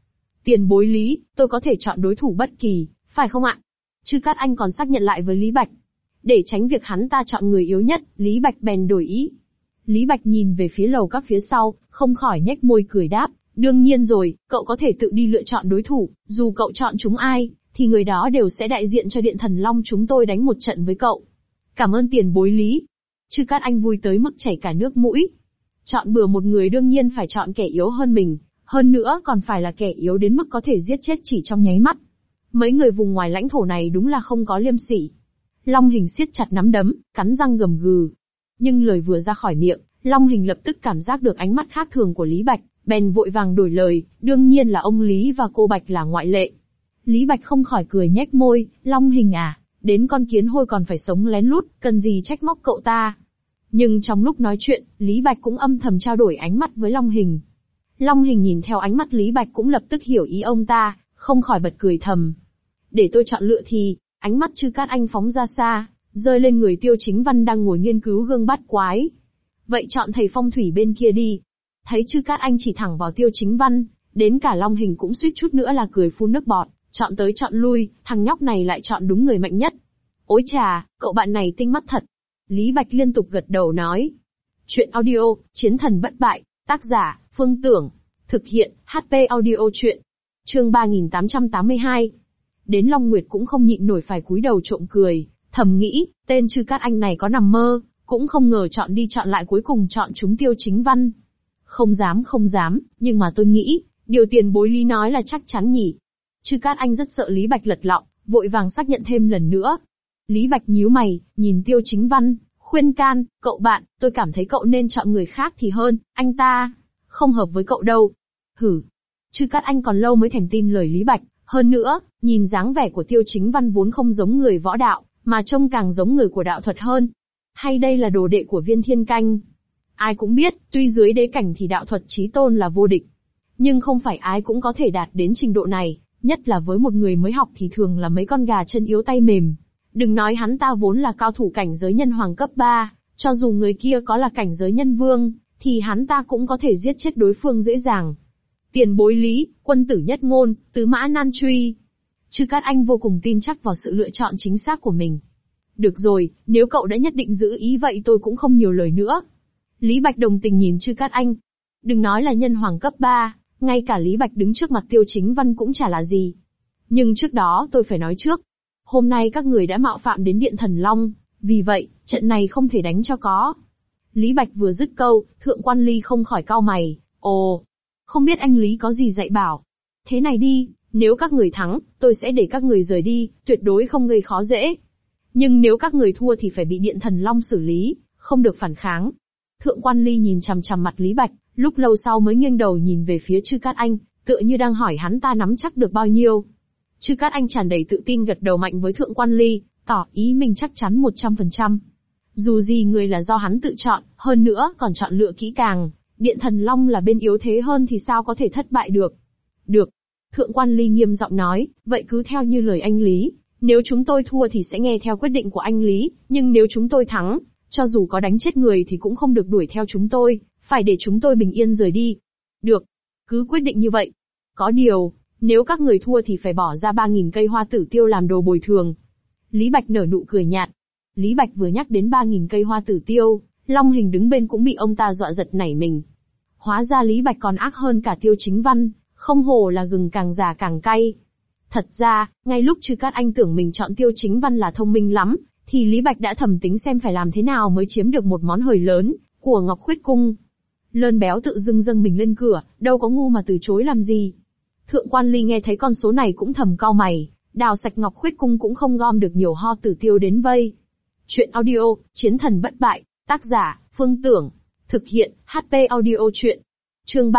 Tiền bối Lý, tôi có thể chọn đối thủ bất kỳ, phải không ạ? Chư Cát Anh còn xác nhận lại với Lý Bạch. Để tránh việc hắn ta chọn người yếu nhất, Lý Bạch bèn đổi ý. Lý Bạch nhìn về phía lầu các phía sau, không khỏi nhếch môi cười đáp, đương nhiên rồi, cậu có thể tự đi lựa chọn đối thủ, dù cậu chọn chúng ai, thì người đó đều sẽ đại diện cho Điện Thần Long chúng tôi đánh một trận với cậu. Cảm ơn tiền bối Lý. Chư Cát Anh vui tới mức chảy cả nước mũi. Chọn bừa một người đương nhiên phải chọn kẻ yếu hơn mình, hơn nữa còn phải là kẻ yếu đến mức có thể giết chết chỉ trong nháy mắt. Mấy người vùng ngoài lãnh thổ này đúng là không có liêm sỉ. Long Hình siết chặt nắm đấm, cắn răng gầm gừ. Nhưng lời vừa ra khỏi miệng, Long Hình lập tức cảm giác được ánh mắt khác thường của Lý Bạch, bèn vội vàng đổi lời, đương nhiên là ông Lý và cô Bạch là ngoại lệ. Lý Bạch không khỏi cười nhếch môi, Long Hình à, đến con kiến hôi còn phải sống lén lút, cần gì trách móc cậu ta. Nhưng trong lúc nói chuyện, Lý Bạch cũng âm thầm trao đổi ánh mắt với Long Hình. Long Hình nhìn theo ánh mắt Lý Bạch cũng lập tức hiểu ý ông ta, không khỏi bật cười thầm. Để tôi chọn lựa thì, ánh mắt Chư Cát Anh phóng ra xa, rơi lên người Tiêu Chính Văn đang ngồi nghiên cứu gương bát quái. Vậy chọn thầy phong thủy bên kia đi. Thấy Chư Cát Anh chỉ thẳng vào Tiêu Chính Văn, đến cả Long Hình cũng suýt chút nữa là cười phun nước bọt, chọn tới chọn lui, thằng nhóc này lại chọn đúng người mạnh nhất. Ôi chà, cậu bạn này tinh mắt thật. Lý Bạch liên tục gật đầu nói. Chuyện audio, Chiến thần bất bại, tác giả, Phương Tưởng. Thực hiện, HP audio chuyện. Chương 3882. Đến Long Nguyệt cũng không nhịn nổi phải cúi đầu trộm cười, thầm nghĩ, tên Chư Cát Anh này có nằm mơ, cũng không ngờ chọn đi chọn lại cuối cùng chọn chúng Tiêu Chính Văn. Không dám, nhưng mà tôi nghĩ, điều tiền bối Lý nói là chắc chắn nhỉ. Chư Cát Anh rất sợ Lý Bạch lật lọng, vội vàng xác nhận thêm lần nữa. Lý Bạch nhíu mày, nhìn Tiêu Chính Văn, khuyên can, cậu bạn, tôi cảm thấy cậu nên chọn người khác thì hơn, anh ta không hợp với cậu đâu. Hử. Chư Cát Anh còn lâu mới thèm tin lời Lý Bạch, hơn nữa, nhìn dáng vẻ của Tiêu Chính Văn vốn không giống người võ đạo, mà trông càng giống người của đạo thuật hơn. Hay đây là đồ đệ của Viên Thiên Canh? Ai cũng biết, tuy dưới đế cảnh thì đạo thuật chí tôn là vô địch. Nhưng không phải ai cũng có thể đạt đến trình độ này, nhất là với một người mới học thì thường là mấy con gà chân yếu tay mềm. Đừng nói hắn ta vốn là cao thủ cảnh giới nhân hoàng cấp 3, cho dù người kia có là cảnh giới nhân vương, thì hắn ta cũng có thể giết chết đối phương dễ dàng. Tiền bối Lý, quân tử nhất ngôn, tứ mã nan truy. Chư Cát Anh vô cùng tin chắc vào sự lựa chọn chính xác của mình. Được rồi, nếu cậu đã nhất định giữ ý vậy tôi cũng không nhiều lời nữa. Lý Bạch đồng tình nhìn Chư Cát Anh. Đừng nói là nhân hoàng cấp 3, ngay cả Lý Bạch đứng trước mặt Tiêu Chính Văn cũng chả là gì. Nhưng trước đó tôi phải nói trước. Hôm nay các người đã mạo phạm đến Điện Thần Long, vì vậy, trận này không thể đánh cho có. Lý Bạch vừa dứt câu, Thượng Quan Ly không khỏi cau mày, ồ, không biết anh Lý có gì dạy bảo. Thế này đi, nếu các người thắng, tôi sẽ để các người rời đi, tuyệt đối không gây khó dễ. Nhưng nếu các người thua thì phải bị Điện Thần Long xử lý, không được phản kháng. Thượng Quan Ly nhìn chằm chằm mặt Lý Bạch, lúc lâu sau mới nghiêng đầu nhìn về phía Chư Cát Anh, tựa như đang hỏi hắn ta nắm chắc được bao nhiêu. Chư Cát Anh tràn đầy tự tin gật đầu mạnh với Thượng Quan Ly, tỏ ý mình chắc chắn 100%. Dù gì người là do hắn tự chọn, hơn nữa còn chọn lựa kỹ càng, Điện Thần Long là bên yếu thế hơn thì sao có thể thất bại được. Được. Thượng Quan Ly nghiêm giọng nói, vậy cứ theo như lời anh Lý, nếu chúng tôi thua thì sẽ nghe theo quyết định của anh Lý, nhưng nếu chúng tôi thắng, cho dù có đánh chết người thì cũng không được đuổi theo chúng tôi, phải để chúng tôi bình yên rời đi. Được. Cứ quyết định như vậy. Có điều, nếu các người thua thì phải bỏ ra 3.000 cây hoa tử tiêu làm đồ bồi thường. Lý Bạch nở nụ cười nhạt. Lý Bạch vừa nhắc đến 3.000 cây hoa tử tiêu, Long Hình đứng bên cũng bị ông ta dọa giật nảy mình. Hóa ra Lý Bạch còn ác hơn cả Tiêu Chính Văn, không hổ là gừng càng già càng cay. Thật ra, ngay lúc Chư Cát Anh tưởng mình chọn Tiêu Chính Văn là thông minh lắm, thì Lý Bạch đã thầm tính xem phải làm thế nào mới chiếm được một món hời lớn của Ngọc Khuyết Cung. Lơn béo tự dưng dâng mình lên cửa, đâu có ngu mà từ chối làm gì. Thượng Quan Ly nghe thấy con số này cũng thầm cau mày, đào sạch Ngọc Khuyết Cung cũng không gom được nhiều ho tử tiêu đến vây. Chuyện audio, Chiến thần bất bại, tác giả, Phương Tưởng. Thực hiện, HP audio chuyện. Chương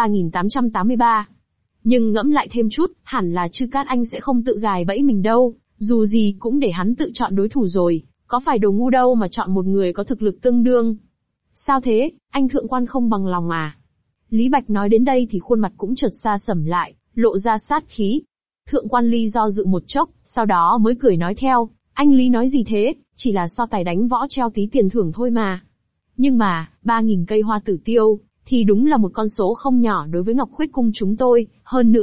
3883. Nhưng ngẫm lại thêm chút, hẳn là Chư Cát Anh sẽ không tự gài bẫy mình đâu, dù gì cũng để hắn tự chọn đối thủ rồi, có phải đồ ngu đâu mà chọn một người có thực lực tương đương. Sao thế, anh Thượng Quan không bằng lòng à? Lý Bạch nói đến đây thì khuôn mặt cũng chợt xa sầm lại, lộ ra sát khí. Thượng Quan Ly do dự một chốc, sau đó mới cười nói theo, anh Lý nói gì thế, chỉ là so tài đánh võ treo tí tiền thưởng thôi mà. Nhưng mà, 3.000 cây hoa tử tiêu, thì đúng là một con số không nhỏ đối với Ngọc Khuyết Cung chúng tôi, hơn nữa,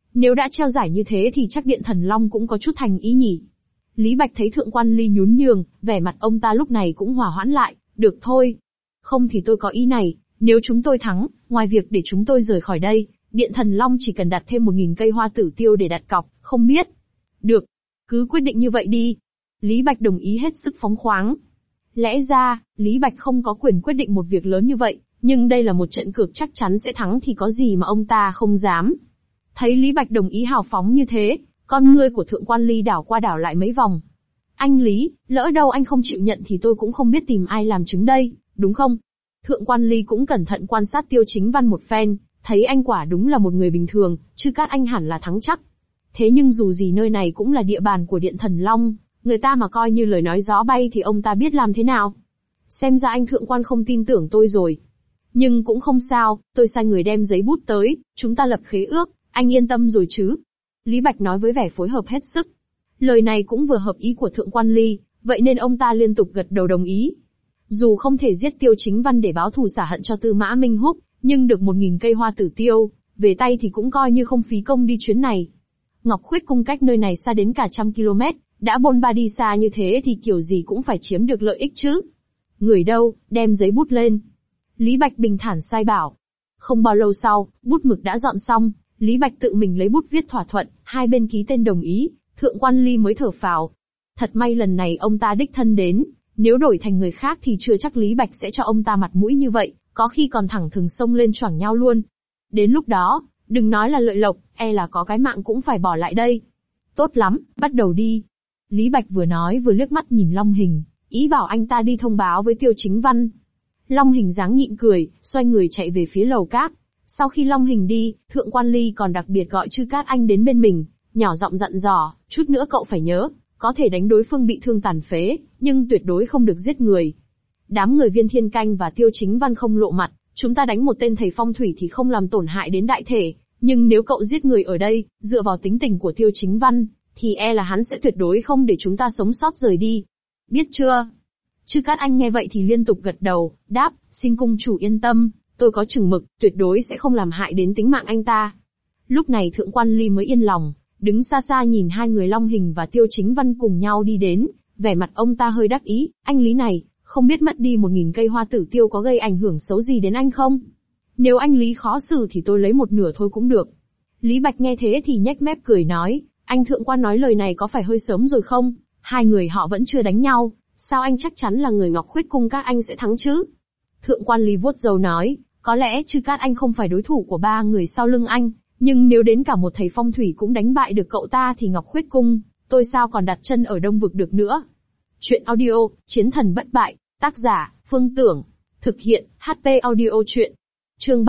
Nếu đã treo giải như thế thì chắc Điện Thần Long cũng có chút thành ý nhỉ. Lý Bạch thấy Thượng quan Ly nhún nhường, vẻ mặt ông ta lúc này cũng hòa hoãn lại, được thôi. Không thì tôi có ý này, nếu chúng tôi thắng, ngoài việc để chúng tôi rời khỏi đây, Điện Thần Long chỉ cần đặt thêm 1.000 cây hoa tử tiêu để đặt cọc, không biết. Được, cứ quyết định như vậy đi. Lý Bạch đồng ý hết sức phóng khoáng. Lẽ ra, Lý Bạch không có quyền quyết định một việc lớn như vậy, nhưng đây là một trận cược chắc chắn sẽ thắng thì có gì mà ông ta không dám. Thấy Lý Bạch đồng ý hào phóng như thế, con ngươi của Thượng quan Ly đảo qua đảo lại mấy vòng. Anh Lý, lỡ đâu anh không chịu nhận thì tôi cũng không biết tìm ai làm chứng đây, đúng không? Thượng quan Ly cũng cẩn thận quan sát Tiêu Chính Văn một phen, thấy anh quả đúng là một người bình thường, Chư Cát Anh hẳn là thắng chắc. Thế nhưng dù gì nơi này cũng là địa bàn của Điện Thần Long, người ta mà coi như lời nói gió bay thì ông ta biết làm thế nào. Xem ra anh Thượng quan không tin tưởng tôi rồi. Nhưng cũng không sao, tôi sai người đem giấy bút tới, chúng ta lập khế ước, anh yên tâm rồi chứ. Lý Bạch nói với vẻ phối hợp hết sức. Lời này cũng vừa hợp ý của Thượng quan Ly, vậy nên ông ta liên tục gật đầu đồng ý. Dù không thể giết Tiêu Chính Văn để báo thù xả hận cho Tư Mã Minh Húc, nhưng được 1.000 cây hoa tử tiêu, về tay thì cũng coi như không phí công đi chuyến này. Ngọc Khuyết Cung cách nơi này xa đến cả 100 km, đã bôn ba đi xa như thế thì kiểu gì cũng phải chiếm được lợi ích chứ. Người đâu, đem giấy bút lên. Lý Bạch bình thản sai bảo. Không bao lâu sau, bút mực đã dọn xong, Lý Bạch tự mình lấy bút viết thỏa thuận, hai bên ký tên đồng ý, Thượng quan Ly mới thở phào. Thật may lần này ông ta đích thân đến, nếu đổi thành người khác thì chưa chắc Lý Bạch sẽ cho ông ta mặt mũi như vậy, có khi còn thẳng thừng xông lên choảng nhau luôn. Đến lúc đó, đừng nói là lợi lộc, e là có cái mạng cũng phải bỏ lại đây. Tốt lắm, bắt đầu đi. Lý Bạch vừa nói vừa liếc mắt nhìn Long Hình, ý bảo anh ta đi thông báo với Tiêu Chính Văn. Long Hình dáng nhịn cười, xoay người chạy về phía lầu cát. Sau khi Long Hình đi, Thượng quan Ly còn đặc biệt gọi Chư Cát Anh đến bên mình, nhỏ giọng dặn dò, chút nữa cậu phải nhớ, có thể đánh đối phương bị thương tàn phế, nhưng tuyệt đối không được giết người. Đám người Viên Thiên Canh và Tiêu Chính Văn không lộ mặt, chúng ta đánh một tên thầy phong thủy thì không làm tổn hại đến đại thể, nhưng nếu cậu giết người ở đây, dựa vào tính tình của Tiêu Chính Văn, thì e là hắn sẽ tuyệt đối không để chúng ta sống sót rời đi. Biết chưa? Chư Cát Anh nghe vậy thì liên tục gật đầu, đáp, xin cung chủ yên tâm, tôi có chừng mực, tuyệt đối sẽ không làm hại đến tính mạng anh ta. Lúc này Thượng quan Ly mới yên lòng, đứng xa xa nhìn hai người Long Hình và Tiêu Chính Văn cùng nhau đi đến, vẻ mặt ông ta hơi đắc ý, anh Lý này, không biết mất đi 1.000 cây hoa tử tiêu có gây ảnh hưởng xấu gì đến anh không? Nếu anh Lý khó xử thì tôi lấy một nửa thôi cũng được. Lý Bạch nghe thế thì nhếch mép cười nói, anh Thượng quan nói lời này có phải hơi sớm rồi không? Hai người họ vẫn chưa đánh nhau, sao anh chắc chắn là người Ngọc Khuyết Cung các anh sẽ thắng chứ? Thượng quan Lý vuốt râu nói, có lẽ Chư Cát Anh không phải đối thủ của ba người sau lưng anh, nhưng nếu đến cả một thầy phong thủy cũng đánh bại được cậu ta thì Ngọc Khuyết Cung, tôi sao còn đặt chân ở Đông Vực được nữa. Chuyện audio, Chiến Thần Bất Bại, tác giả, Phương Tưởng, thực hiện, HP audio chuyện. Chương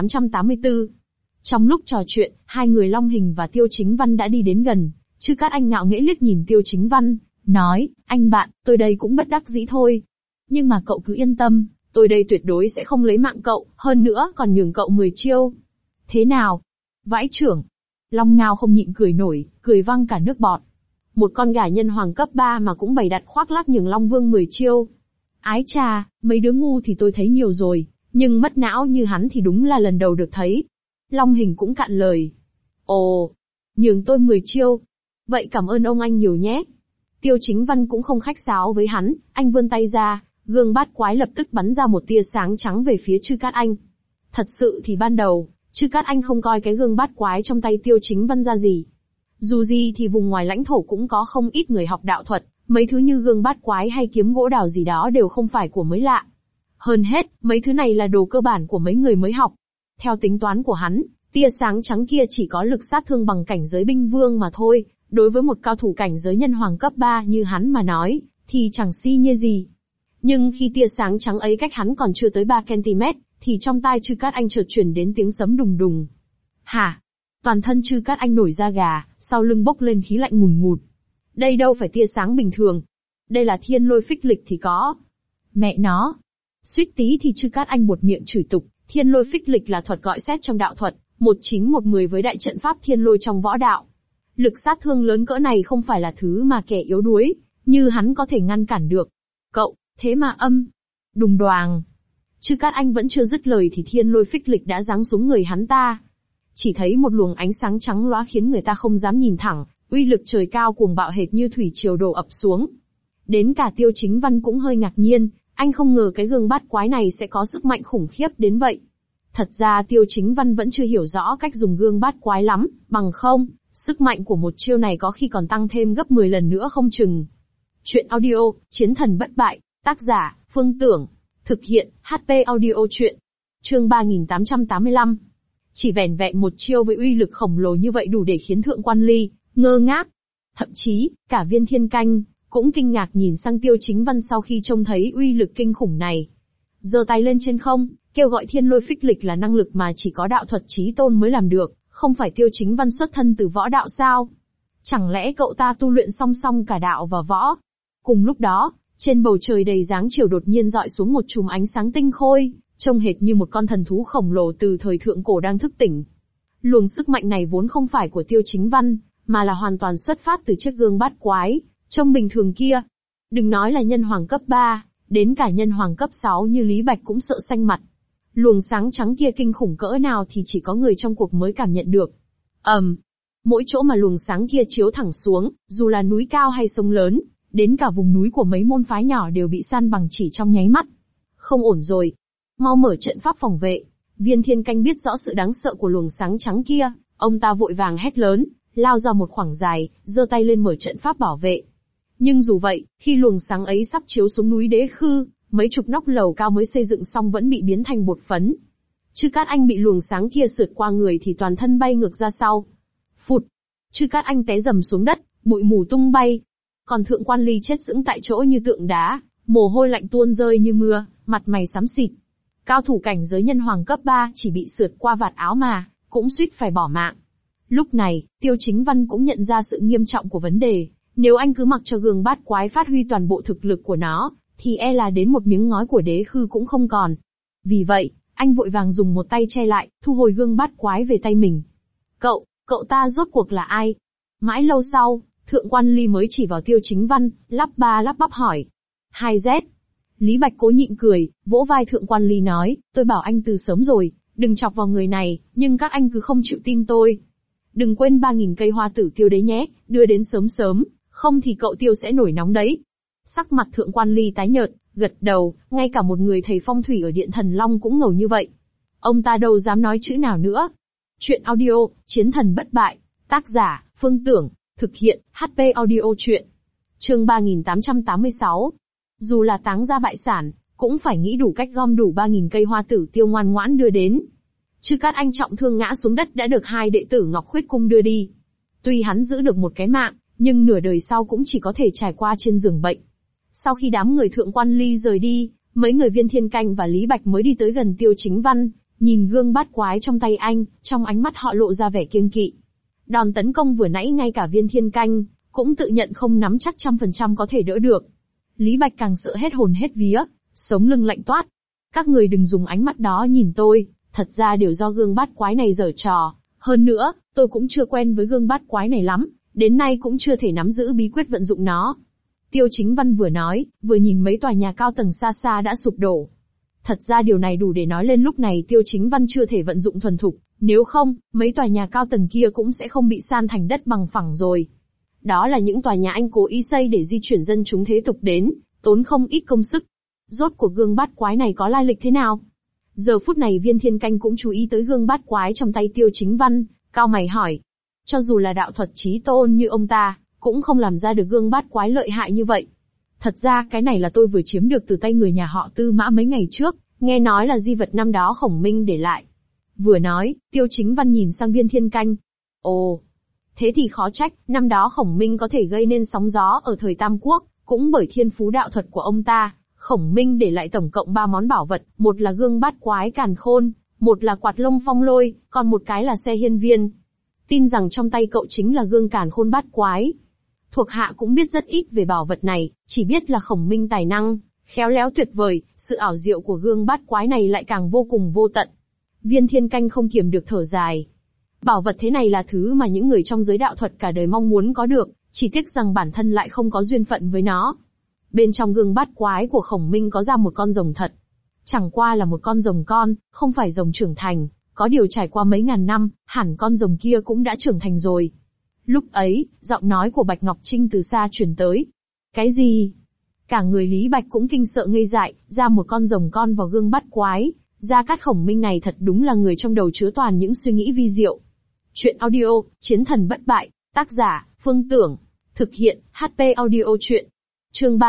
3884. Trong lúc trò chuyện, hai người Long Hình và Tiêu Chính Văn đã đi đến gần, Chư Cát Anh ngạo nghễ liếc nhìn Tiêu Chính Văn, nói, anh bạn, tôi đây cũng bất đắc dĩ thôi. Nhưng mà cậu cứ yên tâm, tôi đây tuyệt đối sẽ không lấy mạng cậu, hơn nữa còn nhường cậu 10 chiêu. Thế nào? Vãi trưởng. Long Ngao không nhịn cười nổi, cười văng cả nước bọt. Một con gà nhân hoàng cấp 3 mà cũng bày đặt khoác lác nhường Long Vương 10 chiêu. Ái chà, mấy đứa ngu thì tôi thấy nhiều rồi, nhưng mất não như hắn thì đúng là lần đầu được thấy. Long Hình cũng cạn lời. Ồ, nhường tôi 10 chiêu. Vậy cảm ơn ông anh nhiều nhé. Tiêu Chính Văn cũng không khách sáo với hắn, anh vươn tay ra, gương bát quái lập tức bắn ra một tia sáng trắng về phía Chư Cát Anh. Thật sự thì ban đầu, Chư Cát Anh không coi cái gương bát quái trong tay Tiêu Chính Văn ra gì. Dù gì thì vùng ngoài lãnh thổ cũng có không ít người học đạo thuật, mấy thứ như gương bát quái hay kiếm gỗ đào gì đó đều không phải của mới lạ. Hơn hết, mấy thứ này là đồ cơ bản của mấy người mới học. Theo tính toán của hắn, tia sáng trắng kia chỉ có lực sát thương bằng cảnh giới binh vương mà thôi, đối với một cao thủ cảnh giới nhân hoàng cấp 3 như hắn mà nói, thì chẳng si nhê gì. Nhưng khi tia sáng trắng ấy cách hắn còn chưa tới 3 cm, thì trong tai Chư Cát Anh chợt truyền đến tiếng sấm đùng đùng. Hả? Toàn thân Chư Cát Anh nổi da gà, sau lưng bốc lên khí lạnh ngùn ngụt. Đây đâu phải tia sáng bình thường. Đây là thiên lôi phích lịch thì có. Mẹ nó. Suýt tí thì Chư Cát Anh buột miệng chửi tục, thiên lôi phích lịch là thuật gọi xét trong đạo thuật, 1910 với đại trận pháp thiên lôi trong võ đạo. Lực sát thương lớn cỡ này không phải là thứ mà kẻ yếu đuối, như hắn có thể ngăn cản được. Cậu, thế mà Đùng đoàng. Chư Cát Anh vẫn chưa dứt lời thì thiên lôi phích lịch đã giáng xuống người hắn ta. Chỉ thấy một luồng ánh sáng trắng lóa khiến người ta không dám nhìn thẳng, uy lực trời cao cuồng bạo hệt như thủy triều đổ ập xuống. Đến cả Tiêu Chính Văn cũng hơi ngạc nhiên, anh không ngờ cái gương bát quái này sẽ có sức mạnh khủng khiếp đến vậy. Thật ra Tiêu Chính Văn vẫn chưa hiểu rõ cách dùng gương bát quái lắm, bằng không, sức mạnh của một chiêu này có khi còn tăng thêm gấp 10 lần nữa không chừng. Chuyện audio, Chiến thần bất bại, tác giả, Phương Tưởng, thực hiện, HP audio chuyện. Chương 3885. Chỉ vẻn vẹn một chiêu với uy lực khổng lồ như vậy đủ để khiến Thượng Quan Ly ngơ ngác. Thậm chí, cả Viên Thiên Canh cũng kinh ngạc nhìn sang Tiêu Chính Văn sau khi trông thấy uy lực kinh khủng này. Giơ tay lên trên không, kêu gọi thiên lôi phích lịch là năng lực mà chỉ có đạo thuật chí tôn mới làm được, không phải Tiêu Chính Văn xuất thân từ võ đạo sao? Chẳng lẽ cậu ta tu luyện song song cả đạo và võ? Cùng lúc đó, trên bầu trời đầy dáng chiều đột nhiên dọi xuống một chùm ánh sáng tinh khôi, trông hệt như một con thần thú khổng lồ từ thời thượng cổ đang thức tỉnh. Luồng sức mạnh này vốn không phải của Tiêu Chính Văn, mà là hoàn toàn xuất phát từ chiếc gương bát quái, trông bình thường kia. Đừng nói là nhân hoàng cấp 3, đến cả nhân hoàng cấp 6 như Lý Bạch cũng sợ xanh mặt. Luồng sáng trắng kia kinh khủng cỡ nào thì chỉ có người trong cuộc mới cảm nhận được. Mỗi chỗ mà luồng sáng kia chiếu thẳng xuống, dù là núi cao hay sông lớn, đến cả vùng núi của mấy môn phái nhỏ đều bị san bằng chỉ trong nháy mắt. Không ổn rồi. Mau mở trận pháp phòng vệ. Viên Thiên Canh biết rõ sự đáng sợ của luồng sáng trắng kia, ông ta vội vàng hét lớn, lao ra một khoảng dài, giơ tay lên mở trận pháp bảo vệ. Nhưng dù vậy, khi luồng sáng ấy sắp chiếu xuống núi Đế Khư, mấy chục nóc lầu cao mới xây dựng xong vẫn bị biến thành bột phấn. Chư Cát Anh bị luồng sáng kia sượt qua người thì toàn thân bay ngược ra sau. Phụt! Chư Cát Anh té rầm xuống đất, bụi mù tung bay. Còn Thượng Quan Ly chết sững tại chỗ như tượng đá, mồ hôi lạnh tuôn rơi như mưa, mặt mày xám xịt. Cao thủ cảnh giới nhân hoàng cấp 3 chỉ bị sượt qua vạt áo mà, cũng suýt phải bỏ mạng. Lúc này, Tiêu Chính Văn cũng nhận ra sự nghiêm trọng của vấn đề. Nếu anh cứ mặc cho gương bát quái phát huy toàn bộ thực lực của nó, thì e là đến một miếng ngói của Đế Khư cũng không còn. Vì vậy, anh vội vàng dùng một tay che lại, thu hồi gương bát quái về tay mình. Cậu ta rốt cuộc là ai? Mãi lâu sau, Thượng Quan Ly mới chỉ vào Tiêu Chính Văn, lắp ba lắp bắp hỏi. 2Z. Lý Bạch cố nhịn cười, vỗ vai Thượng Quan Ly nói, tôi bảo anh từ sớm rồi, đừng chọc vào người này, nhưng các anh cứ không chịu tin tôi. Đừng quên 3.000 cây hoa tử tiêu đấy nhé, đưa đến sớm sớm, không thì cậu Tiêu sẽ nổi nóng đấy. Sắc mặt Thượng Quan Ly tái nhợt, gật đầu, ngay cả một người thầy phong thủy ở Điện Thần Long cũng ngầu như vậy. Ông ta đâu dám nói chữ nào nữa. Chuyện audio, Chiến thần bất bại, tác giả, Phương Tưởng, thực hiện, HP audio chuyện. Chương 3886. Dù là táng gia bại sản, cũng phải nghĩ đủ cách gom đủ 3.000 cây hoa tử tiêu ngoan ngoãn đưa đến. Chư Cát Anh trọng thương ngã xuống đất đã được hai đệ tử Ngọc Khuyết Cung đưa đi. Tuy hắn giữ được một cái mạng, nhưng nửa đời sau cũng chỉ có thể trải qua trên giường bệnh. Sau khi đám người Thượng Quan Ly rời đi, mấy người Viên Thiên Canh và Lý Bạch mới đi tới gần Tiêu Chính Văn, nhìn gương bát quái trong tay anh, trong ánh mắt họ lộ ra vẻ kiêng kỵ. Đòn tấn công vừa nãy ngay cả Viên Thiên Canh cũng tự nhận không nắm chắc 100% có thể đỡ được. Lý Bạch càng sợ hết hồn hết vía, sống lưng lạnh toát. Các người đừng dùng ánh mắt đó nhìn tôi, thật ra đều do gương bát quái này giở trò. Hơn nữa, tôi cũng chưa quen với gương bát quái này lắm, đến nay cũng chưa thể nắm giữ bí quyết vận dụng nó. Tiêu Chính Văn vừa nói, vừa nhìn mấy tòa nhà cao tầng xa xa đã sụp đổ. Thật ra điều này đủ để nói lên lúc này Tiêu Chính Văn chưa thể vận dụng thuần thục, nếu không, mấy tòa nhà cao tầng kia cũng sẽ không bị san thành đất bằng phẳng rồi. Đó là những tòa nhà anh cố ý xây để di chuyển dân chúng thế tục đến, tốn không ít công sức. Rốt cuộc gương bát quái này có lai lịch thế nào? Giờ phút này Viên Thiên Canh cũng chú ý tới gương bát quái trong tay Tiêu Chính Văn, cau mày hỏi. Cho dù là đạo thuật chí tôn như ông ta, cũng không làm ra được gương bát quái lợi hại như vậy. Thật ra cái này là tôi vừa chiếm được từ tay người nhà họ Tư Mã mấy ngày trước, nghe nói là di vật năm đó Khổng Minh để lại. Vừa nói, Tiêu Chính Văn nhìn sang Viên Thiên Canh. Ồ, thế thì khó trách, năm đó Khổng Minh có thể gây nên sóng gió ở thời Tam Quốc, cũng bởi thiên phú đạo thuật của ông ta. Khổng Minh để lại tổng cộng 3 món bảo vật, một là gương bát quái càn khôn, một là quạt lông phong lôi, còn một cái là xe hiên viên. Tin rằng trong tay cậu chính là gương càn khôn bát quái. Thuộc hạ cũng biết rất ít về bảo vật này, chỉ biết là Khổng Minh tài năng, khéo léo tuyệt vời, sự ảo diệu của gương bát quái này lại càng vô cùng vô tận. Viên Thiên Canh không kiềm được thở dài. Bảo vật thế này là thứ mà những người trong giới đạo thuật cả đời mong muốn có được, chỉ tiếc rằng bản thân lại không có duyên phận với nó. Bên trong gương bát quái của Khổng Minh có ra một con rồng thật. Chẳng qua là một con rồng con, không phải rồng trưởng thành, có điều trải qua mấy ngàn năm, hẳn con rồng kia cũng đã trưởng thành rồi. Lúc ấy, giọng nói của Bạch Ngọc Trinh từ xa truyền tới. Cái gì? Cả người Lý Bạch cũng kinh sợ ngây dại, ra một con rồng con vào gương bắt quái. Gia Cát Khổng Minh này thật đúng là người trong đầu chứa toàn những suy nghĩ vi diệu. Chuyện audio, Chiến thần bất bại, tác giả, Phương Tưởng. Thực hiện, HP audio chuyện. Chương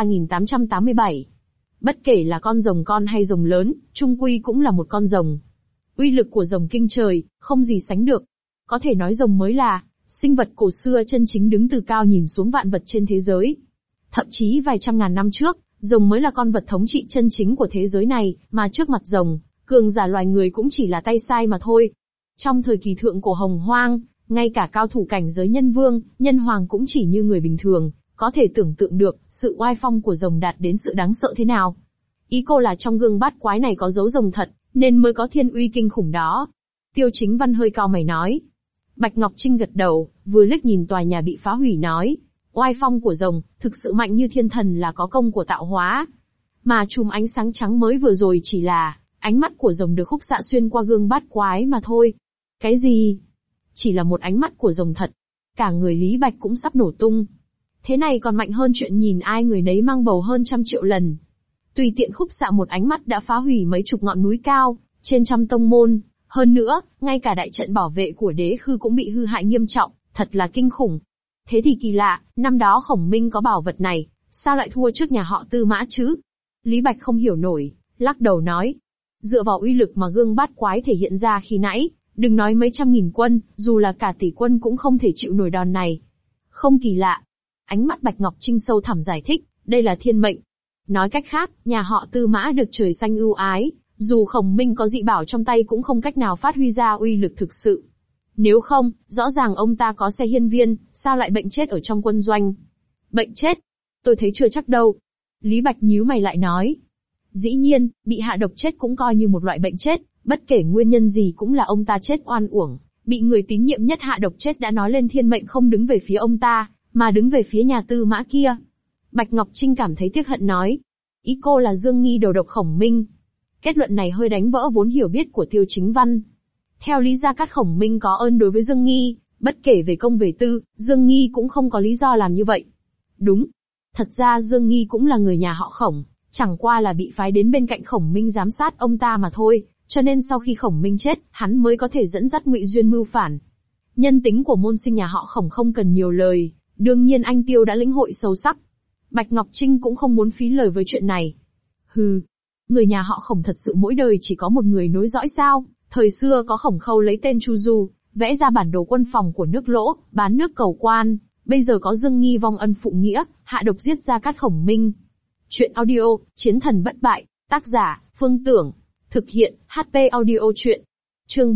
3887. Bất kể là con rồng con hay rồng lớn, chung quy cũng là một con rồng. Uy lực của rồng kinh trời, không gì sánh được. Có thể nói rồng mới là sinh vật cổ xưa chân chính đứng từ cao nhìn xuống vạn vật trên thế giới. Thậm chí vài trăm ngàn năm trước, rồng mới là con vật thống trị chân chính của thế giới này, mà trước mặt rồng, cường giả loài người cũng chỉ là tay sai mà thôi. Trong thời kỳ thượng cổ hồng hoang, ngay cả cao thủ cảnh giới nhân vương, nhân hoàng cũng chỉ như người bình thường, có thể tưởng tượng được sự oai phong của rồng đạt đến sự đáng sợ thế nào. Ý cô là trong gương bát quái này có dấu rồng thật, nên mới có thiên uy kinh khủng đó. Tiêu Chính Văn hơi cau mày nói. Bạch Ngọc Trinh gật đầu, vừa liếc nhìn tòa nhà bị phá hủy nói. Oai phong của rồng, thực sự mạnh như thiên thần là có công của tạo hóa. Mà chùm ánh sáng trắng mới vừa rồi chỉ là ánh mắt của rồng được khúc xạ xuyên qua gương bát quái mà thôi. Cái gì? Chỉ là một ánh mắt của rồng thật. Cả người Lý Bạch cũng sắp nổ tung. Thế này còn mạnh hơn chuyện nhìn ai người nấy mang bầu hơn 100 triệu lần. Tùy tiện khúc xạ một ánh mắt đã phá hủy mấy chục ngọn núi cao, trên trăm tông môn. Hơn nữa, ngay cả đại trận bảo vệ của đế khư cũng bị hư hại nghiêm trọng, thật là kinh khủng. Thế thì kỳ lạ, năm đó Khổng Minh có bảo vật này, sao lại thua trước nhà họ Tư Mã chứ? Lý Bạch không hiểu nổi, lắc đầu nói. Dựa vào uy lực mà gương bát quái thể hiện ra khi nãy, đừng nói mấy trăm nghìn quân, dù là cả tỷ quân cũng không thể chịu nổi đòn này. Không kỳ lạ. Ánh mắt Bạch Ngọc Trinh sâu thẳm giải thích, đây là thiên mệnh. Nói cách khác, nhà họ Tư Mã được trời xanh ưu ái, dù Khổng Minh có dị bảo trong tay cũng không cách nào phát huy ra uy lực thực sự. Nếu không, rõ ràng ông ta có xe hiên viên, sao lại bệnh chết ở trong quân doanh? Bệnh chết? Tôi thấy chưa chắc đâu. Lý Bạch nhíu mày lại nói. Dĩ nhiên, bị hạ độc chết cũng coi như một loại bệnh chết, bất kể nguyên nhân gì cũng là ông ta chết oan uổng. Bị người tín nhiệm nhất hạ độc chết đã nói lên thiên mệnh không đứng về phía ông ta, mà đứng về phía nhà Tư Mã kia. Bạch Ngọc Trinh cảm thấy tiếc hận nói. Ý cô là Dương Nghi đầu độc Khổng Minh. Kết luận này hơi đánh vỡ vốn hiểu biết của Tiêu Chính Văn. Theo lý Gia Cát Khổng Minh có ơn đối với Dương Nghi, bất kể về công về tư, Dương Nghi cũng không có lý do làm như vậy. Đúng. Thật ra Dương Nghi cũng là người nhà họ Khổng, chẳng qua là bị phái đến bên cạnh Khổng Minh giám sát ông ta mà thôi, cho nên sau khi Khổng Minh chết, hắn mới có thể dẫn dắt Ngụy Duyên mưu phản. Nhân tính của môn sinh nhà họ Khổng không cần nhiều lời, đương nhiên anh Tiêu đã lĩnh hội sâu sắc. Bạch Ngọc Trinh cũng không muốn phí lời với chuyện này. Hừ, người nhà họ Khổng thật sự mỗi đời chỉ có một người nối dõi sao? Thời xưa có Khổng Khâu lấy tên Chu Du, vẽ ra bản đồ quân phòng của nước Lỗ, bán nước cầu quan. Bây giờ có Dương Nghi vong ân phụ nghĩa, hạ độc giết Gia Cát Khổng Minh. Chuyện audio, Chiến thần bất bại, tác giả, Phương Tưởng. Thực hiện, HP audio chuyện. Chương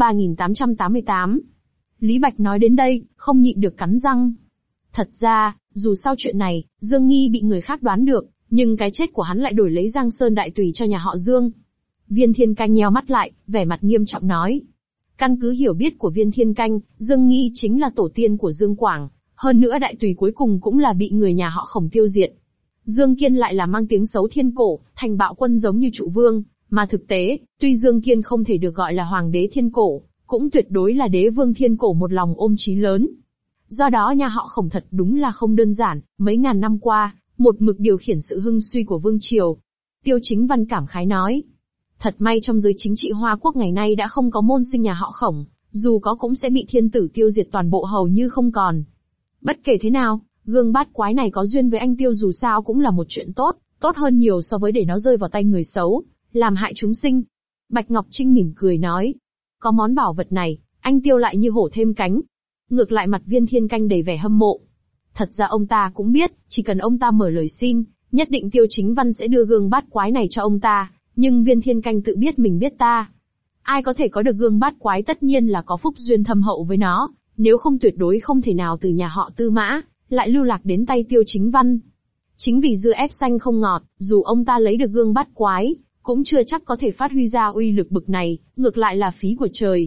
3888. Lý Bạch nói đến đây, không nhịn được cắn răng. Thật ra, dù sao chuyện này, Dương Nghi bị người khác đoán được, nhưng cái chết của hắn lại đổi lấy Giang Sơn đại tùy cho nhà họ Dương. Viên Thiên Canh nheo mắt lại, vẻ mặt nghiêm trọng nói. Căn cứ hiểu biết của Viên Thiên Canh, Dương Nghi chính là tổ tiên của Dương Quảng, hơn nữa đại tùy cuối cùng cũng là bị người nhà họ Khổng tiêu diệt. Dương Kiên lại là mang tiếng xấu thiên cổ, thành bạo quân giống như Trụ Vương, mà thực tế, tuy Dương Kiên không thể được gọi là hoàng đế thiên cổ, cũng tuyệt đối là đế vương thiên cổ một lòng ôm chí lớn. Do đó nhà họ Khổng thật đúng là không đơn giản, mấy ngàn năm qua, một mực điều khiển sự hưng suy của vương triều. Tiêu Chính Văn cảm khái nói. Thật may trong giới chính trị Hoa Quốc ngày nay đã không có môn sinh nhà họ Khổng, dù có cũng sẽ bị thiên tử tiêu diệt toàn bộ hầu như không còn. Bất kể thế nào, gương bát quái này có duyên với anh Tiêu dù sao cũng là một chuyện tốt, tốt hơn nhiều so với để nó rơi vào tay người xấu, làm hại chúng sinh. Bạch Ngọc Trinh mỉm cười nói. Có món bảo vật này, anh Tiêu lại như hổ thêm cánh. Ngược lại mặt Viên Thiên Canh đầy vẻ hâm mộ. Thật ra ông ta cũng biết, chỉ cần ông ta mở lời xin, nhất định Tiêu Chính Văn sẽ đưa gương bát quái này cho ông ta, nhưng Viên Thiên Canh tự biết mình biết ta. Ai có thể có được gương bát quái tất nhiên là có phúc duyên thâm hậu với nó, nếu không tuyệt đối không thể nào từ nhà họ Tư Mã, lại lưu lạc đến tay Tiêu Chính Văn. Chính vì dưa ép xanh không ngọt, dù ông ta lấy được gương bát quái, cũng chưa chắc có thể phát huy ra uy lực bực này, ngược lại là phí của trời.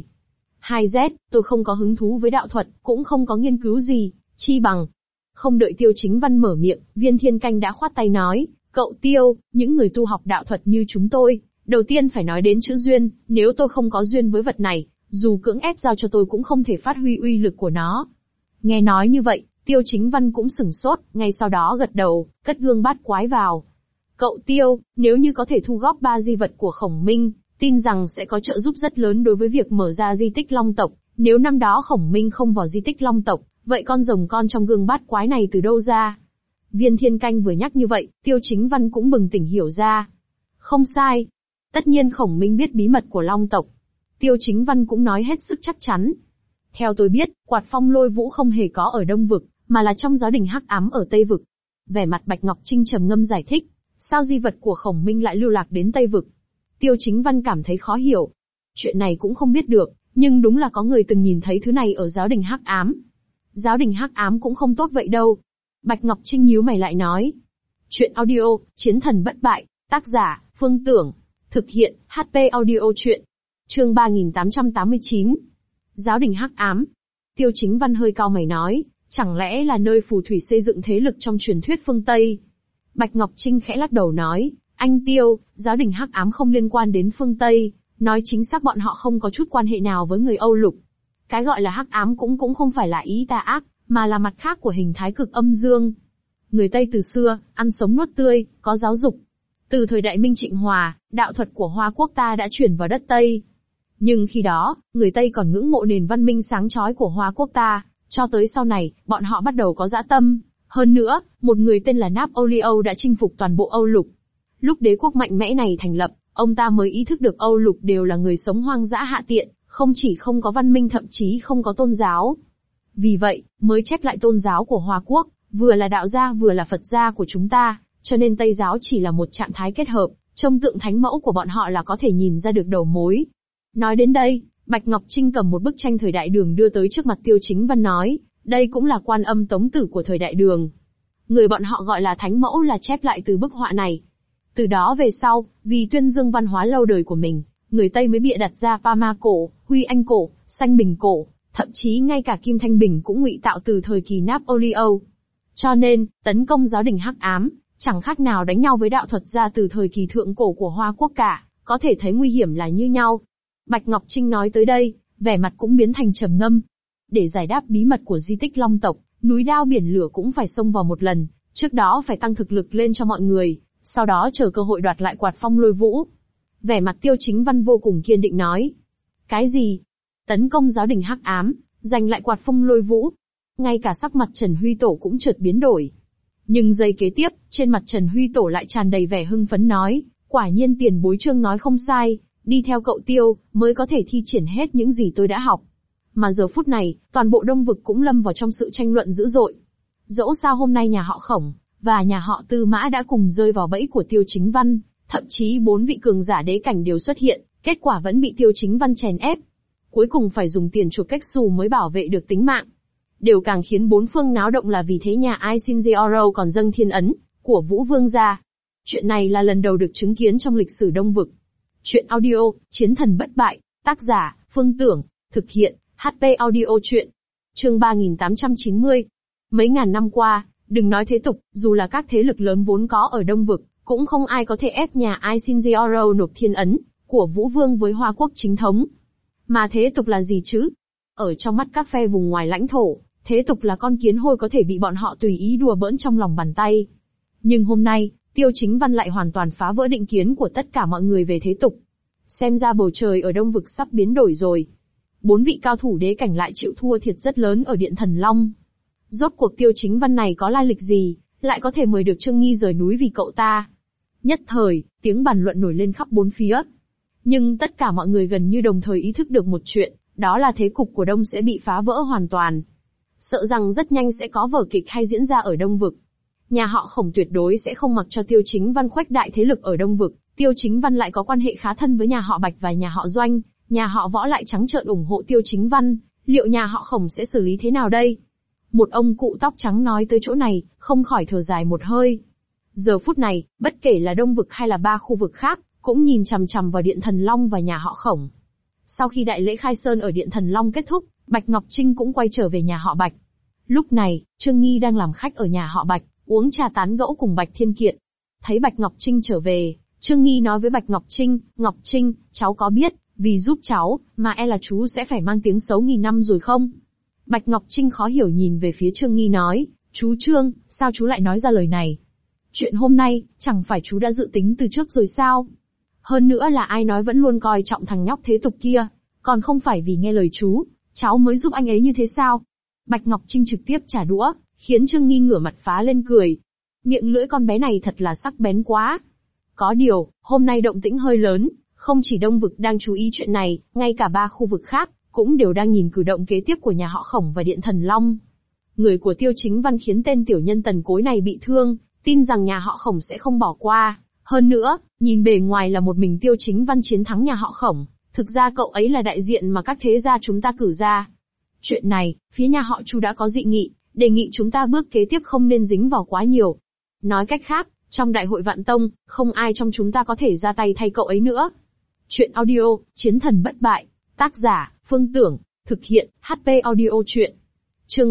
2Z, tôi không có hứng thú với đạo thuật, cũng không có nghiên cứu gì, chi bằng. Không đợi Tiêu Chính Văn mở miệng, Viên Thiên Canh đã khoát tay nói, cậu Tiêu, những người tu học đạo thuật như chúng tôi, đầu tiên phải nói đến chữ duyên, nếu tôi không có duyên với vật này, Dù cưỡng ép giao cho tôi cũng không thể phát huy uy lực của nó. Nghe nói như vậy, Tiêu Chính Văn cũng sửng sốt, ngay sau đó gật đầu, cất gương bát quái vào. Cậu Tiêu, nếu như có thể thu góp 3 di vật của Khổng Minh, tin rằng sẽ có trợ giúp rất lớn đối với việc mở ra di tích Long tộc. Nếu năm đó Khổng Minh không vào di tích Long tộc, vậy con rồng con trong gương bát quái này từ đâu ra? Viên Thiên Canh vừa nhắc như vậy, Tiêu Chính Văn cũng bừng tỉnh hiểu ra. Không sai. Tất nhiên Khổng Minh biết bí mật của Long tộc. Tiêu Chính Văn cũng nói hết sức chắc chắn. Theo tôi biết, quạt phong lôi vũ không hề có ở Đông Vực, mà là trong giáo đình hắc ám ở Tây Vực. Vẻ mặt Bạch Ngọc Trinh trầm ngâm giải thích. Sao di vật của Khổng Minh lại lưu lạc đến Tây Vực? Tiêu Chính Văn cảm thấy khó hiểu. Chuyện này cũng không biết được, nhưng đúng là có người từng nhìn thấy thứ này ở giáo đình hắc ám. Giáo đình hắc ám cũng không tốt vậy đâu. Bạch Ngọc Trinh nhíu mày lại nói. Chuyện audio, Chiến thần bất bại, tác giả, Phương Tưởng. Thực hiện, HP audio chuyện. Chương 3889. Giáo đình hắc ám. Tiêu Chính Văn hơi cau mày nói, chẳng lẽ là nơi phù thủy xây dựng thế lực trong truyền thuyết phương Tây? Bạch Ngọc Trinh khẽ lắc đầu nói, anh Tiêu, giáo đình hắc ám không liên quan đến phương Tây, nói chính xác bọn họ không có chút quan hệ nào với người Âu Lục. Cái gọi là hắc ám cũng không phải là ý tà ác, mà là mặt khác của hình thái cực âm dương. Người Tây từ xưa, ăn sống nuốt tươi, có giáo dục. Từ thời đại Minh Trịnh Hòa, đạo thuật của Hoa quốc ta đã chuyển vào đất Tây. Nhưng khi đó, người Tây còn ngưỡng mộ nền văn minh sáng chói của Hoa quốc ta, cho tới sau này, bọn họ bắt đầu có dã tâm. Hơn nữa, một người tên là Napoleon đã chinh phục toàn bộ Âu Lục. Lúc đế quốc mạnh mẽ này thành lập, ông ta mới ý thức được Âu Lục đều là người sống hoang dã hạ tiện, không chỉ không có văn minh thậm chí không có tôn giáo. Vì vậy, mới chép lại tôn giáo của Hoa quốc, vừa là đạo gia vừa là Phật gia của chúng ta, cho nên Tây giáo chỉ là một trạng thái kết hợp, trông tượng thánh mẫu của bọn họ là có thể nhìn ra được đầu mối. Nói đến đây, Bạch Ngọc Trinh cầm một bức tranh thời đại Đường đưa tới trước mặt Tiêu Chính Văn nói, đây cũng là Quan Âm Tống Tử của thời đại Đường. Người bọn họ gọi là thánh mẫu là chép lại từ bức họa này. Từ đó về sau, vì tuyên dương văn hóa lâu đời của mình, người Tây mới bịa đặt ra Pama cổ, Huy Anh cổ, Xanh Bình cổ, thậm chí ngay cả Kim Thanh Bình cũng ngụy tạo từ thời kỳ Napoleon. Cho nên, tấn công giáo đình hắc ám, chẳng khác nào đánh nhau với đạo thuật ra từ thời kỳ thượng cổ của Hoa quốc cả, có thể thấy nguy hiểm là như nhau. Bạch Ngọc Trinh nói tới đây, vẻ mặt cũng biến thành trầm ngâm. Để giải đáp bí mật của di tích Long tộc, núi đao biển lửa cũng phải xông vào một lần, trước đó phải tăng thực lực lên cho mọi người, sau đó chờ cơ hội đoạt lại quạt phong lôi vũ. Vẻ mặt Tiêu Chính Văn vô cùng kiên định nói. Cái gì? Tấn công giáo đình hắc ám, giành lại quạt phong lôi vũ. Ngay cả sắc mặt Trần Huy Tổ cũng chợt biến đổi. Nhưng giây kế tiếp, trên mặt Trần Huy Tổ lại tràn đầy vẻ hưng phấn nói, quả nhiên tiền bối Trương nói không sai, đi theo cậu Tiêu, mới có thể thi triển hết những gì tôi đã học. Mà giờ phút này, toàn bộ Đông Vực cũng lâm vào trong sự tranh luận dữ dội. Dẫu sao hôm nay nhà họ Khổng, và nhà họ Tư Mã đã cùng rơi vào bẫy của Tiêu Chính Văn, thậm chí 4 vị cường giả đế cảnh đều xuất hiện, kết quả vẫn bị Tiêu Chính Văn chèn ép. Cuối cùng phải dùng tiền chuộc cách xù mới bảo vệ được tính mạng. Điều càng khiến bốn phương náo động là vì thế nhà Ai Shinjioro còn dâng thiên ấn của Vũ Vương gia. Chuyện này là lần đầu được chứng kiến trong lịch sử Đông Vực. Chuyện audio, Chiến thần bất bại, tác giả, Phương Tưởng, thực hiện, HP audio chuyện. Chương 3890. Mấy ngàn năm qua, đừng nói thế tục, dù là các thế lực lớn vốn có ở Đông Vực, cũng không ai có thể ép nhà Ai Shinjioro nộp thiên ấn của Vũ Vương với Hoa quốc chính thống. Mà thế tục là gì chứ? Ở trong mắt các phe vùng ngoài lãnh thổ, thế tục là con kiến hôi có thể bị bọn họ tùy ý đùa bỡn trong lòng bàn tay. Nhưng hôm nay, Tiêu Chính Văn lại hoàn toàn phá vỡ định kiến của tất cả mọi người về thế tục. Xem ra bầu trời ở Đông Vực sắp biến đổi rồi. 4 vị cao thủ đế cảnh lại chịu thua thiệt rất lớn ở Điện Thần Long. Rốt cuộc Tiêu Chính Văn này có lai lịch gì, lại có thể mời được Trương Nghi rời núi vì cậu ta? Nhất thời, tiếng bàn luận nổi lên khắp bốn phía. Nhưng tất cả mọi người gần như đồng thời ý thức được một chuyện, đó là thế cục của Đông sẽ bị phá vỡ hoàn toàn. Sợ rằng rất nhanh sẽ có vở kịch hay diễn ra ở Đông Vực. Nhà họ Khổng tuyệt đối sẽ không mặc cho Tiêu Chính Văn khuếch đại thế lực ở Đông Vực. Tiêu Chính Văn lại có quan hệ khá thân với nhà họ Bạch và nhà họ Doanh, nhà họ Võ lại trắng trợn ủng hộ Tiêu Chính Văn, liệu nhà họ Khổng sẽ xử lý thế nào đây? Một ông cụ tóc trắng nói tới chỗ này, không khỏi thở dài một hơi. Giờ phút này, bất kể là Đông Vực hay là 3 khu vực khác, cũng nhìn chằm chằm vào Điện Thần Long và nhà họ Khổng. Sau khi đại lễ khai sơn ở Điện Thần Long kết thúc, Bạch Ngọc Trinh cũng quay trở về nhà họ Bạch. Lúc này, Trương Nghi đang làm khách ở nhà họ Bạch, uống trà tán gẫu cùng Bạch Thiên Kiện. Thấy Bạch Ngọc Trinh trở về, Trương Nghi nói với Bạch Ngọc Trinh, cháu có biết, vì giúp cháu, mà e là chú sẽ phải mang tiếng xấu nghìn năm rồi không? Bạch Ngọc Trinh khó hiểu nhìn về phía Trương Nghi nói, chú Trương, sao chú lại nói ra lời này? Chuyện hôm nay, chẳng phải chú đã dự tính từ trước rồi sao? Hơn nữa là ai nói vẫn luôn coi trọng thằng nhóc thế tục kia, còn không phải vì nghe lời chú, cháu mới giúp anh ấy như thế sao? Bạch Ngọc Trinh trực tiếp trả đũa, khiến Trương Nghi ngửa mặt phá lên cười. Miệng lưỡi con bé này thật là sắc bén quá. Có điều, hôm nay động tĩnh hơi lớn, không chỉ Đông Vực đang chú ý chuyện này, ngay cả 3 khu vực khác, cũng đều đang nhìn cử động kế tiếp của nhà họ Khổng và Điện Thần Long. Người của Tiêu Chính Văn khiến tên tiểu nhân Tần Cối này bị thương, tin rằng nhà họ Khổng sẽ không bỏ qua. Hơn nữa, nhìn bề ngoài là một mình Tiêu Chính Văn chiến thắng nhà họ Khổng, thực ra cậu ấy là đại diện mà các thế gia chúng ta cử ra. Chuyện này, phía nhà họ Chu đã có dị nghị, đề nghị chúng ta bước kế tiếp không nên dính vào quá nhiều. Nói cách khác, trong đại hội Vạn Tông, không ai trong chúng ta có thể ra tay thay cậu ấy nữa. Chuyện audio, Chiến thần bất bại, tác giả, Phương Tưởng, thực hiện, HP audio chuyện. Chương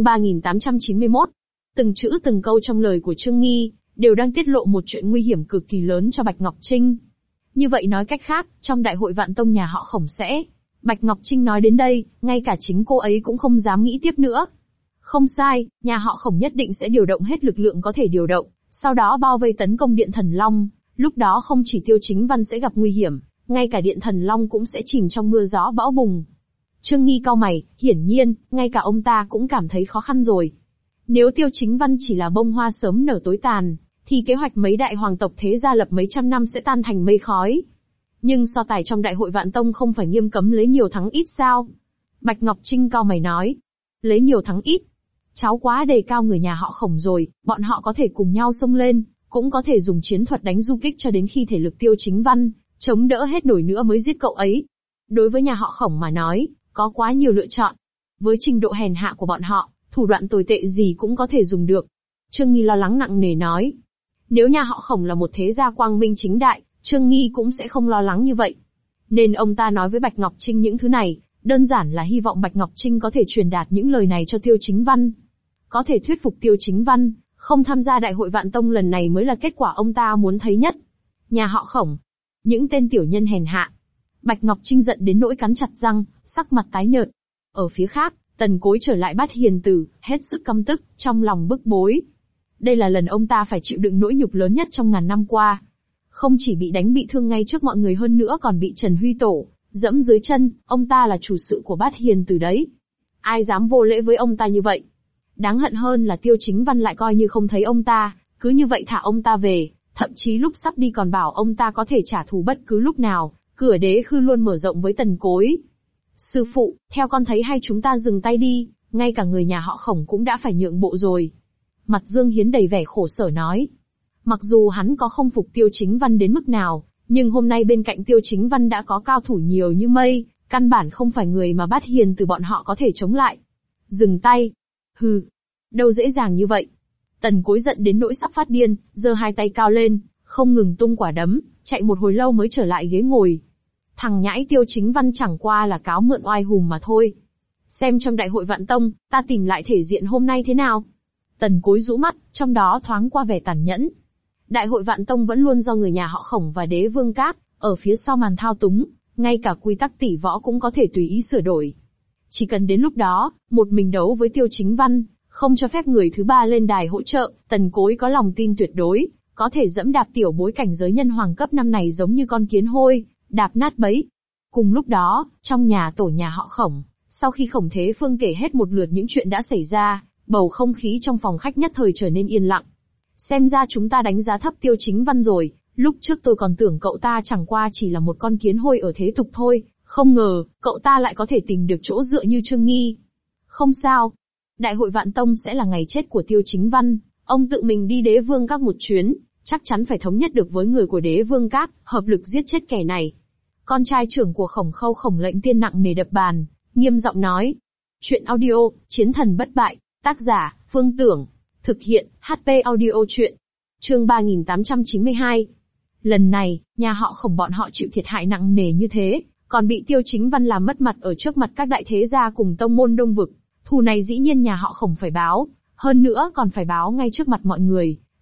3891. Từng chữ từng câu trong lời của Trương Nghi, đều đang tiết lộ một chuyện nguy hiểm cực kỳ lớn cho Bạch Ngọc Trinh. Như vậy nói cách khác, trong đại hội Vạn Tông nhà họ Khổng sẽ... Bạch Ngọc Trinh nói đến đây, ngay cả chính cô ấy cũng không dám nghĩ tiếp nữa. Không sai, nhà họ Khổng nhất định sẽ điều động hết lực lượng có thể điều động, sau đó bao vây tấn công Điện Thần Long. Lúc đó không chỉ Tiêu Chính Văn sẽ gặp nguy hiểm, ngay cả Điện Thần Long cũng sẽ chìm trong mưa gió bão bùng. Trương Nghi cau mày, hiển nhiên, ngay cả ông ta cũng cảm thấy khó khăn rồi. Nếu Tiêu Chính Văn chỉ là bông hoa sớm nở tối tàn, thì kế hoạch mấy đại hoàng tộc thế gia lập mấy trăm năm sẽ tan thành mây khói. Nhưng so tài trong đại hội Vạn Tông không phải nghiêm cấm lấy nhiều thắng ít sao? Bạch Ngọc Trinh cau mày nói. Lấy nhiều thắng ít. Cháu quá đề cao người nhà họ Khổng rồi, bọn họ có thể cùng nhau xông lên, cũng có thể dùng chiến thuật đánh du kích cho đến khi thể lực Tiêu Chính Văn chống đỡ hết nổi nữa mới giết cậu ấy. Đối với nhà họ Khổng mà nói, có quá nhiều lựa chọn. Với trình độ hèn hạ của bọn họ, thủ đoạn tồi tệ gì cũng có thể dùng được. Trương Nghi lo lắng nặng nề nói. Nếu nhà họ Khổng là một thế gia quang minh chính đại, Trương Nghi cũng sẽ không lo lắng như vậy. Nên ông ta nói với Bạch Ngọc Trinh những thứ này, đơn giản là hy vọng Bạch Ngọc Trinh có thể truyền đạt những lời này cho Tiêu Chính Văn. Có thể thuyết phục Tiêu Chính Văn, không tham gia đại hội Vạn Tông lần này mới là kết quả ông ta muốn thấy nhất. Nhà họ Khổng, những tên tiểu nhân hèn hạ. Bạch Ngọc Trinh giận đến nỗi cắn chặt răng, sắc mặt tái nhợt. Ở phía khác, Tần Cối trở lại Bát Hiền Tử, hết sức căm tức, trong lòng bức bối. Đây là lần ông ta phải chịu đựng nỗi nhục lớn nhất trong ngàn năm qua. Không chỉ bị đánh bị thương ngay trước mọi người hơn nữa còn bị Trần Huy Tổ dẫm dưới chân, ông ta là chủ sự của Bát Hiền Tử đấy. Ai dám vô lễ với ông ta như vậy? Đáng hận hơn là Tiêu Chính Văn lại coi như không thấy ông ta, cứ như vậy thả ông ta về, thậm chí lúc sắp đi còn bảo ông ta có thể trả thù bất cứ lúc nào, cửa đế khư luôn mở rộng với Tần Cối. Sư phụ, theo con thấy hay chúng ta dừng tay đi, ngay cả người nhà họ Khổng cũng đã phải nhượng bộ rồi. Mặt Dương Hiến đầy vẻ khổ sở nói. Mặc dù hắn có không phục Tiêu Chính Văn đến mức nào, nhưng hôm nay bên cạnh Tiêu Chính Văn đã có cao thủ nhiều như mây, căn bản không phải người mà Bát Hiền Từ bọn họ có thể chống lại. Dừng tay. Hừ, đâu dễ dàng như vậy. Tần Cối giận đến nỗi sắp phát điên, giơ hai tay cao lên, không ngừng tung quả đấm, chạy một hồi lâu mới trở lại ghế ngồi. Thằng nhãi Tiêu Chính Văn chẳng qua là cáo mượn oai hùm mà thôi. Xem trong đại hội Vạn Tông, ta tìm lại thể diện hôm nay thế nào. Tần Cối rũ mắt, trong đó thoáng qua vẻ tàn nhẫn. Đại hội Vạn Tông vẫn luôn do người nhà họ Khổng và Đế Vương Cát ở phía sau màn thao túng, ngay cả quy tắc tỷ võ cũng có thể tùy ý sửa đổi. Chỉ cần đến lúc đó, một mình đấu với Tiêu Chính Văn, không cho phép người thứ ba lên đài hỗ trợ, Tần Cối có lòng tin tuyệt đối, có thể dẫm đạp tiểu bối cảnh giới nhân hoàng cấp 5 này giống như con kiến hôi, đạp nát bấy. Cùng lúc đó, trong nhà tổ nhà họ Khổng, sau khi Khổng Thế Phương kể hết một lượt những chuyện đã xảy ra, bầu không khí trong phòng khách nhất thời trở nên yên lặng. Xem ra chúng ta đánh giá thấp Tiêu Chính Văn rồi, lúc trước tôi còn tưởng cậu ta chẳng qua chỉ là một con kiến hôi ở thế tục thôi, không ngờ, cậu ta lại có thể tìm được chỗ dựa như Trương Nghi. Không sao. Đại hội Vạn Tông sẽ là ngày chết của Tiêu Chính Văn, ông tự mình đi Đế Vương Các một chuyến, chắc chắn phải thống nhất được với người của Đế Vương Các, hợp lực giết chết kẻ này. Con trai trưởng của Khổng Khâu Khổng Lệnh Tiên nặng nề đập bàn, nghiêm giọng nói. Chuyện audio, Chiến thần bất bại, tác giả, Phương Tưởng, thực hiện, HP audio chuyện. Chương 3892. Lần này, nhà họ Khổng bọn họ chịu thiệt hại nặng nề như thế, còn bị Tiêu Chính Văn làm mất mặt ở trước mặt các đại thế gia cùng tông môn Đông Vực. Thù này dĩ nhiên nhà họ Khổng phải báo, hơn nữa còn phải báo ngay trước mặt mọi người,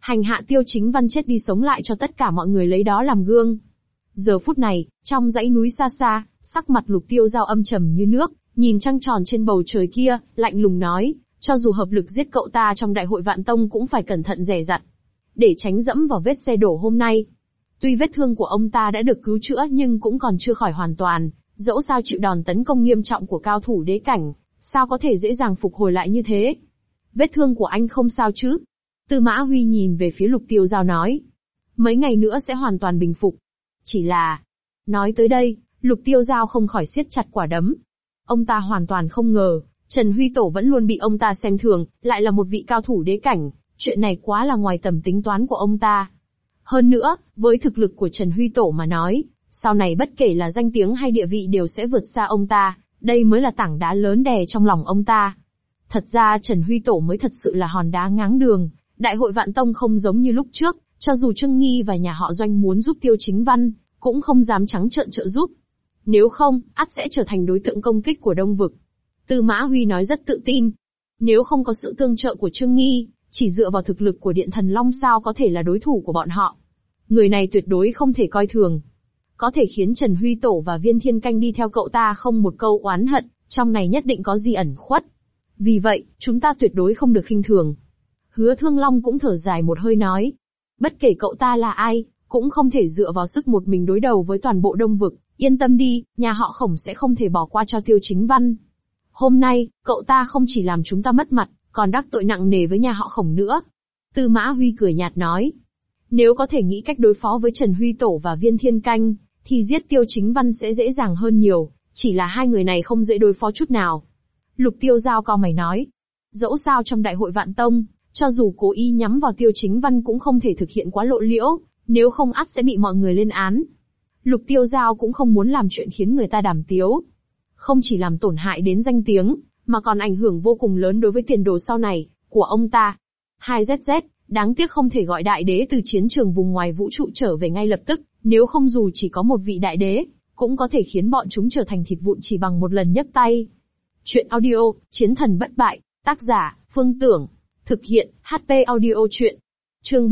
hành hạ Tiêu Chính Văn chết đi sống lại cho tất cả mọi người lấy đó làm gương. Giờ phút này, trong dãy núi xa xa, sắc mặt Lục Tiêu Giao âm trầm như nước, nhìn trăng tròn trên bầu trời kia, lạnh lùng nói, cho dù hợp lực giết cậu ta trong đại hội Vạn Tông cũng phải cẩn thận dè dặt, để tránh dẫm vào vết xe đổ hôm nay. Tuy vết thương của ông ta đã được cứu chữa nhưng cũng còn chưa khỏi hoàn toàn, dẫu sao chịu đòn tấn công nghiêm trọng của cao thủ đế cảnh, sao có thể dễ dàng phục hồi lại như thế? Vết thương của anh không sao chứ? Tư Mã Huy nhìn về phía Lục Tiêu Giao nói. Mấy ngày nữa sẽ hoàn toàn bình phục. Chỉ là... Nói tới đây, Lục Tiêu Giao không khỏi siết chặt quả đấm. Ông ta hoàn toàn không ngờ, Trần Huy Tổ vẫn luôn bị ông ta xem thường, lại là một vị cao thủ đế cảnh, chuyện này quá là ngoài tầm tính toán của ông ta. Hơn nữa, với thực lực của Trần Huy Tổ mà nói, sau này bất kể là danh tiếng hay địa vị đều sẽ vượt xa ông ta, đây mới là tảng đá lớn đè trong lòng ông ta. Thật ra Trần Huy Tổ mới thật sự là hòn đá ngáng đường, đại hội Vạn Tông không giống như lúc trước, cho dù Trương Nghi và nhà họ Doanh muốn giúp Tiêu Chính Văn, cũng không dám trắng trợn trợ giúp. Nếu không, ắt sẽ trở thành đối tượng công kích của Đông Vực. Tư Mã Huy nói rất tự tin. Nếu không có sự tương trợ của Trương Nghi, chỉ dựa vào thực lực của Điện Thần Long sao có thể là đối thủ của bọn họ. Người này tuyệt đối không thể coi thường. Có thể khiến Trần Huy Tổ và Viên Thiên Canh đi theo cậu ta không một câu oán hận, trong này nhất định có gì ẩn khuất. Vì vậy, chúng ta tuyệt đối không được khinh thường. Hứa Thương Long cũng thở dài một hơi nói. Bất kể cậu ta là ai, cũng không thể dựa vào sức một mình đối đầu với toàn bộ Đông Vực. Yên tâm đi, nhà họ Khổng sẽ không thể bỏ qua cho Tiêu Chính Văn. Hôm nay, cậu ta không chỉ làm chúng ta mất mặt, còn đắc tội nặng nề với nhà họ Khổng nữa. Tư Mã Huy cười nhạt nói. Nếu có thể nghĩ cách đối phó với Trần Huy Tổ và Viên Thiên Canh, thì giết Tiêu Chính Văn sẽ dễ dàng hơn nhiều, chỉ là hai người này không dễ đối phó chút nào. Lục Tiêu Giao cau mày nói. Dẫu sao trong đại hội Vạn Tông, cho dù cố ý nhắm vào Tiêu Chính Văn cũng không thể thực hiện quá lộ liễu, nếu không ắt sẽ bị mọi người lên án. Lục Tiêu Giao cũng không muốn làm chuyện khiến người ta đàm tiếu. Không chỉ làm tổn hại đến danh tiếng, mà còn ảnh hưởng vô cùng lớn đối với tiền đồ sau này của ông ta. 2ZZ, đáng tiếc không thể gọi đại đế từ chiến trường vùng ngoài vũ trụ trở về ngay lập tức, nếu không dù chỉ có một vị đại đế, cũng có thể khiến bọn chúng trở thành thịt vụn chỉ bằng một lần nhấc tay. Chuyện audio, Chiến thần bất bại, tác giả, Phương Tưởng, thực hiện, HP audio chuyện. Chương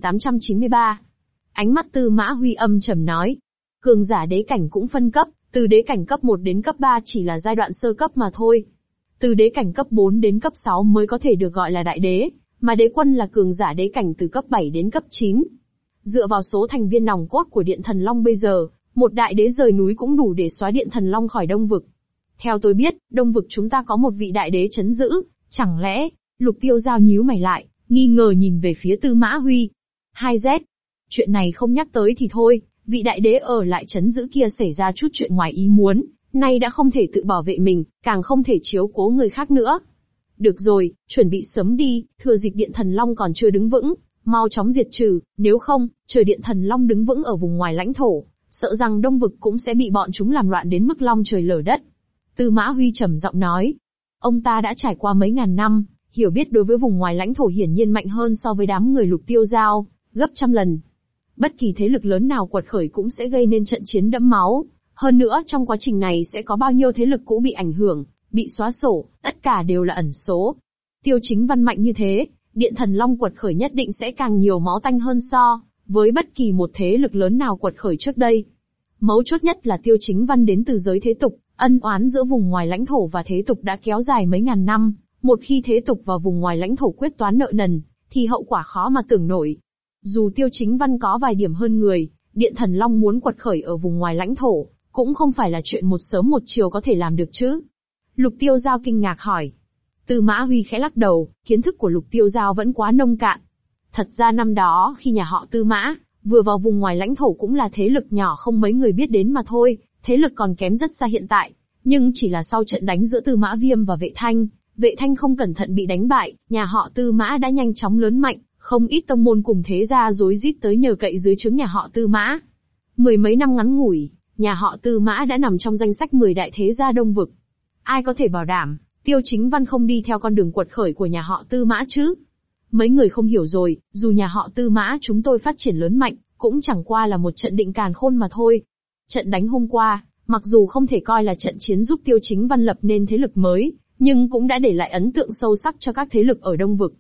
3893. Ánh mắt Tư Mã Huy âm trầm nói. Cường giả đế cảnh cũng phân cấp, từ đế cảnh cấp 1 đến cấp 3 chỉ là giai đoạn sơ cấp mà thôi. Từ đế cảnh cấp 4 đến cấp 6 mới có thể được gọi là đại đế, mà đế quân là cường giả đế cảnh từ cấp 7 đến cấp 9. Dựa vào số thành viên nòng cốt của Điện Thần Long bây giờ, một đại đế rời núi cũng đủ để xóa Điện Thần Long khỏi Đông Vực. Theo tôi biết, Đông Vực chúng ta có một vị đại đế trấn giữ, chẳng lẽ... Lục Tiêu Giao nhíu mày lại, nghi ngờ nhìn về phía Tư Mã Huy. 2Z. Chuyện này không nhắc tới thì thôi, vị đại đế ở lại trấn giữ kia xảy ra chút chuyện ngoài ý muốn, nay đã không thể tự bảo vệ mình, càng không thể chiếu cố người khác nữa. Được rồi, chuẩn bị sớm đi, thừa dịp Điện Thần Long còn chưa đứng vững, mau chóng diệt trừ, nếu không, chờ Điện Thần Long đứng vững ở vùng ngoài lãnh thổ, sợ rằng Đông Vực cũng sẽ bị bọn chúng làm loạn đến mức long trời lở đất. Tư Mã Huy trầm giọng nói. Ông ta đã trải qua mấy ngàn năm, hiểu biết đối với vùng ngoài lãnh thổ hiển nhiên mạnh hơn so với đám người Lục Tiêu Giao, gấp trăm lần. Bất kỳ thế lực lớn nào quật khởi cũng sẽ gây nên trận chiến đẫm máu. Hơn nữa trong quá trình này sẽ có bao nhiêu thế lực cũ bị ảnh hưởng, bị xóa sổ, tất cả đều là ẩn số. Tiêu Chính Văn mạnh như thế, Điện Thần Long quật khởi nhất định sẽ càng nhiều máu tanh hơn so với bất kỳ một thế lực lớn nào quật khởi trước đây. Mấu chốt nhất là Tiêu Chính Văn đến từ giới thế tục, ân oán giữa vùng ngoài lãnh thổ và thế tục đã kéo dài mấy ngàn năm. Một khi thế tục và vùng ngoài lãnh thổ quyết toán nợ nần, thì hậu quả khó mà tưởng nổi. Dù Tiêu Chính Văn có vài điểm hơn người, Điện Thần Long muốn quật khởi ở vùng ngoài lãnh thổ, cũng không phải là chuyện một sớm một chiều có thể làm được chứ. Lục Tiêu Giao kinh ngạc hỏi. Tư Mã Huy khẽ lắc đầu, kiến thức của Lục Tiêu Giao vẫn quá nông cạn. Thật ra năm đó khi nhà họ Tư Mã vừa vào vùng ngoài lãnh thổ cũng là thế lực nhỏ không mấy người biết đến mà thôi, thế lực còn kém rất xa hiện tại. Nhưng chỉ là sau trận đánh giữa Tư Mã Viêm và Vệ Thanh không cẩn thận bị đánh bại, nhà họ Tư Mã đã nhanh chóng lớn mạnh, không ít tông môn cùng thế gia rối rít tới nhờ cậy dưới trướng nhà họ Tư Mã. Mười mấy năm ngắn ngủi, nhà họ Tư Mã đã nằm trong danh sách 10 đại thế gia Đông Vực. Ai có thể bảo đảm, Tiêu Chính Văn không đi theo con đường quật khởi của nhà họ Tư Mã chứ? Mấy người không hiểu rồi, dù nhà họ Tư Mã chúng tôi phát triển lớn mạnh, cũng chẳng qua là một trận định càn khôn mà thôi. Trận đánh hôm qua, mặc dù không thể coi là trận chiến giúp Tiêu Chính Văn lập nên thế lực mới, nhưng cũng đã để lại ấn tượng sâu sắc cho các thế lực ở Đông Vực.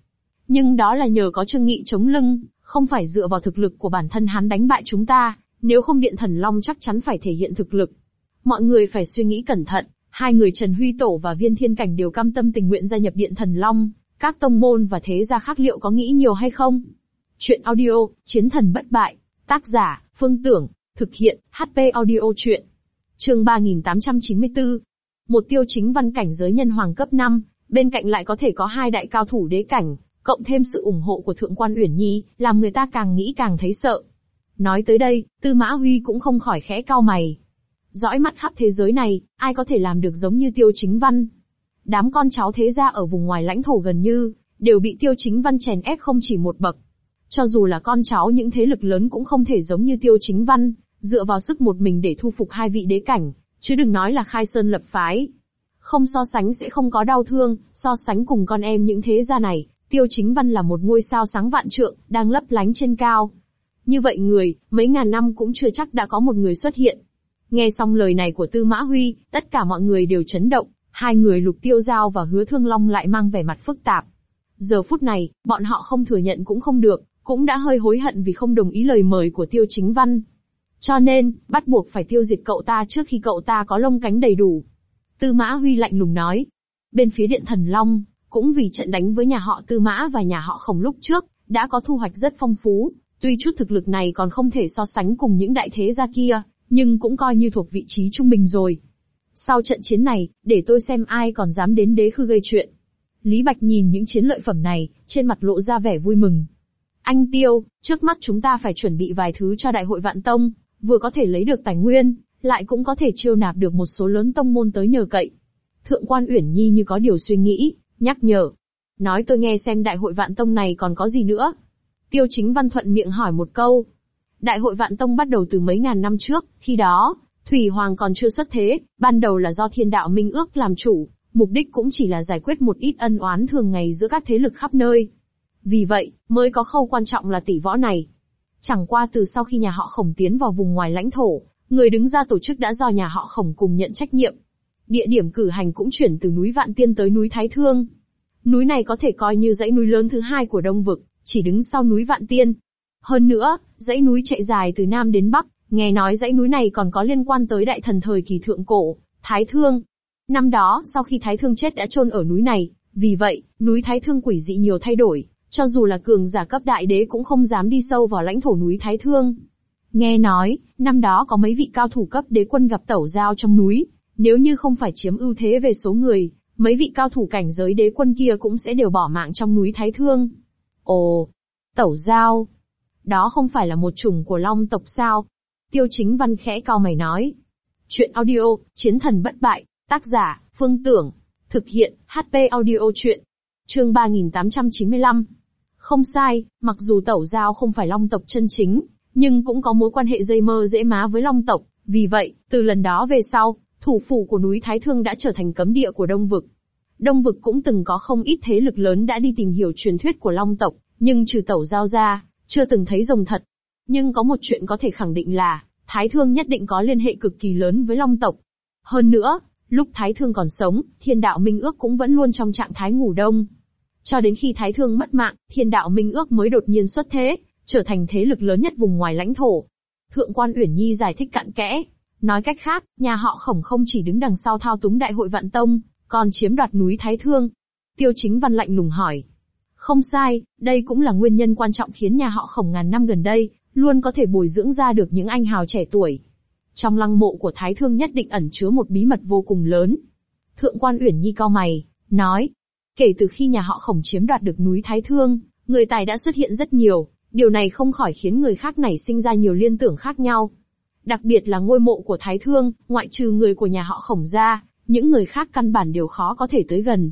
Nhưng đó là nhờ có Trương Nghị chống lưng, không phải dựa vào thực lực của bản thân hắn đánh bại chúng ta, nếu không Điện Thần Long chắc chắn phải thể hiện thực lực. Mọi người phải suy nghĩ cẩn thận, hai người Trần Huy Tổ và Viên Thiên Cảnh đều cam tâm tình nguyện gia nhập Điện Thần Long, các tông môn và thế gia khác liệu có nghĩ nhiều hay không? Chuyện audio, Chiến thần bất bại, tác giả, Phương Tưởng, thực hiện, HP audio chuyện. Chương 3894. Một Tiêu Chính Văn cảnh giới nhân hoàng cấp 5, bên cạnh lại có thể có hai đại cao thủ đế cảnh, cộng thêm sự ủng hộ của Thượng quan Uyển Nhi, làm người ta càng nghĩ càng thấy sợ. Nói tới đây, Tư Mã Huy cũng không khỏi khẽ cau mày. Dõi mắt khắp thế giới này, ai có thể làm được giống như Tiêu Chính Văn? Đám con cháu thế gia ở vùng ngoài lãnh thổ gần như đều bị Tiêu Chính Văn chèn ép không chỉ một bậc. Cho dù là con cháu những thế lực lớn cũng không thể giống như Tiêu Chính Văn, dựa vào sức một mình để thu phục hai vị đế cảnh, chứ đừng nói là khai sơn lập phái. Không so sánh sẽ không có đau thương, so sánh cùng con em những thế gia này, Tiêu Chính Văn là một ngôi sao sáng vạn trượng, đang lấp lánh trên cao. Như vậy mấy ngàn năm cũng chưa chắc đã có một người xuất hiện. Nghe xong lời này của Tư Mã Huy, tất cả mọi người đều chấn động, hai người Lục Tiêu Giao và Hứa Thương Long lại mang vẻ mặt phức tạp. Giờ phút này, bọn họ không thừa nhận cũng không được, cũng đã hơi hối hận vì không đồng ý lời mời của Tiêu Chính Văn. Cho nên, bắt buộc phải tiêu diệt cậu ta trước khi cậu ta có lông cánh đầy đủ. Tư Mã Huy lạnh lùng nói. Bên phía Điện Thần Long, cũng vì trận đánh với nhà họ Tư Mã và nhà họ Khổng lúc trước, đã có thu hoạch rất phong phú, tuy chút thực lực này còn không thể so sánh cùng những đại thế gia kia, nhưng cũng coi như thuộc vị trí trung bình rồi. Sau trận chiến này, để tôi xem ai còn dám đến đế khư gây chuyện. Lý Bạch nhìn những chiến lợi phẩm này, trên mặt lộ ra vẻ vui mừng. Anh Tiêu, trước mắt chúng ta phải chuẩn bị vài thứ cho Đại hội Vạn Tông, vừa có thể lấy được tài nguyên, lại cũng có thể chiêu nạp được một số lớn tông môn tới nhờ cậy. Thượng quan Uyển Nhi như có điều suy nghĩ, nhắc nhở. Nói tôi nghe xem Đại hội Vạn Tông này còn có gì nữa. Tiêu Chính Văn thuận miệng hỏi một câu. Đại hội Vạn Tông bắt đầu từ mấy ngàn năm trước, khi đó, Thủy Hoàng còn chưa xuất thế, ban đầu là do Thiên Đạo Minh Ước làm chủ, mục đích cũng chỉ là giải quyết một ít ân oán thường ngày giữa các thế lực khắp nơi. Vì vậy, mới có khâu quan trọng là tỷ võ này. Chẳng qua từ sau khi nhà họ Khổng tiến vào vùng ngoài lãnh thổ, người đứng ra tổ chức đã do nhà họ Khổng cùng nhận trách nhiệm. Địa điểm cử hành cũng chuyển từ núi Vạn Tiên tới núi Thái Thương. Núi này có thể coi như dãy núi lớn thứ hai của Đông Vực, chỉ đứng sau núi Vạn Tiên. Hơn nữa, dãy núi chạy dài từ Nam đến Bắc, nghe nói dãy núi này còn có liên quan tới đại thần thời kỳ thượng cổ, Thái Thương. Năm đó, sau khi Thái Thương chết đã chôn ở núi này, vì vậy, núi Thái Thương quỷ dị nhiều thay đổi, cho dù là cường giả cấp đại đế cũng không dám đi sâu vào lãnh thổ núi Thái Thương. Nghe nói, năm đó có mấy vị cao thủ cấp đế quân gặp Tẩu Giao trong núi, nếu như không phải chiếm ưu thế về số người, mấy vị cao thủ cảnh giới đế quân kia cũng sẽ đều bỏ mạng trong núi Thái Thương. Ồ, Tẩu Giao, đó không phải là một chủng của Long tộc sao? Tiêu Chính Văn khẽ cau mày nói. Chuyện audio, Chiến thần bất bại, tác giả, Phương Tưởng, thực hiện, HP audio chuyện. Chương 3895. Không sai, mặc dù Tẩu Giao không phải Long tộc chân chính, nhưng cũng có mối quan hệ dây mơ dễ má với Long tộc, vì vậy, từ lần đó về sau, thủ phủ của núi Thái Thương đã trở thành cấm địa của Đông Vực. Đông Vực cũng từng có không ít thế lực lớn đã đi tìm hiểu truyền thuyết của Long tộc, nhưng trừ Tẩu Giao ra, chưa từng thấy rồng thật. Nhưng có một chuyện có thể khẳng định là, Thái Thương nhất định có liên hệ cực kỳ lớn với Long tộc. Hơn nữa, lúc Thái Thương còn sống, Thiên Đạo Minh Ước cũng vẫn luôn trong trạng thái ngủ đông. Cho đến khi Thái Thương mất mạng, Thiên Đạo Minh Ước mới đột nhiên xuất thế, trở thành thế lực lớn nhất vùng ngoài lãnh thổ. Thượng quan Uyển Nhi giải thích cặn kẽ. Nói cách khác, nhà họ Khổng không chỉ đứng đằng sau thao túng Đại hội Vạn Tông, còn chiếm đoạt núi Thái Thương. Tiêu Chính Văn lạnh lùng hỏi. Không sai, đây cũng là nguyên nhân quan trọng khiến nhà họ Khổng ngàn năm gần đây, luôn có thể bồi dưỡng ra được những anh hào trẻ tuổi. Trong lăng mộ của Thái Thương nhất định ẩn chứa một bí mật vô cùng lớn. Thượng quan Uyển Nhi cau mày, nói. Kể từ khi nhà họ Khổng chiếm đoạt được núi Thái Thương, người tài đã xuất hiện rất nhiều, điều này không khỏi khiến người khác nảy sinh ra nhiều liên tưởng khác nhau. Đặc biệt là ngôi mộ của Thái Thương, ngoại trừ người của nhà họ Khổng ra, những người khác căn bản đều khó có thể tới gần.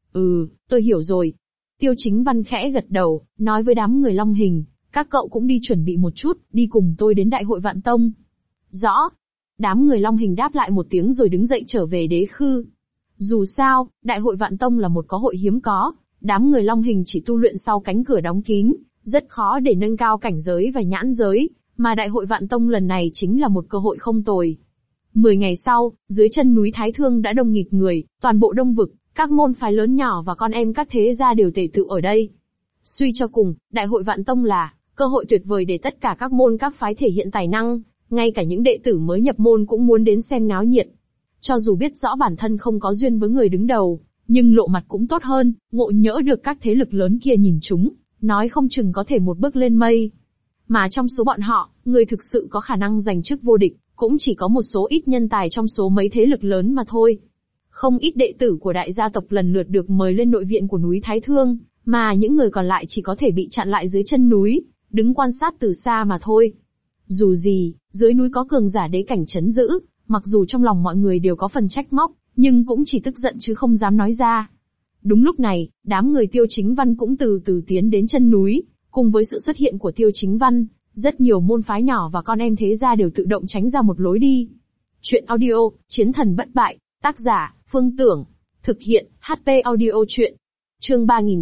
Tôi hiểu rồi. Tiêu Chính Văn khẽ gật đầu, nói với đám người Long Hình, các cậu cũng đi chuẩn bị một chút, đi cùng tôi đến Đại hội Vạn Tông. Rõ. Đám người Long Hình đáp lại một tiếng rồi đứng dậy trở về đế khư. Dù sao, Đại hội Vạn Tông là một có hội hiếm có, đám người Long Hình chỉ tu luyện sau cánh cửa đóng kín, rất khó để nâng cao cảnh giới và nhãn giới, mà Đại hội Vạn Tông lần này chính là một cơ hội không tồi. 10 ngày sau, dưới chân núi Thái Thương đã đông nghịt người, toàn bộ Đông Vực, các môn phái lớn nhỏ và con em các thế gia đều tề tựu ở đây. Suy cho cùng, Đại hội Vạn Tông là cơ hội tuyệt vời để tất cả các môn các phái thể hiện tài năng, ngay cả những đệ tử mới nhập môn cũng muốn đến xem náo nhiệt. Cho dù biết rõ bản thân không có duyên với người đứng đầu, nhưng lộ mặt cũng tốt hơn, ngộ nhỡ được các thế lực lớn kia nhìn chúng, nói không chừng có thể một bước lên mây. Mà trong số bọn họ, người thực sự có khả năng giành chức vô địch, cũng chỉ có một số ít nhân tài trong số mấy thế lực lớn mà thôi. Không ít đệ tử của đại gia tộc lần lượt được mời lên nội viện của núi Thái Thương, mà những người còn lại chỉ có thể bị chặn lại dưới chân núi, đứng quan sát từ xa mà thôi. Dù gì, dưới núi có cường giả đế cảnh trấn giữ, mặc dù trong lòng mọi người đều có phần trách móc, nhưng cũng chỉ tức giận chứ không dám nói ra. Đúng lúc này, đám người Tiêu Chính Văn cũng từ từ tiến đến chân núi, cùng với sự xuất hiện của Tiêu Chính Văn, rất nhiều môn phái nhỏ và con em thế gia đều tự động tránh ra một lối đi. Chuyện audio, Chiến thần bất bại, tác giả, Phương Tưởng, thực hiện, HP audio chuyện. Chương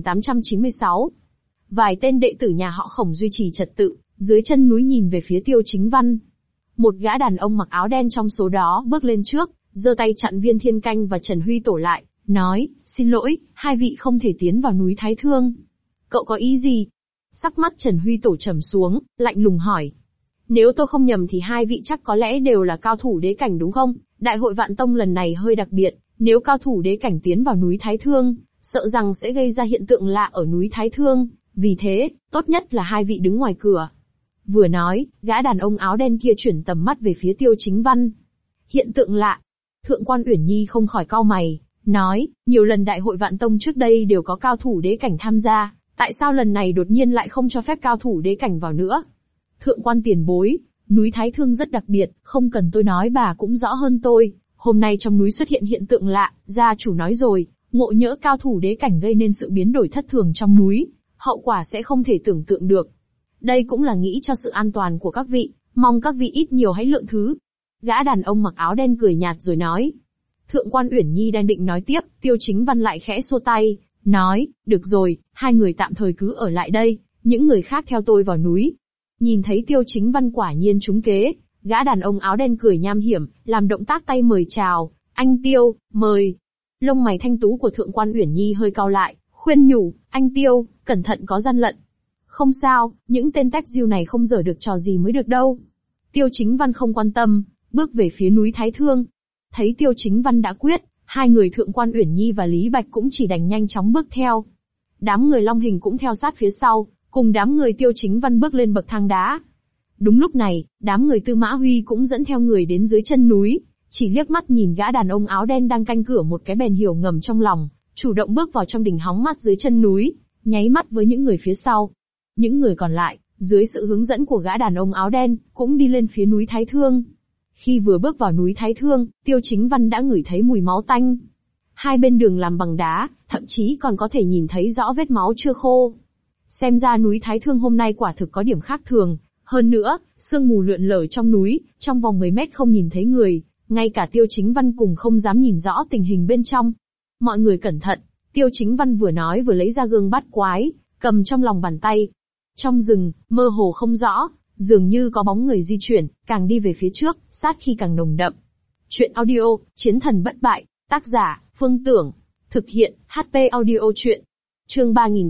3896. Vài tên đệ tử nhà họ Khổng duy trì trật tự, dưới chân núi nhìn về phía Tiêu Chính Văn. Một gã đàn ông mặc áo đen trong số đó bước lên trước, giơ tay chặn Viên Thiên Canh và Trần Huy Tổ lại, nói, xin lỗi, hai vị không thể tiến vào núi Thái Thương. Cậu có ý gì? Sắc mắt Trần Huy Tổ trầm xuống, lạnh lùng hỏi. Nếu tôi không nhầm thì hai vị chắc có lẽ đều là cao thủ đế cảnh đúng không? Đại hội Vạn Tông lần này hơi đặc biệt, nếu cao thủ đế cảnh tiến vào núi Thái Thương, sợ rằng sẽ gây ra hiện tượng lạ ở núi Thái Thương, vì thế, tốt nhất là hai vị đứng ngoài cửa. Vừa nói, gã đàn ông áo đen kia chuyển tầm mắt về phía Tiêu Chính Văn. Hiện tượng lạ. Thượng quan Uyển Nhi không khỏi cau mày, nói, nhiều lần Đại hội Vạn Tông trước đây đều có cao thủ đế cảnh tham gia, tại sao lần này đột nhiên lại không cho phép cao thủ đế cảnh vào nữa? Thượng quan tiền bối, núi Thái Thương rất đặc biệt, không cần tôi nói bà cũng rõ hơn tôi. Hôm nay trong núi xuất hiện hiện tượng lạ, gia chủ nói rồi, ngộ nhỡ cao thủ đế cảnh gây nên sự biến đổi thất thường trong núi, hậu quả sẽ không thể tưởng tượng được. Đây cũng là nghĩ cho sự an toàn của các vị, mong các vị ít nhiều hãy lượng thứ. Gã đàn ông mặc áo đen cười nhạt rồi nói. Thượng quan Uyển Nhi đang định nói tiếp, Tiêu Chính Văn lại khẽ xua tay, nói, được rồi, hai người tạm thời cứ ở lại đây, những người khác theo tôi vào núi. Nhìn thấy Tiêu Chính Văn quả nhiên trúng kế, gã đàn ông áo đen cười nham hiểm, làm động tác tay mời chào, anh Tiêu, mời. Lông mày thanh tú của Thượng quan Uyển Nhi hơi cau lại, khuyên nhủ, anh Tiêu, cẩn thận có gian lận. Không sao, những tên tép diêu này không dở được trò gì mới được đâu. Tiêu Chính Văn không quan tâm, bước về phía núi Thái Thương. Thấy Tiêu Chính Văn đã quyết, hai người Thượng quan Uyển Nhi và Lý Bạch cũng chỉ đành nhanh chóng bước theo. Đám người Long Hình cũng theo sát phía sau, cùng đám người Tiêu Chính Văn bước lên bậc thang đá. Đúng lúc này, đám người Tư Mã Huy cũng dẫn theo người đến dưới chân núi, chỉ liếc mắt nhìn gã đàn ông áo đen đang canh cửa một cái bèn hiểu ngầm trong lòng, chủ động bước vào trong đỉnh hóng mát dưới chân núi, nháy mắt với những người phía sau. Những người còn lại, dưới sự hướng dẫn của gã đàn ông áo đen, cũng đi lên phía núi Thái Thương. Khi vừa bước vào núi Thái Thương, Tiêu Chính Văn đã ngửi thấy mùi máu tanh. Hai bên đường làm bằng đá, thậm chí còn có thể nhìn thấy rõ vết máu chưa khô. Xem ra núi Thái Thương hôm nay quả thực có điểm khác thường. Hơn nữa, sương mù lượn lờ trong núi, trong vòng 10 mét không nhìn thấy người, ngay cả Tiêu Chính Văn cùng không dám nhìn rõ tình hình bên trong. Mọi người cẩn thận, Tiêu Chính Văn vừa nói vừa lấy ra gương bát quái, cầm trong lòng bàn tay. Trong rừng, mơ hồ không rõ, dường như có bóng người di chuyển, càng đi về phía trước, sát khí càng nồng đậm. Chuyện audio, Chiến thần bất bại, tác giả, Phương Tưởng, thực hiện, HP audio chuyện. Chương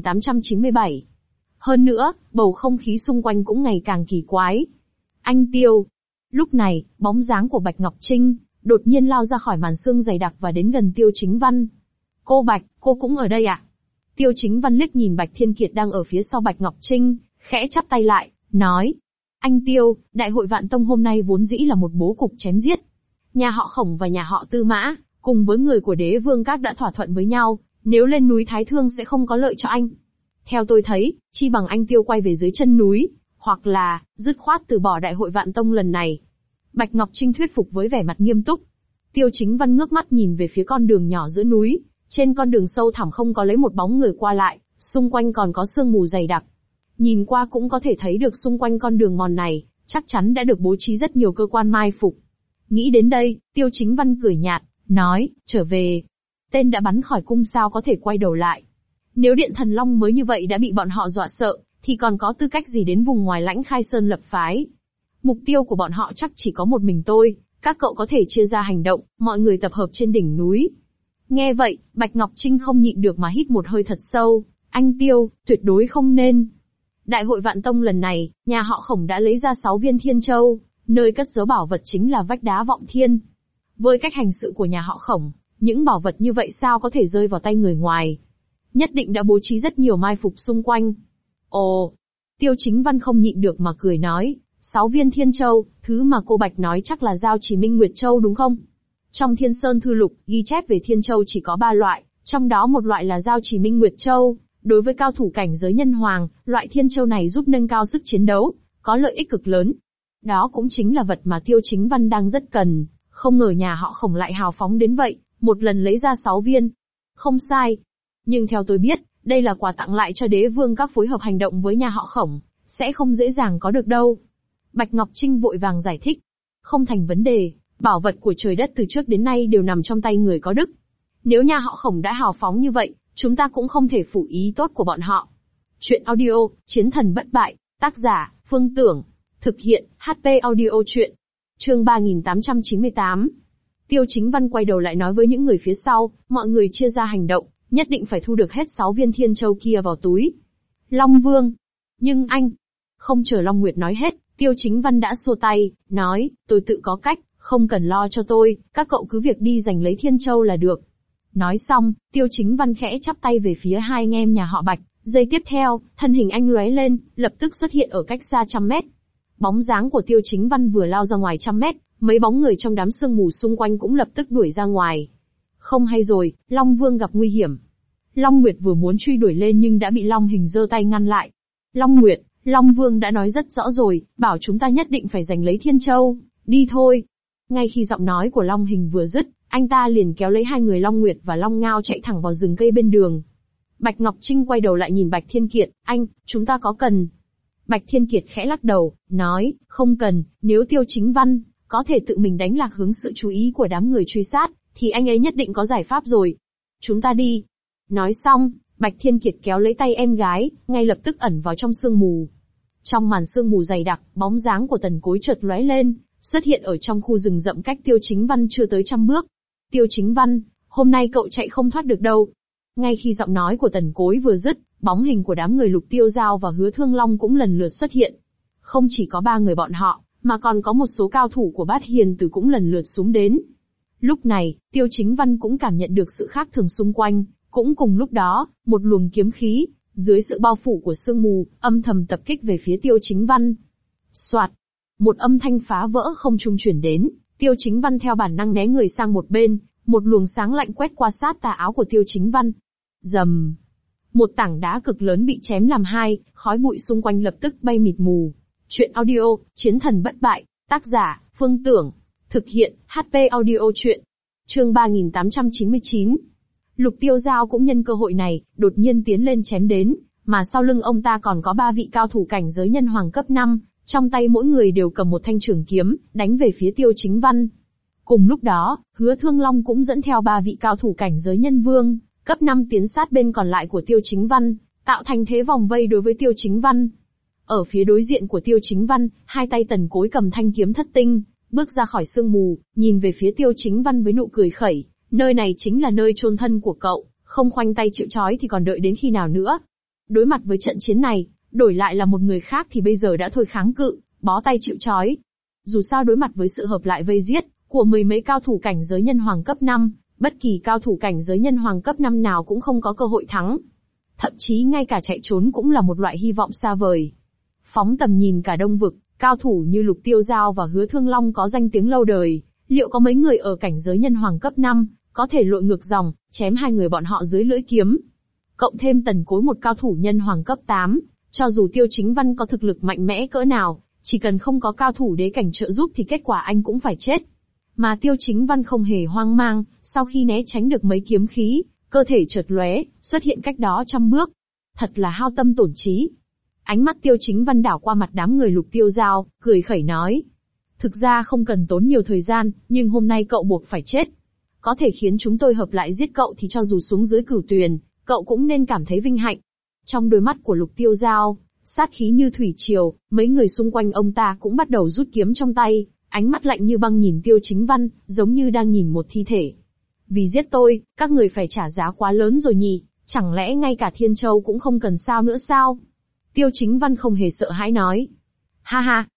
3897. Hơn nữa, bầu không khí xung quanh cũng ngày càng kỳ quái. Anh Tiêu. Lúc này, bóng dáng của Bạch Ngọc Trinh đột nhiên lao ra khỏi màn sương dày đặc và đến gần Tiêu Chính Văn. Cô Bạch, cô cũng ở đây à? Tiêu Chính Văn liếc nhìn Bạch Thiên Kiệt đang ở phía sau Bạch Ngọc Trinh, khẽ chắp tay lại, nói. Anh Tiêu, Đại hội Vạn Tông hôm nay vốn dĩ là một bố cục chém giết. Nhà họ Khổng và nhà họ Tư Mã, cùng với người của Đế Vương Các đã thỏa thuận với nhau, nếu lên núi Thái Thương sẽ không có lợi cho anh. Theo tôi thấy, chi bằng anh Tiêu quay về dưới chân núi, hoặc là, dứt khoát từ bỏ Đại hội Vạn Tông lần này. Bạch Ngọc Trinh thuyết phục với vẻ mặt nghiêm túc. Tiêu Chính Văn ngước mắt nhìn về phía con đường nhỏ giữa núi, trên con đường sâu thẳm không có lấy một bóng người qua lại, xung quanh còn có sương mù dày đặc. Nhìn qua cũng có thể thấy được xung quanh con đường mòn này, chắc chắn đã được bố trí rất nhiều cơ quan mai phục. Nghĩ đến đây, Tiêu Chính Văn cười nhạt, nói, trở về. Tên đã bắn khỏi cung sao có thể quay đầu lại. Nếu Điện Thần Long mới như vậy đã bị bọn họ dọa sợ, thì còn có tư cách gì đến vùng ngoài lãnh khai sơn lập phái. Mục tiêu của bọn họ chắc chỉ có một mình tôi, các cậu có thể chia ra hành động, mọi người tập hợp trên đỉnh núi. Nghe vậy, Bạch Ngọc Trinh không nhịn được mà hít một hơi thật sâu, Anh Tiêu, tuyệt đối không nên. Đại hội Vạn Tông lần này, nhà họ Khổng đã lấy ra 6 viên Thiên Châu, nơi cất giấu bảo vật chính là vách đá Vọng Thiên. Với cách hành sự của nhà họ Khổng, những bảo vật như vậy sao có thể rơi vào tay người ngoài? Nhất định đã bố trí rất nhiều mai phục xung quanh. Ồ, Tiêu Chính Văn không nhịn được mà cười nói, 6 viên Thiên Châu, thứ mà cô Bạch nói chắc là giao chỉ Minh Nguyệt Châu đúng không? Trong Thiên Sơn Thư Lục, ghi chép về Thiên Châu chỉ có 3 loại, trong đó một loại là giao chỉ Minh Nguyệt Châu. Đối với cao thủ cảnh giới nhân hoàng, loại Thiên Châu này giúp nâng cao sức chiến đấu, có lợi ích cực lớn. Đó cũng chính là vật mà Tiêu Chính Văn đang rất cần, không ngờ nhà họ Khổng lại hào phóng đến vậy, một lần lấy ra 6 viên. Không sai. Nhưng theo tôi biết, đây là quà tặng lại cho đế vương các phối hợp hành động với nhà họ Khổng, sẽ không dễ dàng có được đâu. Bạch Ngọc Trinh vội vàng giải thích. Không thành vấn đề, bảo vật của trời đất từ trước đến nay đều nằm trong tay người có đức. Nếu nhà họ Khổng đã hào phóng như vậy, chúng ta cũng không thể phủ ý tốt của bọn họ. Chuyện audio, Chiến thần bất bại, tác giả, Phương Tưởng. Thực hiện, HP audio chuyện. Chương 3898. Tiêu Chính Văn quay đầu lại nói với những người phía sau, mọi người chia ra hành động, nhất định phải thu được hết 6 viên Thiên Châu kia vào túi. Long Vương. Nhưng anh. Không chờ Long Nguyệt nói hết, Tiêu Chính Văn đã xua tay, nói, tôi tự có cách, không cần lo cho tôi, các cậu cứ việc đi giành lấy Thiên Châu là được. Nói xong, Tiêu Chính Văn khẽ chắp tay về phía hai anh em nhà họ Bạch, giây tiếp theo, thân hình anh lóe lên, lập tức xuất hiện ở cách xa 100 mét. Bóng dáng của Tiêu Chính Văn vừa lao ra ngoài 100 mét, mấy bóng người trong đám sương mù xung quanh cũng lập tức đuổi ra ngoài. Không hay rồi, Long Vương gặp nguy hiểm. Long Nguyệt vừa muốn truy đuổi lên nhưng đã bị Long Hình giơ tay ngăn lại. Long Nguyệt, Long Vương đã nói rất rõ rồi, bảo chúng ta nhất định phải giành lấy Thiên Châu, đi thôi. Ngay khi giọng nói của Long Hình vừa dứt, anh ta liền kéo lấy hai người Long Nguyệt và Long Ngao chạy thẳng vào rừng cây bên đường. Bạch Ngọc Trinh quay đầu lại nhìn Bạch Thiên Kiệt, anh, chúng ta có cần? Bạch Thiên Kiệt khẽ lắc đầu, nói, không cần, nếu Tiêu Chính Văn có thể tự mình đánh lạc hướng sự chú ý của đám người truy sát, thì anh ấy nhất định có giải pháp rồi. Chúng ta đi. Nói xong, Bạch Thiên Kiệt kéo lấy tay em gái, ngay lập tức ẩn vào trong sương mù. Trong màn sương mù dày đặc, bóng dáng của Tần Cối chợt lóe lên, xuất hiện ở trong khu rừng rậm cách Tiêu Chính Văn chưa tới 100 bước. Tiêu Chính Văn, hôm nay cậu chạy không thoát được đâu. Ngay khi giọng nói của Tần Cối vừa dứt, bóng hình của đám người Lục Tiêu Giao và Hứa Thương Long cũng lần lượt xuất hiện. Không chỉ có 3 người bọn họ, mà còn có một số cao thủ của Bát Hiền Tử cũng lần lượt xuống đến. Lúc này, Tiêu Chính Văn cũng cảm nhận được sự khác thường xung quanh, cũng cùng lúc đó, một luồng kiếm khí, dưới sự bao phủ của sương mù, âm thầm tập kích về phía Tiêu Chính Văn. Soạt, một âm thanh phá vỡ không trung truyền đến, Tiêu Chính Văn theo bản năng né người sang một bên, một luồng sáng lạnh quét qua sát tà áo của Tiêu Chính Văn. Rầm, một tảng đá cực lớn bị chém làm hai, khói bụi xung quanh lập tức bay mịt mù. Chuyện audio, Chiến thần bất bại, tác giả, Phương Tưởng. Thực hiện, HP audio chuyện. Chương 3899. Lục Tiêu Giao cũng nhân cơ hội này, đột nhiên tiến lên chém đến, mà sau lưng ông ta còn có 3 vị cao thủ cảnh giới nhân hoàng cấp 5, trong tay mỗi người đều cầm một thanh trường kiếm, đánh về phía Tiêu Chính Văn. Cùng lúc đó, Hứa Thương Long cũng dẫn theo 3 vị cao thủ cảnh giới nhân vương, cấp 5 tiến sát bên còn lại của Tiêu Chính Văn, tạo thành thế vòng vây đối với Tiêu Chính Văn. Ở phía đối diện của Tiêu Chính Văn, hai tay Tần Cối cầm thanh kiếm thất tinh, bước ra khỏi sương mù, nhìn về phía Tiêu Chính Văn với nụ cười khẩy, nơi này chính là nơi chôn thân của cậu, không khoanh tay chịu trói thì còn đợi đến khi nào nữa. Đối mặt với trận chiến này, đổi lại là một người khác thì bây giờ đã thôi kháng cự, bó tay chịu trói. Dù sao đối mặt với sự hợp lại vây giết của mười mấy cao thủ cảnh giới nhân hoàng cấp 5, bất kỳ cao thủ cảnh giới nhân hoàng cấp 5 nào cũng không có cơ hội thắng. Thậm chí ngay cả chạy trốn cũng là một loại hy vọng xa vời. Phóng tầm nhìn cả Đông Vực, cao thủ như Lục Tiêu Giao và Hứa Thương Long có danh tiếng lâu đời, liệu có mấy người ở cảnh giới nhân hoàng cấp 5, có thể lội ngược dòng, chém hai người bọn họ dưới lưỡi kiếm. Cộng thêm Tần Cối một cao thủ nhân hoàng cấp 8, cho dù Tiêu Chính Văn có thực lực mạnh mẽ cỡ nào, chỉ cần không có cao thủ đế cảnh trợ giúp thì kết quả anh cũng phải chết. Mà Tiêu Chính Văn không hề hoang mang, sau khi né tránh được mấy kiếm khí, cơ thể chợt lóe, xuất hiện cách đó 100 bước. Thật là hao tâm tổn trí. Ánh mắt Tiêu Chính Văn đảo qua mặt đám người Lục Tiêu Giao, cười khẩy nói. Thực ra không cần tốn nhiều thời gian, nhưng hôm nay cậu buộc phải chết. Có thể khiến chúng tôi hợp lại giết cậu thì cho dù xuống dưới Cửu Tuyền, cậu cũng nên cảm thấy vinh hạnh. Trong đôi mắt của Lục Tiêu Giao, sát khí như thủy triều, mấy người xung quanh ông ta cũng bắt đầu rút kiếm trong tay, ánh mắt lạnh như băng nhìn Tiêu Chính Văn, giống như đang nhìn một thi thể. Vì giết tôi, các người phải trả giá quá lớn rồi nhỉ, Chẳng lẽ ngay cả Thiên Châu cũng không cần sao nữa sao? Tiêu Chính Văn không hề sợ hãi nói. Ha ha,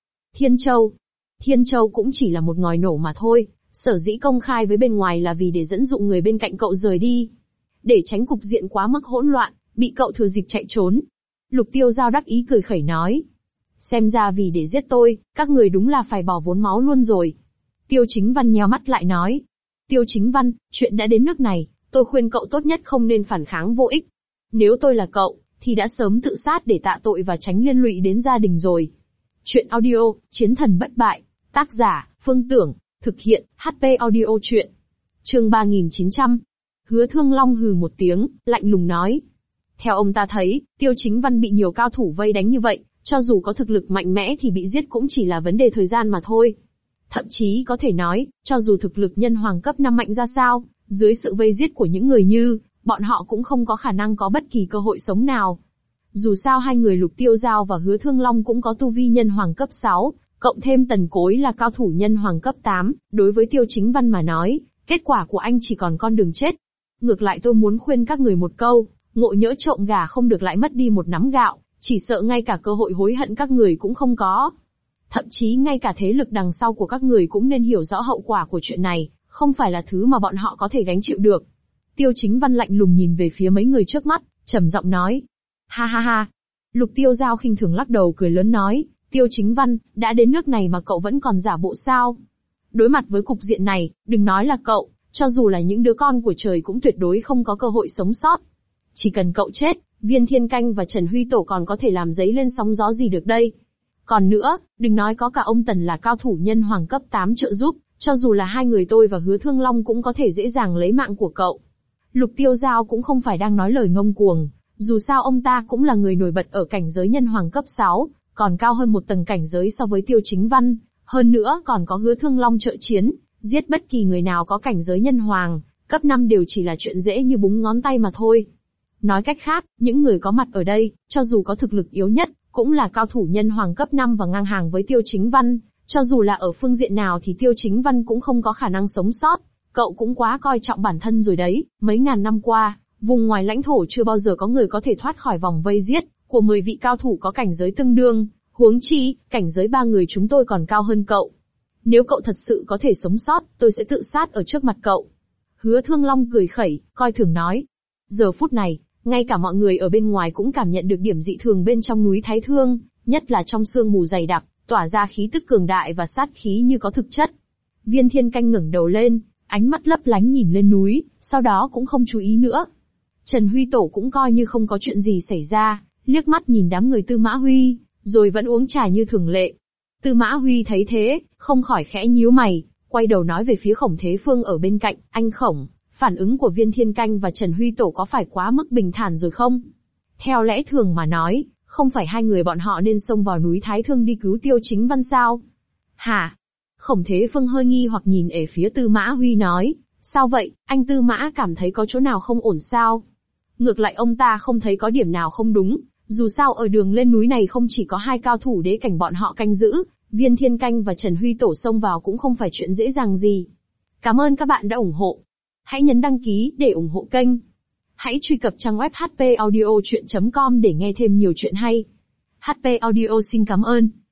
Thiên Châu cũng chỉ là một ngòi nổ mà thôi, sở dĩ công khai với bên ngoài là vì để dẫn dụ người bên cạnh cậu rời đi. Để tránh cục diện quá mức hỗn loạn, bị cậu thừa dịp chạy trốn. Lục Tiêu Giao đắc ý cười khẩy nói. Xem ra vì để giết tôi, các người đúng là phải bỏ vốn máu luôn rồi. Tiêu Chính Văn nheo mắt lại nói. Tiêu Chính Văn, chuyện đã đến nước này, tôi khuyên cậu tốt nhất không nên phản kháng vô ích. Nếu tôi là cậu, thì đã sớm tự sát để tạ tội và tránh liên lụy đến gia đình rồi. Chuyện audio, Chiến thần bất bại. Tác giả, Phương Tưởng. Thực hiện, HP Audio Chuyện. Chương 3900. Hứa Thương Long hừ một tiếng, lạnh lùng nói. Theo ông ta thấy, Tiêu Chính Văn bị nhiều cao thủ vây đánh như vậy, cho dù có thực lực mạnh mẽ thì bị giết cũng chỉ là vấn đề thời gian mà thôi. Thậm chí có thể nói, cho dù thực lực nhân hoàng cấp 5 mạnh ra sao, dưới sự vây giết của những người như, bọn họ cũng không có khả năng có bất kỳ cơ hội sống nào. Dù sao hai người Lục Tiêu Giao và Hứa Thương Long cũng có tu vi nhân hoàng cấp 6, cộng thêm Tần Cối là cao thủ nhân hoàng cấp 8, đối với Tiêu Chính Văn mà nói, kết quả của anh chỉ còn con đường chết. Ngược lại tôi muốn khuyên các người một câu, ngộ nhỡ trộm gà không được lại mất đi một nắm gạo, chỉ sợ ngay cả cơ hội hối hận các người cũng không có. Thậm chí ngay cả thế lực đằng sau của các người cũng nên hiểu rõ hậu quả của chuyện này, không phải là thứ mà bọn họ có thể gánh chịu được. Tiêu Chính Văn lạnh lùng nhìn về phía mấy người trước mắt, trầm giọng nói. Ha ha ha. Lục Tiêu Giao khinh thường lắc đầu cười lớn nói. Tiêu Chính Văn, đã đến nước này mà cậu vẫn còn giả bộ sao? Đối mặt với cục diện này, đừng nói là cậu, cho dù là những đứa con của trời cũng tuyệt đối không có cơ hội sống sót. Chỉ cần cậu chết, Viên Thiên Canh và Trần Huy Tổ còn có thể làm dấy lên sóng gió gì được đây? Còn nữa, đừng nói có cả ông Tần là cao thủ nhân hoàng cấp 8 trợ giúp, cho dù là hai người tôi và Hứa Thương Long cũng có thể dễ dàng lấy mạng của cậu. Lục Tiêu Giao cũng không phải đang nói lời ngông cuồng, dù sao ông ta cũng là người nổi bật ở cảnh giới nhân hoàng cấp 6, còn cao hơn một tầng cảnh giới so với Tiêu Chính Văn, hơn nữa còn có Hứa Thương Long trợ chiến, giết bất kỳ người nào có cảnh giới nhân hoàng cấp 5 đều chỉ là chuyện dễ như búng ngón tay mà thôi. Nói cách khác, những người có mặt ở đây, cho dù có thực lực yếu nhất, cũng là cao thủ nhân hoàng cấp 5 và ngang hàng với Tiêu Chính Văn, cho dù là ở phương diện nào thì Tiêu Chính Văn cũng không có khả năng sống sót. Cậu cũng quá coi trọng bản thân rồi đấy, mấy ngàn năm qua, vùng ngoài lãnh thổ chưa bao giờ có người có thể thoát khỏi vòng vây giết của 10 vị cao thủ có cảnh giới tương đương, huống chi, cảnh giới 3 người chúng tôi còn cao hơn cậu. Nếu cậu thật sự có thể sống sót, tôi sẽ tự sát ở trước mặt cậu. Hứa Thương Long cười khẩy, coi thường nói. Giờ phút này, ngay cả mọi người ở bên ngoài cũng cảm nhận được điểm dị thường bên trong núi Thái Thương, nhất là trong sương mù dày đặc, tỏa ra khí tức cường đại và sát khí như có thực chất. Viên Thiên Canh ngẩng đầu lên, ánh mắt lấp lánh nhìn lên núi, sau đó cũng không chú ý nữa. Trần Huy Tổ cũng coi như không có chuyện gì xảy ra, liếc mắt nhìn đám người Tư Mã Huy, rồi vẫn uống trà như thường lệ. Tư Mã Huy thấy thế, không khỏi khẽ nhíu mày, quay đầu nói về phía Khổng Thế Phương ở bên cạnh, anh Khổng, phản ứng của Viên Thiên Canh và Trần Huy Tổ có phải quá mức bình thản rồi không? Theo lẽ thường mà nói, không phải hai người bọn họ nên xông vào núi Thái Thương đi cứu Tiêu Chính Văn sao? Hả? Khổng Thế Phương hơi nghi hoặc nhìn ở phía Tư Mã Huy nói, sao vậy, anh Tư Mã cảm thấy có chỗ nào không ổn sao? Ngược lại ông ta không thấy có điểm nào không đúng, dù sao ở đường lên núi này không chỉ có hai cao thủ đế cảnh bọn họ canh giữ, Viên Thiên Canh và Trần Huy Tổ xông vào cũng không phải chuyện dễ dàng gì. Cảm ơn các bạn đã ủng hộ. Hãy nhấn đăng ký để ủng hộ kênh. Hãy truy cập trang web hpaudiochuyen.com để nghe thêm nhiều chuyện hay. HP Audio xin cảm ơn.